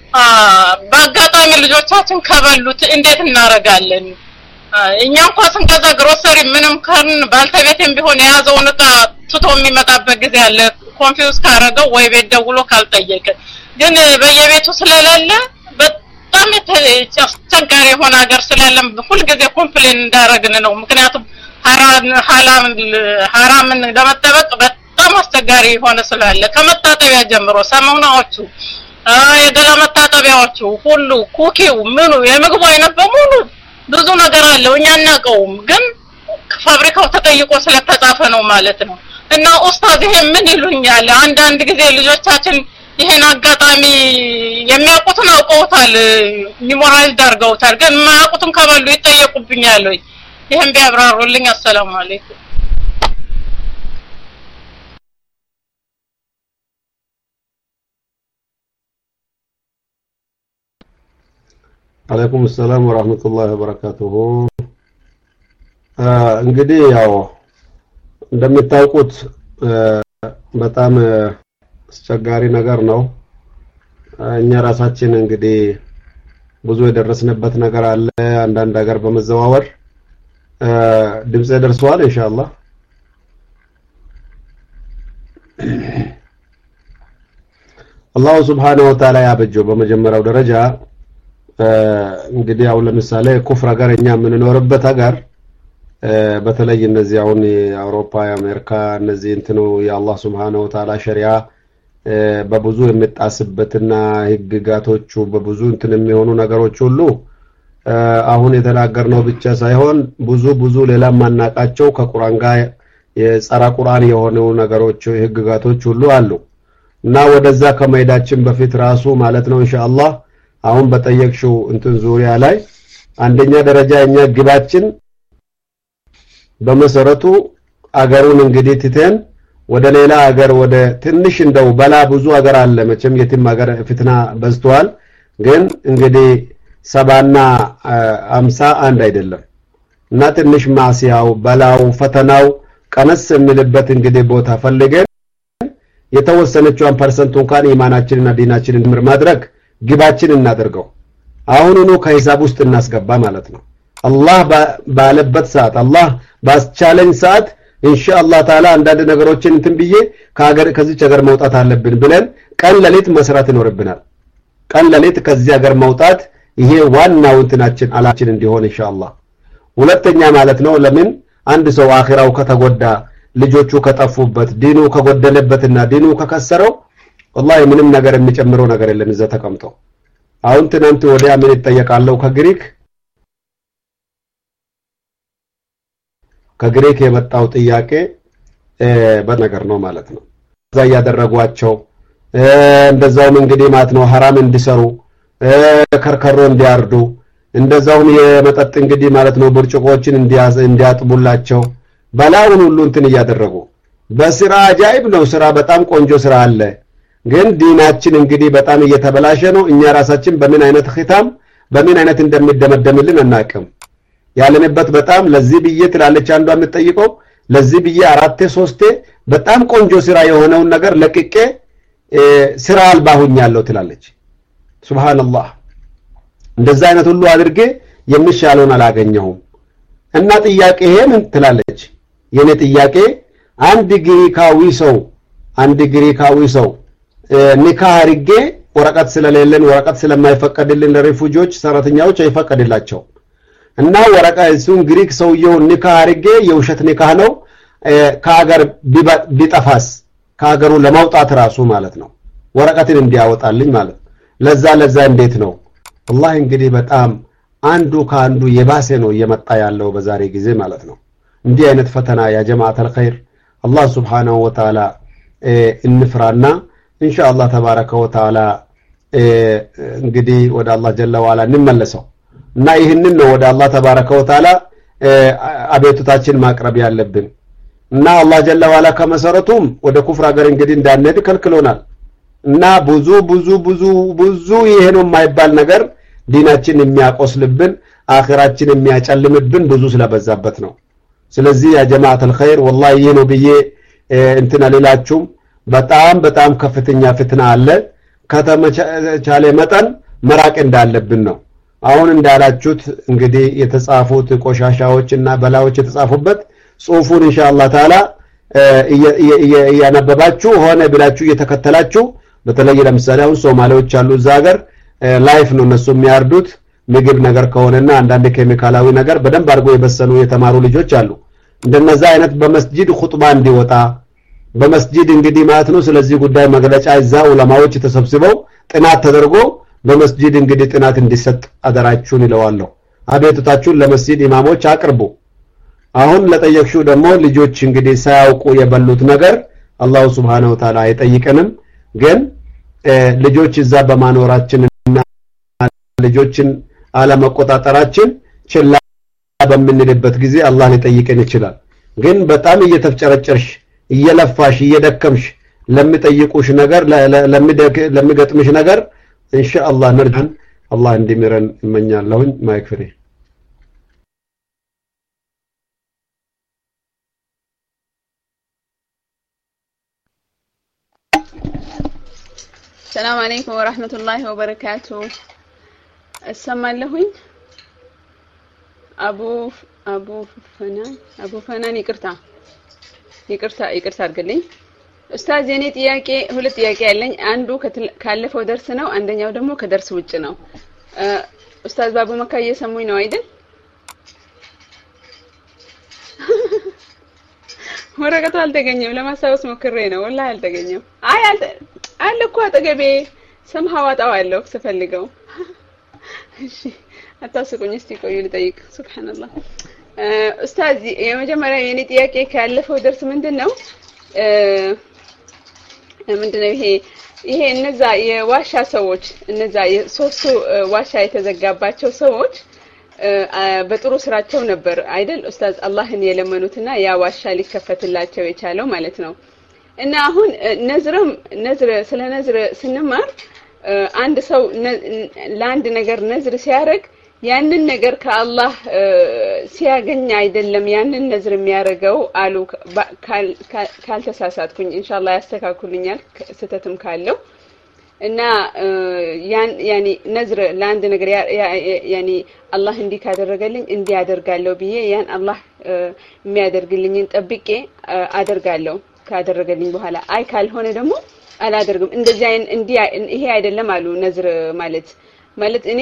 በአጋጣሚ ልጆቻችን ከበሉት እንዴት እናረጋለን እኛ እንኳን ስንገዛ ግሮሰሪ ምንም ካን ባልተቤትም ቢሆን ያዘውን ዕቃ ትቶ የሚመጣበት ጊዜ አለ ኮንፊውዝ ካረገው ወይ ቤት ደውሎ ካልጠየቀ ግን በየቤቱ ስለሌለ በጣም ተጨንቃሪ የሆነ ሀገር ስላለም ሁሉ ጊዜ ኮምፕሌን እንዳረግን ነው ምክንያቱም ሐራም ሐላም ሐራምን ለመጠበቅ በጣም አስቸጋሪ የሆነ ስላለ ከመታጠቢያ ጀምሮ ሰሞናዎቹ የገላ መታጠቢያዎቹ ሁሉ ኩኪው ምኑ የምግቡ አይነት በሙሉ ብዙ ነገር አለው እኛ እናቀውም ግን ፋብሪካው ተጠይቆ ስለተጻፈ ነው ማለት ነው እና ኡስታዝ ይሄ ምን ይሉኛል አንድ አንድ ጊዜ ልጆቻችን ይሄን አጋጣሚ የሚያውቁትን አውቀውታል ኒሞራይዝ ዳርገውታል ግን ማያውቁትን ከበሉ ይጠየቁብኛል ወይ ይሄን ቢያብራሩልኝ አሰላሙ አለይኩም አለይኩም ሰላም ወራህመቱላሂ ወበረካቱሁ እንግዲህ ያው እንደምታውቁት በጣም አስቸጋሪ ነገር ነው እኛ ራሳችን እንግዲህ ብዙ የደረስንበት ነገር አለ አንዳንድ ሀገር በመዘዋወር ድምጽ ደርሷል ኢንሻአላህ አላህ Subhanahu Wa Ta'ala ያበጀው በመጀመሪያው ደረጃ እንግዲህ አሁን ለምሳሌ ኩፍር ሀገር እኛ የምንኖርበት ሀገር በተለይ እነዚህ አሁን የአውሮፓ የአሜሪካ እነዚህ እንትኑ የአላህ Subhanahu Wa Ta'ala ሸሪዓ በብዙ የሚጣስበትና ህግጋቶቹ በብዙ እንትን የሚሆኑ ነገሮች ሁሉ አሁን የተናገርነው ብቻ ሳይሆን ብዙ ብዙ ሌላ ማናቃቸው ከቁርአን ጋር የጸራ ቁርአን የሆኑ ነገሮች ህግጋቶች ሁሉ አሉ እና ወደዛ ከመሄዳችን በፊት ራሱ ማለት ነው ኢንሻአላህ አሁን በጠየቅሽው እንትን ዙሪያ ላይ አንደኛ ደረጃ እኛ ግባችን በመሰረቱ አገሩን እንግዲህ ትተን ወደ ሌላ አገር ወደ ትንሽ እንደው በላ ብዙ አገር አለ መቼም የትም አገር ፍትና በዝቷል ግን እንግዲህ ሰባና አምሳ አንድ አይደለም እና ትንሽ ማሲያው በላው ፈተናው ቀነስ የሚልበት እንግዲህ ቦታ ፈልገን የተወሰነችውን ፐርሰንት እንኳን ኢማናችንና ዲናችንን ምር ማድረግ ግባችን እናደርገው አሁንኑ ከሂሳብ ውስጥ እናስገባ ማለት ነው አላህ ባለበት ሰዓት አላህ ባስቻለኝ ሰዓት ኢንሻአላህ ተዓላ አንዳንድ ነገሮችን እንትን ብዬ ከሀገር ከዚህ ሀገር መውጣት አለብን ብለን ቀን ለሊት መስራት ይኖርብናል ቀን ለሊት ከዚህ ሀገር መውጣት ይሄ ዋናው እንትናችን አላችን እንዲሆን ኢንሻአላህ ሁለተኛ ማለት ነው ለምን አንድ ሰው አኺራው ከተጎዳ ልጆቹ ከጠፉበት ዲኑ ከጎደለበትና ዲኑ ከከሰረው والله ምንም ነገር የሚጨምረው ነገር የለም እዛ ተቀምጦ አሁን ትናንት ወዲያ ምን ይጠየቃለው ከግሪክ ከግሪክ የመጣው ጥያቄ በነገር ነው ማለት ነው እዛ ያደረጓቸው እንደዛው እንግዲህ ማለት ነው حرام እንዲሰሩ ከርከሮ እንዲያርዱ እንደዛውም የመጠጥ እንግዲህ ማለት ነው ብርጭቆችን እንዲያዝ እንዲያጥቡላቸው በላውን ሁሉ እንትን ያደረጉ በስራ አጃይብ ነው ስራ በጣም ቆንጆ ስራ አለ ግን ዲናችን እንግዲህ በጣም እየተበላሸ ነው እኛ ራሳችን በምን አይነት ኺታም በምን አይነት እንደሚደመደምልን እናቀም ያለንበት በጣም ለዚህ ብዬ ትላለች አንዷ የምትጠይቀው ለዚህ ብዬ አራቴ ሶስቴ በጣም ቆንጆ ስራ የሆነውን ነገር ለቅቄ ስራ አልባሁኛለሁ ትላለች ሱብሃንአላህ እንደዛ አይነት ሁሉ አድርጌ የሚሻለውን አላገኘሁም እና ጥያቄ ምን ትላለች የኔ ጥያቄ አንድ ግሪካዊ ሰው አንድ ግሪካዊ ሰው ኒካህ አርጌ ወረቀት ስለሌለን ወረቀት ስለማይፈቀድልን ለሪፉጂዎች ሰራተኛዎች አይፈቀድላቸው እና ወረቀት እሱን ግሪክ ሰውየው ኒካህ አርጌ የውሸት ኒካህ ነው ከሀገር ቢጠፋስ ከሀገሩ ለማውጣት ራሱ ማለት ነው ወረቀትን እንዲያወጣልኝ ማለት ለዛ ለዛ እንዴት ነው والله እንግዲህ በጣም አንዱ ካንዱ የባሰ ነው እየመጣ ያለው በዛሬ ጊዜ ማለት ነው እንዲህ አይነት ፈተና ያ ጀማዓት الخير الله سبحانه وتعالى እንፍራና ኢንሻአላህ ተባረከ ወተዓላ እንግዲህ ወደ አላህ ጀለ ወዓላ እንመለሰው እና ይሄንን ነው ወደ አላህ ተባረከ ወተዓላ አቤቱታችን ማቅረብ ያለብን እና አላህ ጀለ ወዓላ ከመሰረቱም ወደ ኩፍር ሀገር እንግዲህ እንዳንሄድ ከልክሎናል እና ብዙ ብዙ ብዙ ብዙ ይሄ ነው የማይባል ነገር ዲናችን የሚያቆስልብን አኺራችን የሚያጨልምብን ብዙ ስለበዛበት ነው ስለዚህ ያ ጀማዓት الخير والله ይሄ ነው ብዬ እንትና ሌላችሁም በጣም በጣም ከፍተኛ ፍትና አለ ከተመቻለ መጠን መራቅ እንዳለብን ነው አሁን እንዳላችሁት እንግዲህ የተጻፉት ቆሻሻዎችና በላዎች የተጻፉበት ጽሁፉን ኢንሻአላህ ተዓላ ያነበባችሁ ሆነ ብላችሁ እየተከተላችሁ በተለይ ለምሳሌ አሁን ሶማሌዎች አሉ ዛገር ላይፍ ነው እነሱ የሚያርዱት ምግብ ነገር ከሆነና አንዳንድ ኬሚካላዊ ነገር በደንብ አድርጎ የበሰሉ የተማሩ ልጆች አሉ እንደነዛ አይነት በመስጂድ ኹጥባ እንዲወጣ በመስጂድ እንግዲህ ማለት ነው ስለዚህ ጉዳይ መግለጫ ይዛው ዑለማዎች ተሰብስበው ጥናት ተደርጎ በመስጂድ እንግዲህ ጥናት እንዲሰጥ አደራችሁን ይለዋለሁ አቤቱታችሁን ለመስጂድ ኢማሞች አቅርቡ አሁን ለጠየቅሽው ደግሞ ልጆች እንግዲህ ሳያውቁ የበሉት ነገር አላህ Subhanahu Wa Ta'ala አይጠይቀንም ግን ልጆች እዛ በማኖራችንና ልጆችን አለመቆጣጠራችን ችላ በምንልበት ጊዜ አላህ ሊጠይቀን ይችላል ግን በጣም እየተፍጨረጨርሽ እየለፋሽ እየደከምሽ ለሚጠይቁሽ ነገር ለሚገጥምሽ ነገር ኢንሻአላህ ነርጃን አላህ እንዲምረን እመኛለሁ ማይክፍሪ السلام عليكم ورحمة الله وبركاته السمالهوين أبو أبو فنان أبو فنان يقرتا يقرتا يقرتا أرجلين أستاذ يعني تياكي هو تياكي علين عنده كالفه درسنا وعندنا يودمو كدرس وجنا أستاذ بابو مكة يسمونه أيضا ورقة هل تجنيم لما سوس مكرينا ولا هل تجنيم آي هل አለ እኮ አጠገቤ ሰምሃው አጣዋለሁ ስፈልገው እሺ አታስቁኝ እስቲ ቆዩ ልጠይቅ ሱብሃንአላህ ኡስታዝ የመጀመሪያ የኔ ጥያቄ ካለፈው ደርስ ምንድነው ምንድነው ይሄ ይሄ እነዛ የዋሻ ሰዎች እነዛ የሶስቱ ዋሻ የተዘጋባቸው ሰዎች በጥሩ ስራቸው ነበር አይደል ኡስታዝ አላህን የለመኑትና ያ ዋሻ ሊከፈትላቸው የቻለው ማለት ነው እና አሁን ነዝርም ነዝር ስለ ነዝር ስንማር አንድ ሰው ለአንድ ነገር ነዝር ሲያደርግ ያንን ነገር ከአላህ ሲያገኝ አይደለም ያንን ነዝር የሚያደርገው አሉ ካልተሳሳትኩኝ ኢንሻአላህ ያስተካክሉኛል ስተትም ካለው እና ያን ያኒ ነዝር ለአንድ ነገር ያኒ አላህ እንዲህ ካደረገልኝ እንዲህ ያደርጋለሁ ብዬ ያን አላህ የሚያደርግልኝን ጠብቄ አደርጋለሁ ካደረገልኝ በኋላ አይ ካልሆነ ደግሞ አላደርግም እንደዚህ እንዲህ ይሄ አይደለም አሉ ነዝር ማለት ማለት እኔ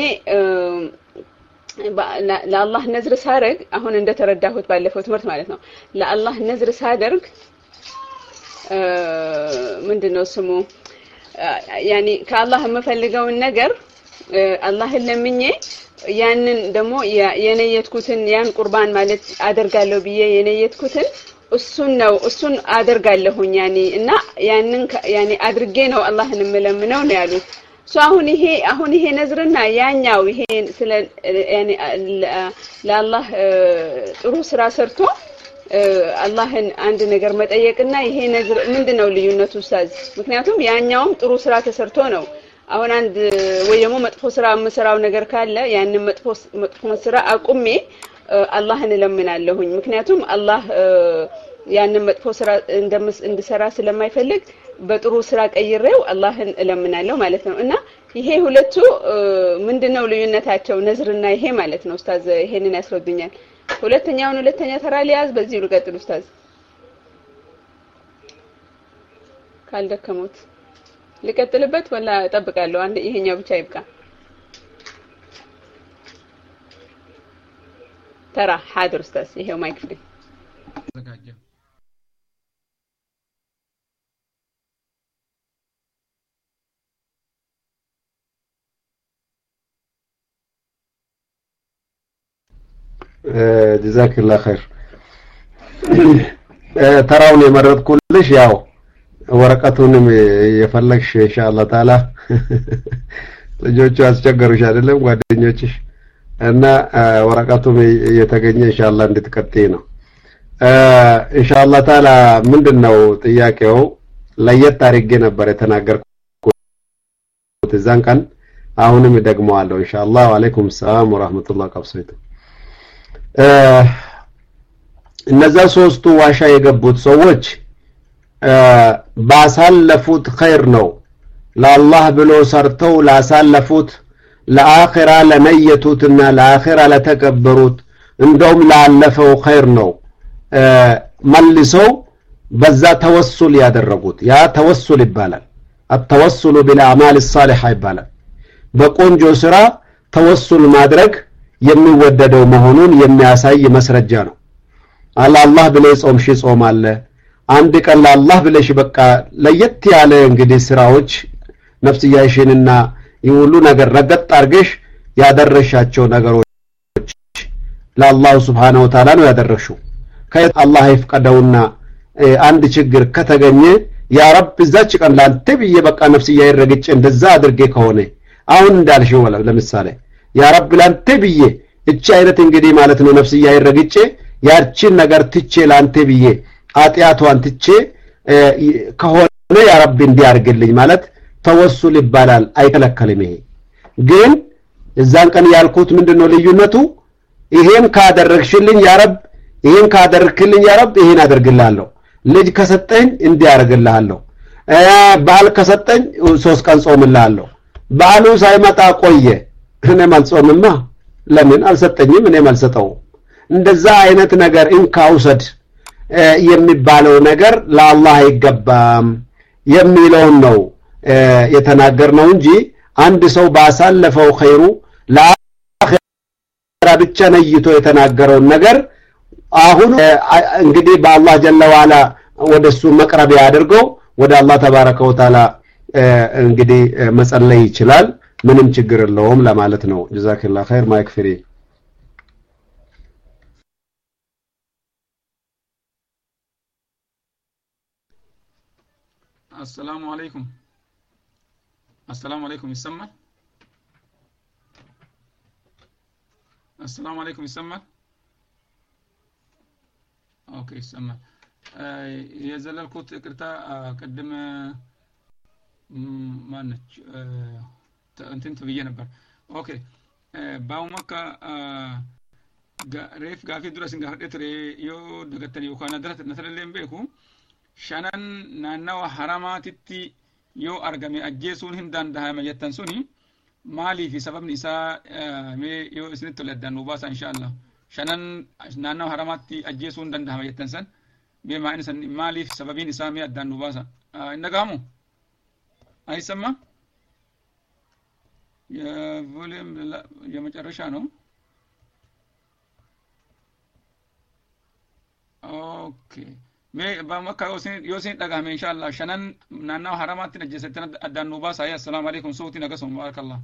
ለአላህ ነዝር ሳደርግ አሁን እንደተረዳሁት ባለፈው ትምህርት ማለት ነው ለአላህ ነዝር ሳደርግ ምንድነው ስሙ ያኒ ከአላህ የምፈልገውን ነገር አላህን ለምኜ ያንን ደግሞ የነየትኩትን ያን ቁርባን ማለት አደርጋለሁ ብዬ የነየትኩትን እሱን ነው እሱን አደርጋለሁኝ ያኒ እና ያንን ያኒ አድርጌ ነው አላህን የምለምነው ነው ያሉት ሶ አሁን ይሄ አሁን ይሄ ነዝርና ያኛው ይሄ ስለ ያኒ ለአላህ ጥሩ ስራ ሰርቶ አላህን አንድ ነገር መጠየቅና ይሄ ነዝር ምንድነው ልዩነቱ ኡስታዝ ምክንያቱም ያኛውም ጥሩ ስራ ተሰርቶ ነው አሁን አንድ ወይ ደግሞ መጥፎ ስራ የምሰራው ነገር ካለ ያንን መጥፎ መጥፎ ስራ አቁሜ አላህን እለምናለሁኝ ምክንያቱም አላህ ያንን መጥፎ ስራ እንደምስ እንድሰራ ስለማይፈልግ በጥሩ ስራ ቀይሬው አላህን እለምናለሁ ማለት ነው እና ይሄ ሁለቱ ምንድነው ልዩነታቸው ነዝርና ይሄ ማለት ነው ኡስታዝ ይሄንን ያስረዱኛል ሁለተኛውን ሁለተኛ ተራ ሊያዝ በዚህ ልቀጥል ኡስታዝ ካልደከሙት ልቀጥልበት ወላ እጠብቃለሁ አንድ ይሄኛው ብቻ ይብቃ ተራ حاضر ኡስታዝ ይሄው ማይክ ፍሪ ተዘጋጀ جزاك الله خير ተራውን የመረጥኩልሽ ያው ወረቀቱንም የፈለግሽ ኢንሻአላህ ተዓላ ልጆቹ አስቸገሩሽ አይደለም ጓደኞችሽ እና ወረቀቱም የተገኘ ኢንሻአላህ እንድትቀጥይ ነው ኢንሻአላህ ተዓላ ምንድነው ጥያቄው ለየት አድርጌ ነበር የተናገርኩት እዛን ቀን አሁንም ደግመዋለሁ ኢንሻአላህ ወአለይኩም ሰላም ወራህመቱላሂ ወበረካቱ እነዛ ሶስቱ ዋሻ የገቡት ሰዎች ባሳለፉት ኸይር ነው ለአላህ ብሎ ሰርተው ላሳለፉት ለአኺራ ለነየቱትና ለአኺራ ለተከበሩት እንደውም ላለፈው ኸይር ነው መልሰው በዛ ተወሱል ያደረጉት ያ ተወሱል ይባላል التوسل بالاعمال الصالحه ይባላል በቆንጆ ስራ ተወሱል ማድረግ የሚወደደው መሆኑን የሚያሳይ መስረጃ ነው አላህ ብለ ጾምሽ ጾም አለ አንድ ቀን ለአላህ ብለሽ በቃ ለየት ያለ እንግዲህ ስራዎች ነፍስያሽንና ይሁሉ ነገር ረገጥ አርገሽ ያደረሻቸው ነገሮች ለአላህ Subhanahu Wa Ta'ala ነው ያደረሽው ከአላህ ይፍቀደውና አንድ ችግር ከተገኘ ያ ረብ እዛች ቀን ላንተ ብዬ በቃ ነፍስያዬ ረግጬ እንደዛ አድርጌ ከሆነ አሁን እንዳልሽው ወላ ለምሳሌ ያ ረብ ላንተ ብዬ እቺ አይነት እንግዲህ ማለት ነው ነፍስያዬ ረግጬ ያርቺን ነገር ትቼ ላንተ ብዬ አጥያቷን ትቼ ከሆነ ያ ረብ እንዲያርግልኝ ማለት ተወሱል ይባላል አይከለከልም ይሄ ግን እዛን ቀን ያልኩት ምንድነው ልዩነቱ ይሄን ካደረግሽልኝ ያ ረብ ይሄን ካደረክልኝ ያ ረብ ይሄን አደርግልሃለሁ ልጅ ከሰጠኝ እንዲያርግልሃለሁ ባል ከሰጠኝ ሶስት ቀን ጾምልሃለሁ ባሉ ሳይመጣ ቆየ እኔ ማልጾምማ ለምን አልሰጠኝም እኔ ማልሰጠው እንደዛ አይነት ነገር እንካውሰድ የሚባለው ነገር ለአላህ አይገባም የሚለው ነው የተናገርነው እንጂ አንድ ሰው ባሳለፈው ኸይሩ ለአኺራ ብቻ ነይቶ የተናገረው ነገር አሁን እንግዲህ በአላህ ጀለ ወዓላ ወደሱ መቅረብ ያድርገው ወደ አላህ ተባረከ ወተዓላ እንግዲህ መጸለይ ይችላል ምንም ችግር የለውም ለማለት ነው ጀዛከላህ ኸይር ማይክ ፍሪ السلام عليكم السلام عليكم يسمع السلام عليكم يسمع اوكي يسمع يزل الكوت قرتا قدم ما نج انت انت بيجي نبر اوكي باو مكه ريف غافي درس غافي تري يو دغتني وكان درت نترلم بيكو shanan naannawa haramaatitti yoo argame ajjeesuun hin dandahama jettan suni maaliif sababni isaa mee yoo isinitti toleddan nu baasa inshallah shanan naannawa haramaatti ajjeesuun dandahama jettan san mee maa'in san maaliif sababiin isaa mee addan nu baasa innagamu አይሰማ የቮሊዩም የመጨረሻ ነው ኦኬ me ba makka yosin yosin daga me inshallah shanan nanna haramatin ajsetan adan nuba say assalamu alaikum sauti naga so barakallah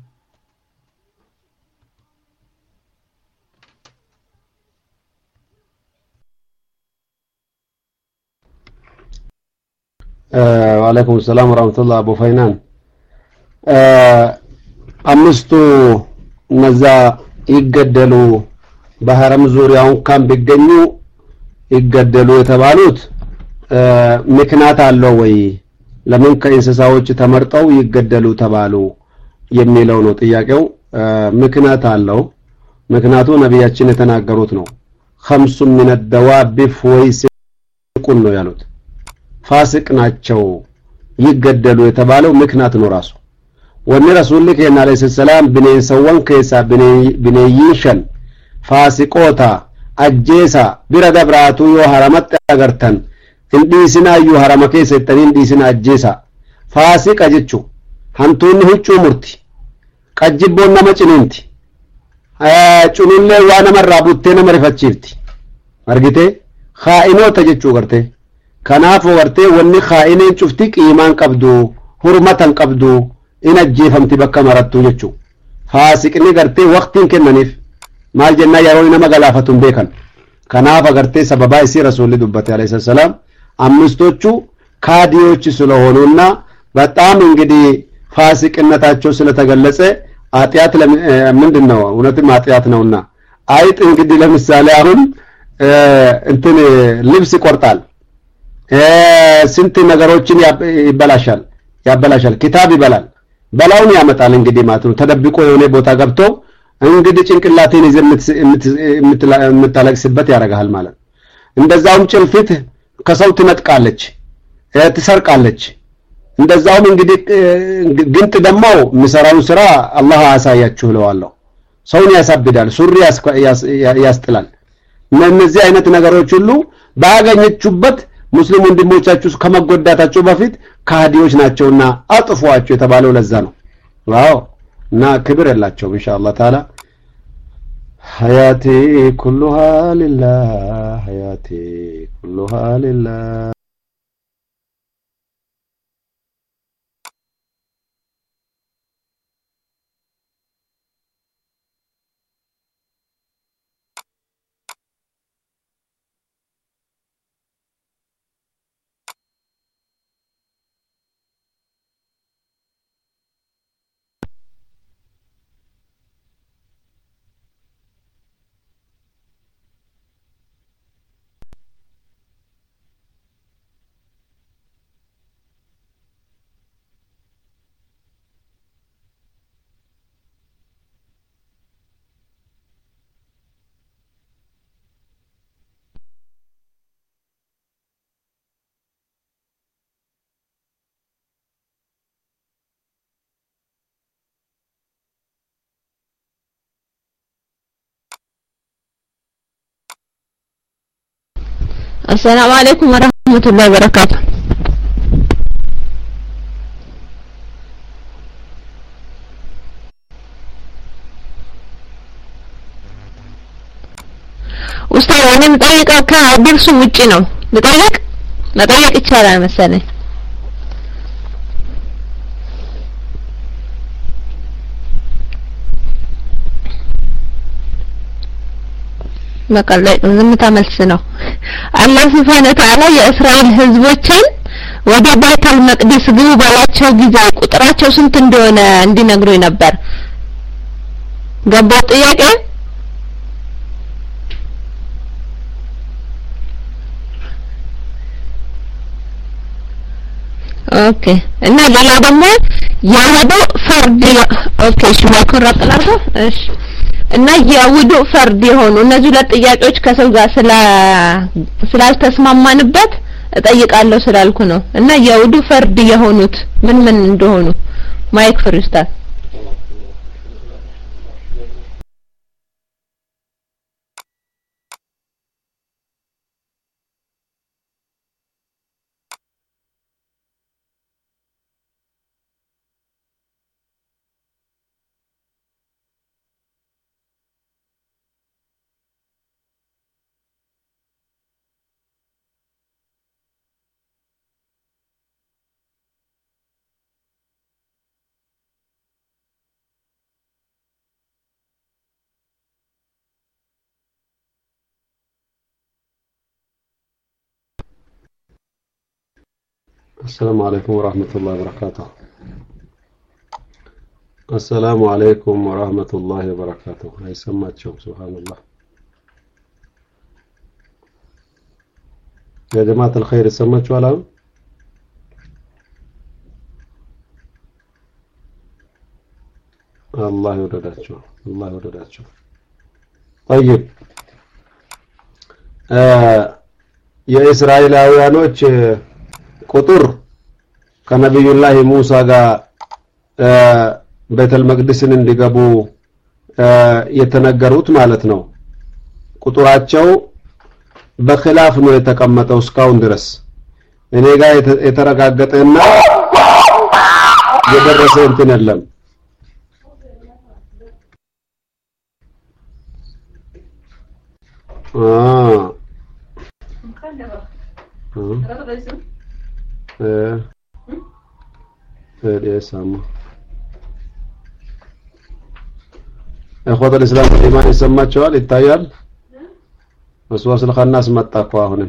uh, wa alaikum assalam wa rahmatullah abu faynan አምስቱ ነዛ ይገደሉ በሐረም ዙሪያውን ካም ቢገኙ ይገደሉ የተባሉት ምክንያት አለው ወይ ለምን ከእንስሳዎች ተመርጠው ይገደሉ ተባሉ የሚለው ነው ጥያቄው ምክንያት አለው ምክንያቱ ነብያችን የተናገሩት ነው خمس من الدواب فويسقون ነው ያሉት ፋሲቅ ናቸው ይገደሉ የተባለው ምክንያት ነው ራሱ ወነ ረሱል ከና አለይሂ ሰላም ብኔ ሰወን ከሳ ብኔ ብኔይሽን ፋሲቆታ አጀሳ ቢረዳብራቱ ዮ ሐረመት አገርተን እንዲስና ዩ ሐረመ ከሰተን እንዲስና አጀሳ ፋሲቅ አጀቹ hantuun huccuu murti qajjibboon nama cininti cunulle waa nama raabuttee nama rifachiifti argite khaa'inoota jechuu garte kanaafuu garte wanni khaa'ineen cufti qiimaan qabdu hurmatan qabdu in ajjeefamti bakka marattu jechuu faasiqni garte waqtiin kennaniif maal jenna yeroo nama galaafatun beekan kanaaf agartee sababa isii rasuulli dubbate alayhi salaam አምስቶቹ ካዲዎች ስለሆኑና በጣም እንግዲህ ፋሲቅነታቸው ስለተገለጸ አጥያት ምንድነው እውነትም አጥያት ነውና አይጥ እንግዲህ ለምሳሌ አሁን እንትን ልብስ ይቆርጣል ስንት ነገሮችን ይበላሻል ያበላሻል ኪታብ ይበላል በላውን ያመጣል እንግዲህ ማለት ነው ተደብቆ የሆነ ቦታ ገብቶ እንግዲህ ጭንቅላቴን ይዘምት የምታለቅስበት ያረጋል ማለት እንደዛውም ጭልፊት ከሰው ትነጥቃለች ትሰርቃለች እንደዛውም እንግዲህ ግንጥ ደሞ ምሰራው ስራ አላህ ያሳያችሁ ለዋለሁ ሰውን ያሳብዳል ሱሪ ያስጥላል እነዚህ አይነት ነገሮች ሁሉ ባገኘችበት ሙስሊም ወንድሞቻችሁ ከመጎዳታቸው በፊት ካዲዎች ናቸውና አጥፏቸው የተባለው ለዛ ነው ዋው እና ክብር ያላቸው ኢንሻአላህ ተዓላ حياتي كلها لله حياتي كلها لله السلام عليكم ورحمة الله وبركاته أستاذ أنا مطلق كدرس وجي ነው مطلق مطلق ይቻላል መሰለኝ መቀለይ ዝምታ መልስ ነው አላህ Subhanahu Wa Ta'ala የእስራኤል ህዝቦችን ወደ ባይቱል መቅደስ ግቡ ባላቸው ጊዜ ቁጥራቸው ስንት እንደሆነ እንዲነግሩኝ ነበር ገባው ጥያቄ ኦኬ እና ሌላ ደግሞ ያወዱ ፈርድ ኦኬ ሽማኩራ ጥላቶ እሺ እና ያወዱ ፈርድ የሆኑ እነዚህ ሁለት ጥያቄዎች ከሰው ጋር ስለ ስላልተስማማንበት እጠይቃለሁ ስላልኩ ነው እና ያወዱ ፈርድ የሆኑት ምን ምን እንደሆኑ ማይክ ፍሪስታል السلام عليكم ورحمة الله وبركاته السلام عليكم ورحمة الله وبركاته هاي سمعت شوف سبحان الله يا جماعة الخير سمعت شو الآن الله يوددك شو الله يوددك شو طيب آه يا إسرائيلاويانوች ቁጥር ከነብዩላህ ሙሳ ጋር ቤተል መቅደስን እንዲገቡ የተነገሩት ማለት ነው ቁጥራቸው በخلاف ነው የተቀመጠው እስካሁን ድረስ እኔ ጋር የተረጋገጠና የደረሰ እንትን የለም አ ايه سامو اخوات الاسلام الايمان يسمعوا يتايال وسواس الخناس متاكو አሁን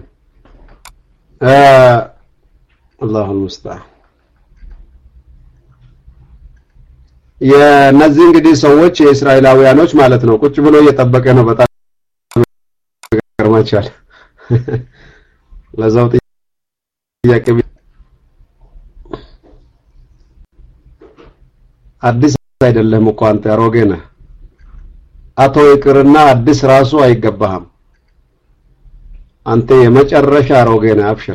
اه الله المستعان የነዚህ እንግዲህ ሰዎች የእስራኤላውያኖች ማለት ነው ቁጭ ብሎ እየተጠበቀ ነው በጣም ገርማቻል ለዛው ጥያቄ አዲስ አይደለም እኮ አንተ አሮጌ ነህ አቶ ይቅርና አዲስ ራሱ አይገባህም አንተ የመጨረሻ አሮጌ ነህ አብሽር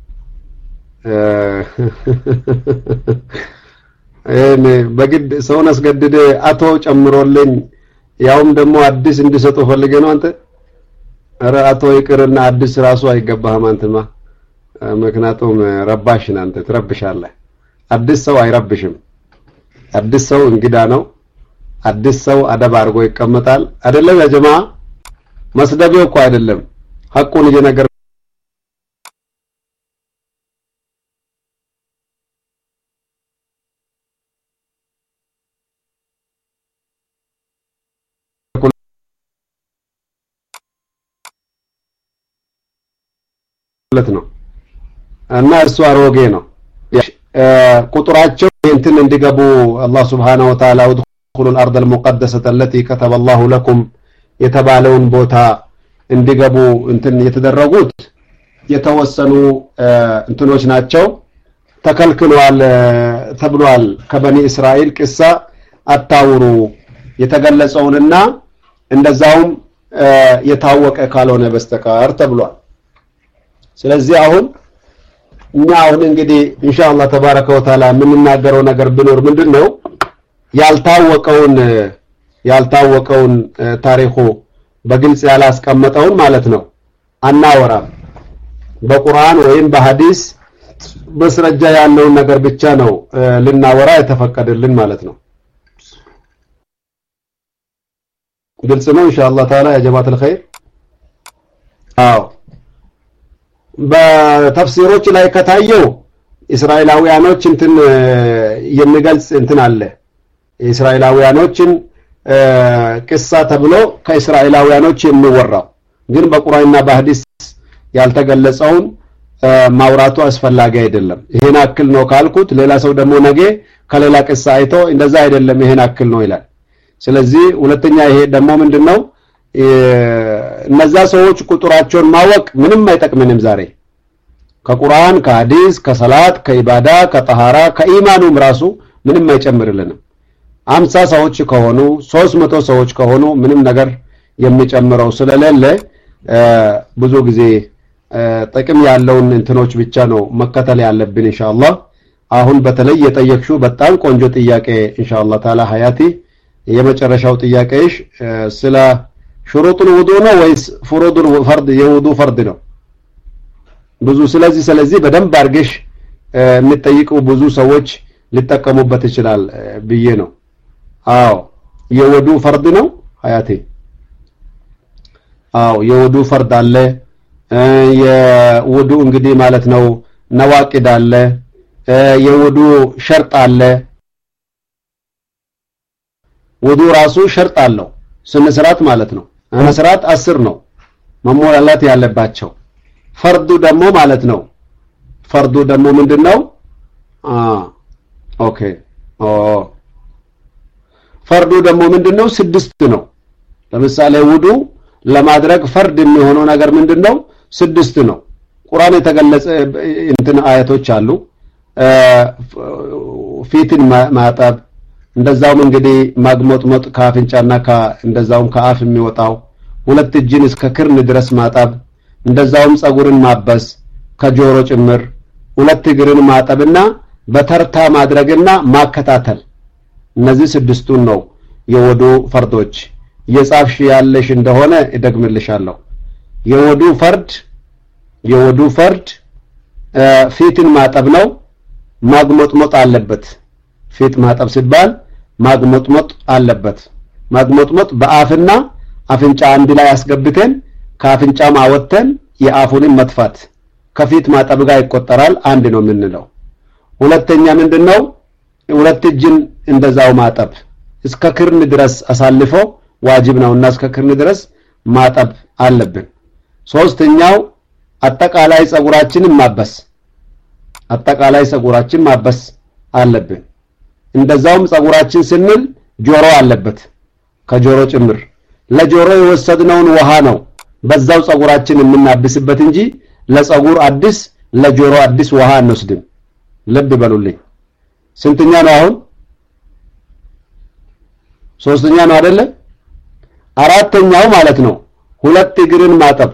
እኔ በግድ ሰውን አስገድደ አቶ ጨምሮልኝ ያውም ደግሞ አዲስ እንዲሰጡ ፈልገ ነው አንተ አረ አቶ ይቅርና አዲስ ራሱ አይገባህም አንተማ ምክንያቱም ረባሽ ነህ አንተ ትረብሻለህ አዲስ ሰው አይረብሽም አዲስ ሰው እንግዳ ነው አዲስ ሰው አደብ አድርጎ ይቀመጣል አይደለም ያ ጀማ መስደቢው እኮ አይደለም ሐቁን እየነገር ነው እና እርሱ አሮጌ ነው ቁጥራቸው እንትን እንዲገቡ አላህ Subhanahu Wa Ta'ala ادخلوا الارض المقدسه التي كتب الله لكم የተባለውን ቦታ እንዲገቡ እንትን የተደረጉት የተወሰኑ እንትኖች ናቸው ተከልክሏል ተብሏል ከበኒ እስራኤል ቅሳ አታውሩ የተገለጸውንና እንደዛውም የታወቀ ካልሆነ በስተቀር ተብሏል ስለዚህ አሁን እኛ አሁን እንግዲህ ኢንሻአላህ ተባረከ ወተዓላ ምንናገረው ነገር ቢኖር ምንድነው ያልታወቀውን ያልታወቀውን ታሪኹ በግልጽ ያላስቀመጠውን ማለት ነው አናወራም በቁርአን ወይም በሐዲስ መስረጃ ያለውን ነገር ብቻ ነው ልናወራ የተፈቀደልን ማለት ነው ግልጽ ነው ኢንሻአላህ ተዓላ ያ ጀማዓት الخير አዎ በተፍሲሮች ላይ ከታየው እስራኤላውያኖች እንትን የሚገልጽ እንትን አለ እስራኤላውያኖችን ቅሳ ተብሎ ከእስራኤላውያኖች የሚወራው ግን በቁርአንና በሐዲስ ያልተገለጸውን ማውራቱ አስፈላጊ አይደለም። ይሄን አክል ነው ካልኩት ሌላ ሰው ደግሞ ነገ ከሌላ ቅሳ አይቶ እንደዛ አይደለም ይሄን አክል ነው ይላል። ስለዚህ ሁለተኛ ይሄ ደግሞ ምንድነው እነዛ ሰዎች ቁጥራቸውን ማወቅ ምንም አይጠቅምንም ዛሬ ከቁርአን ከሐዲስ ከሰላት ከኢባዳ ከጠሃራ ከኢማኑም ራሱ ምንም አይጨምርልንም። አምሳ ሰዎች ከሆኑ ሶስት መቶ ሰዎች ከሆኑ ምንም ነገር የሚጨምረው ስለሌለ ብዙ ጊዜ ጥቅም ያለውን እንትኖች ብቻ ነው መከተል ያለብን ኢንሻአላህ። አሁን በተለይ የጠየቅሽው በጣም ቆንጆ ጥያቄ ኢንሻአላህ ተዓላ ሀያቲ የመጨረሻው ጥያቄሽ ስለ ሹሩጡል ውዱእ ነው ወይስ ፍሩዱል ፈርድ የውዱእ ፈርድ ነው? ብዙ ስለዚህ ስለዚህ በደንብ አርገሽ የምትጠይቁ ብዙ ሰዎች ሊጠቀሙበት ይችላል ብዬ ነው። አዎ የውዱእ ፈርድ ነው ሀያቲ። አዎ የውዱእ ፈርድ አለ። የውዱእ እንግዲህ ማለት ነው ነዋቂድ አለ፣ የውዱእ ሸርጥ አለ። ውዱእ ራሱ ሸርጥ አለው ስነ ስርዓት ማለት ነው። ስነ ስርዓት አስር ነው መሟላት ያለባቸው። ፈርዱ ደግሞ ማለት ነው ፈርዱ ደግሞ ምንድነው? አ ኦኬ ኦ ፈርዱ ደግሞ ምንድነው? ስድስት ነው። ለምሳሌ ውዱእ ለማድረግ ፈርድ የሚሆነው ነገር ምንድነው? ስድስት ነው። ቁርአን የተገለጸ እንትን አያቶች አሉ። ፊትን ማጠብ እንደዛውም እንግዲህ ማግሞጥሞጥ ከአፍንጫና እንደዛውም ከአፍ የሚወጣው ሁለት እጅን እስከ ክርን ድረስ ማጠብ እንደዛውም ጸጉርን ማበስ ከጆሮ ጭምር ሁለት እግርን ማጠብና በተርታ ማድረግና ማከታተል እነዚህ ስድስቱን ነው የውዱእ ፈርዶች። የጻፍሽ ያለሽ እንደሆነ እደግምልሻለሁ። የውዱእ ፈርድ የውዱእ ፈርድ ፊትን ማጠብ ነው። ማግሞጥሞጥ አለበት። ፊት ማጠብ ሲባል ማግሞጥሞጥ አለበት። ማግሞጥሞጥ በአፍና አፍንጫ አንድ ላይ አስገብተን ከአፍንጫ ማወተን የአፉንም መጥፋት ከፊት ማጠብ ጋር ይቆጠራል። አንድ ነው የምንለው። ሁለተኛ ምንድነው? ሁለት እጅን እንደዛው ማጠብ እስከ ክርን ድረስ አሳልፎ ዋጅብ ነውና እስከ ክርን ድረስ ማጠብ አለብን። ሶስተኛው አጠቃላይ ጸጉራችንን ማበስ አጠቃላይ ጸጉራችን ማበስ አለብን። እንደዛውም ጸጉራችን ስንል ጆሮ አለበት ከጆሮ ጭምር። ለጆሮ የወሰድነውን ውሃ ነው በዛው ጸጉራችን የምናብስበት እንጂ ለጸጉር አዲስ ለጆሮ አዲስ ውሃ አንወስድም። ልብ በሉልኝ። ስንተኛ ነው አሁን? ሶስተኛ ነው አይደለ? አራተኛው ማለት ነው ሁለት እግርን ማጠብ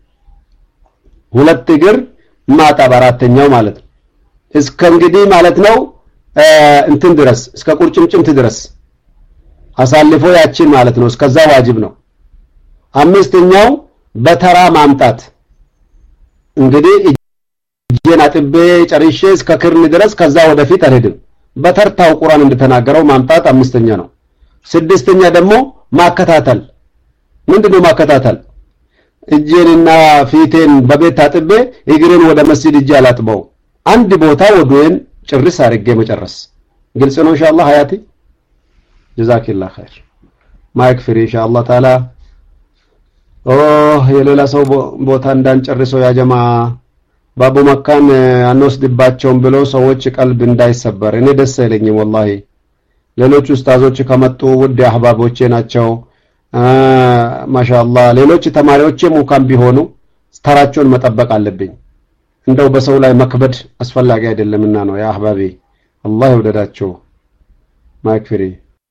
ሁለት እግር ማጠብ አራተኛው ማለት ነው። እስከ እንግዲህ ማለት ነው እንትን ድረስ እስከ ቁርጭምጭምት ድረስ አሳልፎ ያችን ማለት ነው እስከዛ ዋጅብ ነው። አምስተኛው በተራ ማምጣት እንግዲህ እጄን አጥቤ ጨርሼ እስከ ክርን ድረስ ከዛ ወደፊት አልሄድም። በተርታው ቁርአን እንደተናገረው ማምጣት አምስተኛ ነው። ስድስተኛ ደግሞ ማከታተል። ምንድነው ማከታተል? እጄንና ፊቴን በቤት አጥቤ እግሬን ወደ መስጂድ እጄ አላጥበው አንድ ቦታ ወዱን ጭርስ አድርጌ መጨረስ። ግልጽ ነው ኢንሻአላህ ሀያቲ። ጀዛኪላህ ኸይር። ማይክ ፍሪ ኢንሻአላህ ተዓላ። ኦ የሌላ ሰው ቦታ እንዳንጨርሰው ያ ጀማ ባቡ መካን አንወስድባቸውም ብሎ ሰዎች ቀልብ እንዳይሰበር እኔ ደስ አይለኝም ወላሂ። ሌሎች ኡስታዞች ከመጡ ውድ አህባቦቼ ናቸው። ማሻአላህ ሌሎች ተማሪዎችም እንኳን ቢሆኑ ተራቸውን መጠበቅ አለብኝ። እንደው በሰው ላይ መክበድ አስፈላጊ አይደለምና ነው ያ አህባቢ። አላህ ይወደዳቸው። ማይክ ፍሪ።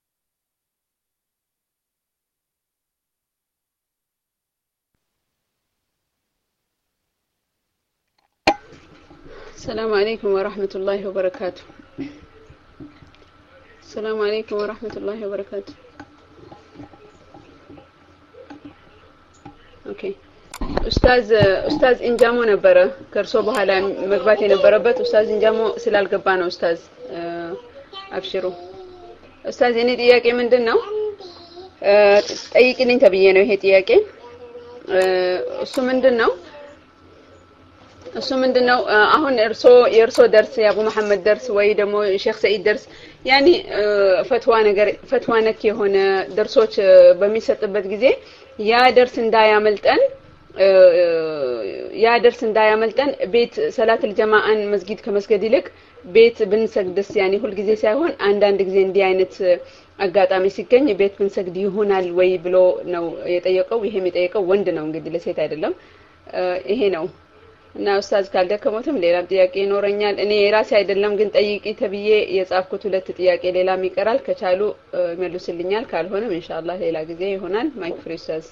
السلام عليكم ورحمة الله وبركاته. السلام عليكم ورحمة الله وبركاته. اوكي ኡስታዝ ኡስታዝ እንጃሞ ነበረ ከርሶ በኋላ መግባት የነበረበት ኡስታዝ እንጃሞ ስላልገባ ነው። ኡስታዝ አብሽሩ። ኡስታዝ የኔ ጥያቄ ምንድነው? ጠይቅልኝ ተብዬ ነው ይሄ ጥያቄ። እሱ ምንድነው እሱ ምንድነው አሁን እርሶ የእርሶ ደርስ የአቡ መሐመድ ደርስ ወይ ደግሞ ሼክ ሰዒድ ደርስ ያኒ ፈትዋ ነገር ፈትዋ ነክ የሆነ ደርሶች በሚሰጥበት ጊዜ ያ ደርስ እንዳያመልጠን ያ ደርስ እንዳያመልጠን ቤት ሰላት الجማዓን መስጊድ ከመስገድ ይልቅ ቤት ብንሰግድስ ያኒ ሁሉ ጊዜ ሳይሆን አንዳንድ ጊዜ እንዲህ አይነት አጋጣሚ ሲገኝ ቤት ብንሰግድ ይሆናል ወይ ብሎ ነው የጠየቀው ይሄም የጠየቀው ወንድ ነው እንግዲህ ለሴት አይደለም ይሄ ነው እና ኡስታዝ ካልደከሞትም ሌላ ጥያቄ ይኖረኛል እኔ ራሴ አይደለም ግን ጠይቂ ተብዬ የጻፍኩት ሁለት ጥያቄ ሌላም ይቀራል ከቻሉ መልሱልኛል ካልሆነም ኢንሻአላህ ሌላ ጊዜ ይሆናል ማይክ ፍሪ ኡስታዝ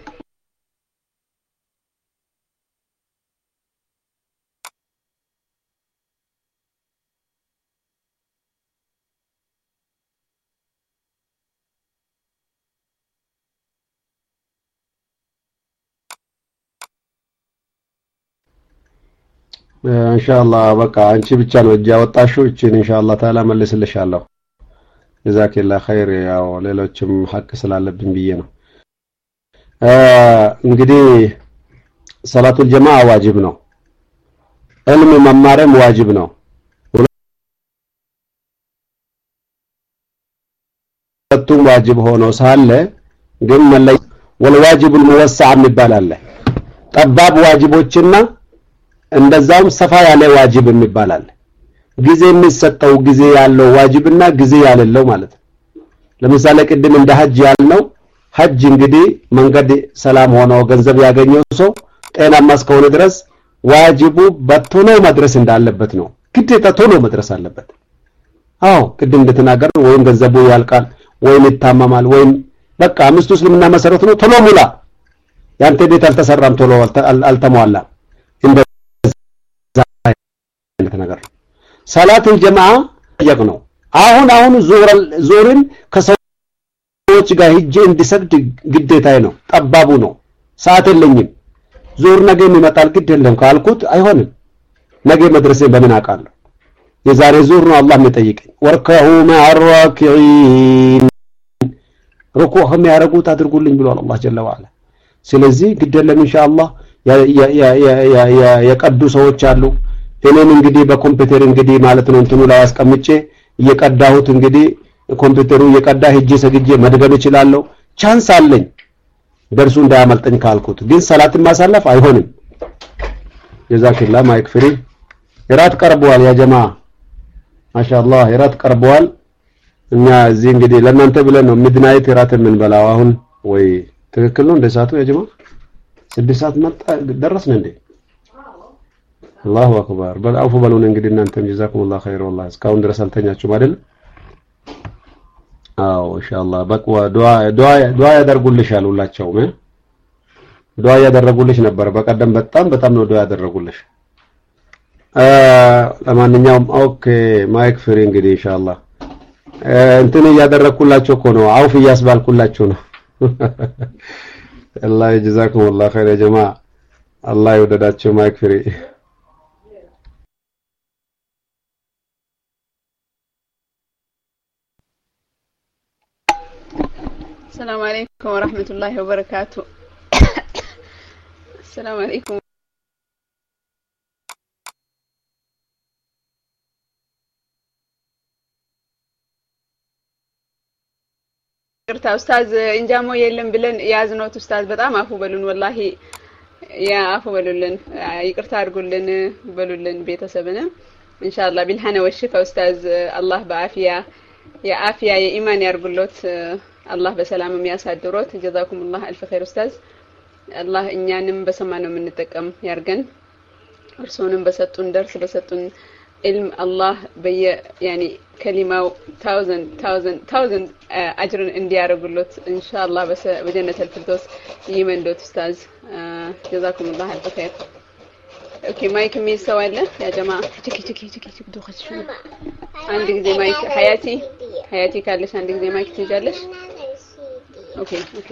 ኢንሻአላህ በቃ አንቺ ብቻ ነው እጅ ያወጣሽው እቺን ኢንሻአላህ ተዓላ መልስልሻለሁ ጀዛከላ ኸይር ያው ሌሎችም ሐቅ ስላለብኝ ብዬ ነው እንግዲህ ሰላቱል ጀማዓ ዋጅብ ነው ዕልም መማርም ዋጅብ ነው ሁለቱም ዋጅብ ሆኖ ሳለ ግን መለይ ወልዋጅብ الموسع ይባላል ጠባብ ዋጅቦችና እንደዛውም ሰፋ ያለ ዋጅብ ይባላል ጊዜ የሚሰጠው ጊዜ ያለው ዋጅብና ጊዜ ያለለው ማለት ለምሳሌ ቅድም እንደ ሐጅ ያልነው ሐጅ እንግዲህ መንገድ ሰላም ሆኖ ገንዘብ ያገኘው ሰው ጤናማ እስከሆነ ድረስ ዋጅቡ በቶሎ መድረስ እንዳለበት ነው ግዴታ ቶሎ መድረስ አለበት አዎ ቅድም እንደተናገር ወይም ገንዘቡ ያልቃል ወይም ይታመማል ወይም በቃ አምስቱ እስልምና መሰረት ነው ቶሎ ሙላ ያንተ ቤት አልተሰራም ቶሎ አልተሟላ እንደ ነገር ሰላት الجማዓ ነው አሁን አሁን ዙር ዙርን ከሰዎች ጋር ሂጄ እንዲሰግድ ግዴታዬ ነው ጠባቡ ነው ሰዓት የለኝም ዙር ነገ ይመጣል ግድ የለም ካልኩት አይሆንም ነገ መድረሴ በምን አውቃለሁ የዛሬ ዙር ነው አላህ የሚጠይቀኝ ወርከሁ ማራኪን ሩኩዕም ያረጉት አድርጉልኝ ብሏል አላህ ጀለ ወዐላ ስለዚህ ግድ የለም ኢንሻአላህ የቀዱ ሰዎች አሉ እኔም እንግዲህ በኮምፒውተር እንግዲህ ማለት ነው እንትኑ ላይ አስቀምጬ እየቀዳሁት እንግዲህ ኮምፒውተሩ እየቀዳ ሄጄ ሰግጄ መድገም እችላለሁ ቻንስ አለኝ ደርሱ እንዳያመልጠኝ ካልኩት ግን ሰላትን ማሳለፍ አይሆንም ጀዛከላ ማይክ ፍሪ ኢራት ቀርቧል ያ ጀማዓ ማሻአላህ ኢራት ቀርቧል እኛ እዚህ እንግዲህ ለእናንተ ብለን ነው ሚድናይት ኢራት የምንበላው አሁን ወይ ትክክል ነው እንደ ሰዓቱ ያ ጀማዓ ስድስት ሰዓት መጣ ደረስን እንዴ الله اكبر بل عفو بلون እንግዲህ እናንተም جزاكم الله خير والله እስካሁን ድረስ አልተኛችሁም አይደል አዎ ኢንሻአላህ በቅዋ ዱዓ ዱዓ ዱዓ ያደርጉልሻል ሁላችሁም ዱዓ ያደረጉልሽ ነበር በቀደም በጣም በጣም ነው ዱዓ ያደረጉልሽ ለማንኛውም ኦኬ ማይክ ፍሪ እንግዲህ ኢንሻአላህ እንትን ያደረኩላችሁ እኮ ነው አውፍ ያስባልኩላችሁ ነው الله يجزاكم الله خير يا جماعه الله يودዳችሁ ማይክ ፍሪ السلام عليكم ورحمة الله وبركاته السلام عليكم ቅርታ ኡስታዝ እንጃሞ የለም ብለን ያዝነውት ኡስታዝ በጣም አፉ በሉን ወላሂ ያ አፉ በሉልን ይቅርታ አድርጉልን በሉልን ቤተሰብና ኢንሻአላህ ቢልሃና ወሽፋ ኡስታዝ አላህ በአፊያ የአፊያ የኢማን ያርጉሎት الله በሰላም የሚያሳድሩት جزاكم الله الف خير استاذ الله እኛንም በሰማነው የምንጠቀም ያርገን እርሶንም በሰጡን ደርስ በሰጡን علم الله በየ يعني كلمه thousand thousand thousand اجرን እንዲያረጉሎት ኢንሻአላህ በጀነት الفردوس ይመንዶት استاذ جزاكم الله الف خير اوكي مايك የሚሰዋለ يا جماعه تكي تكي تكي دوخش شو አንድ ጊዜ ማይክ ሀያቲ ሀያቲ ካለሽ አንድ ጊዜ ማይክ ትይዣለሽ اوكي اوكي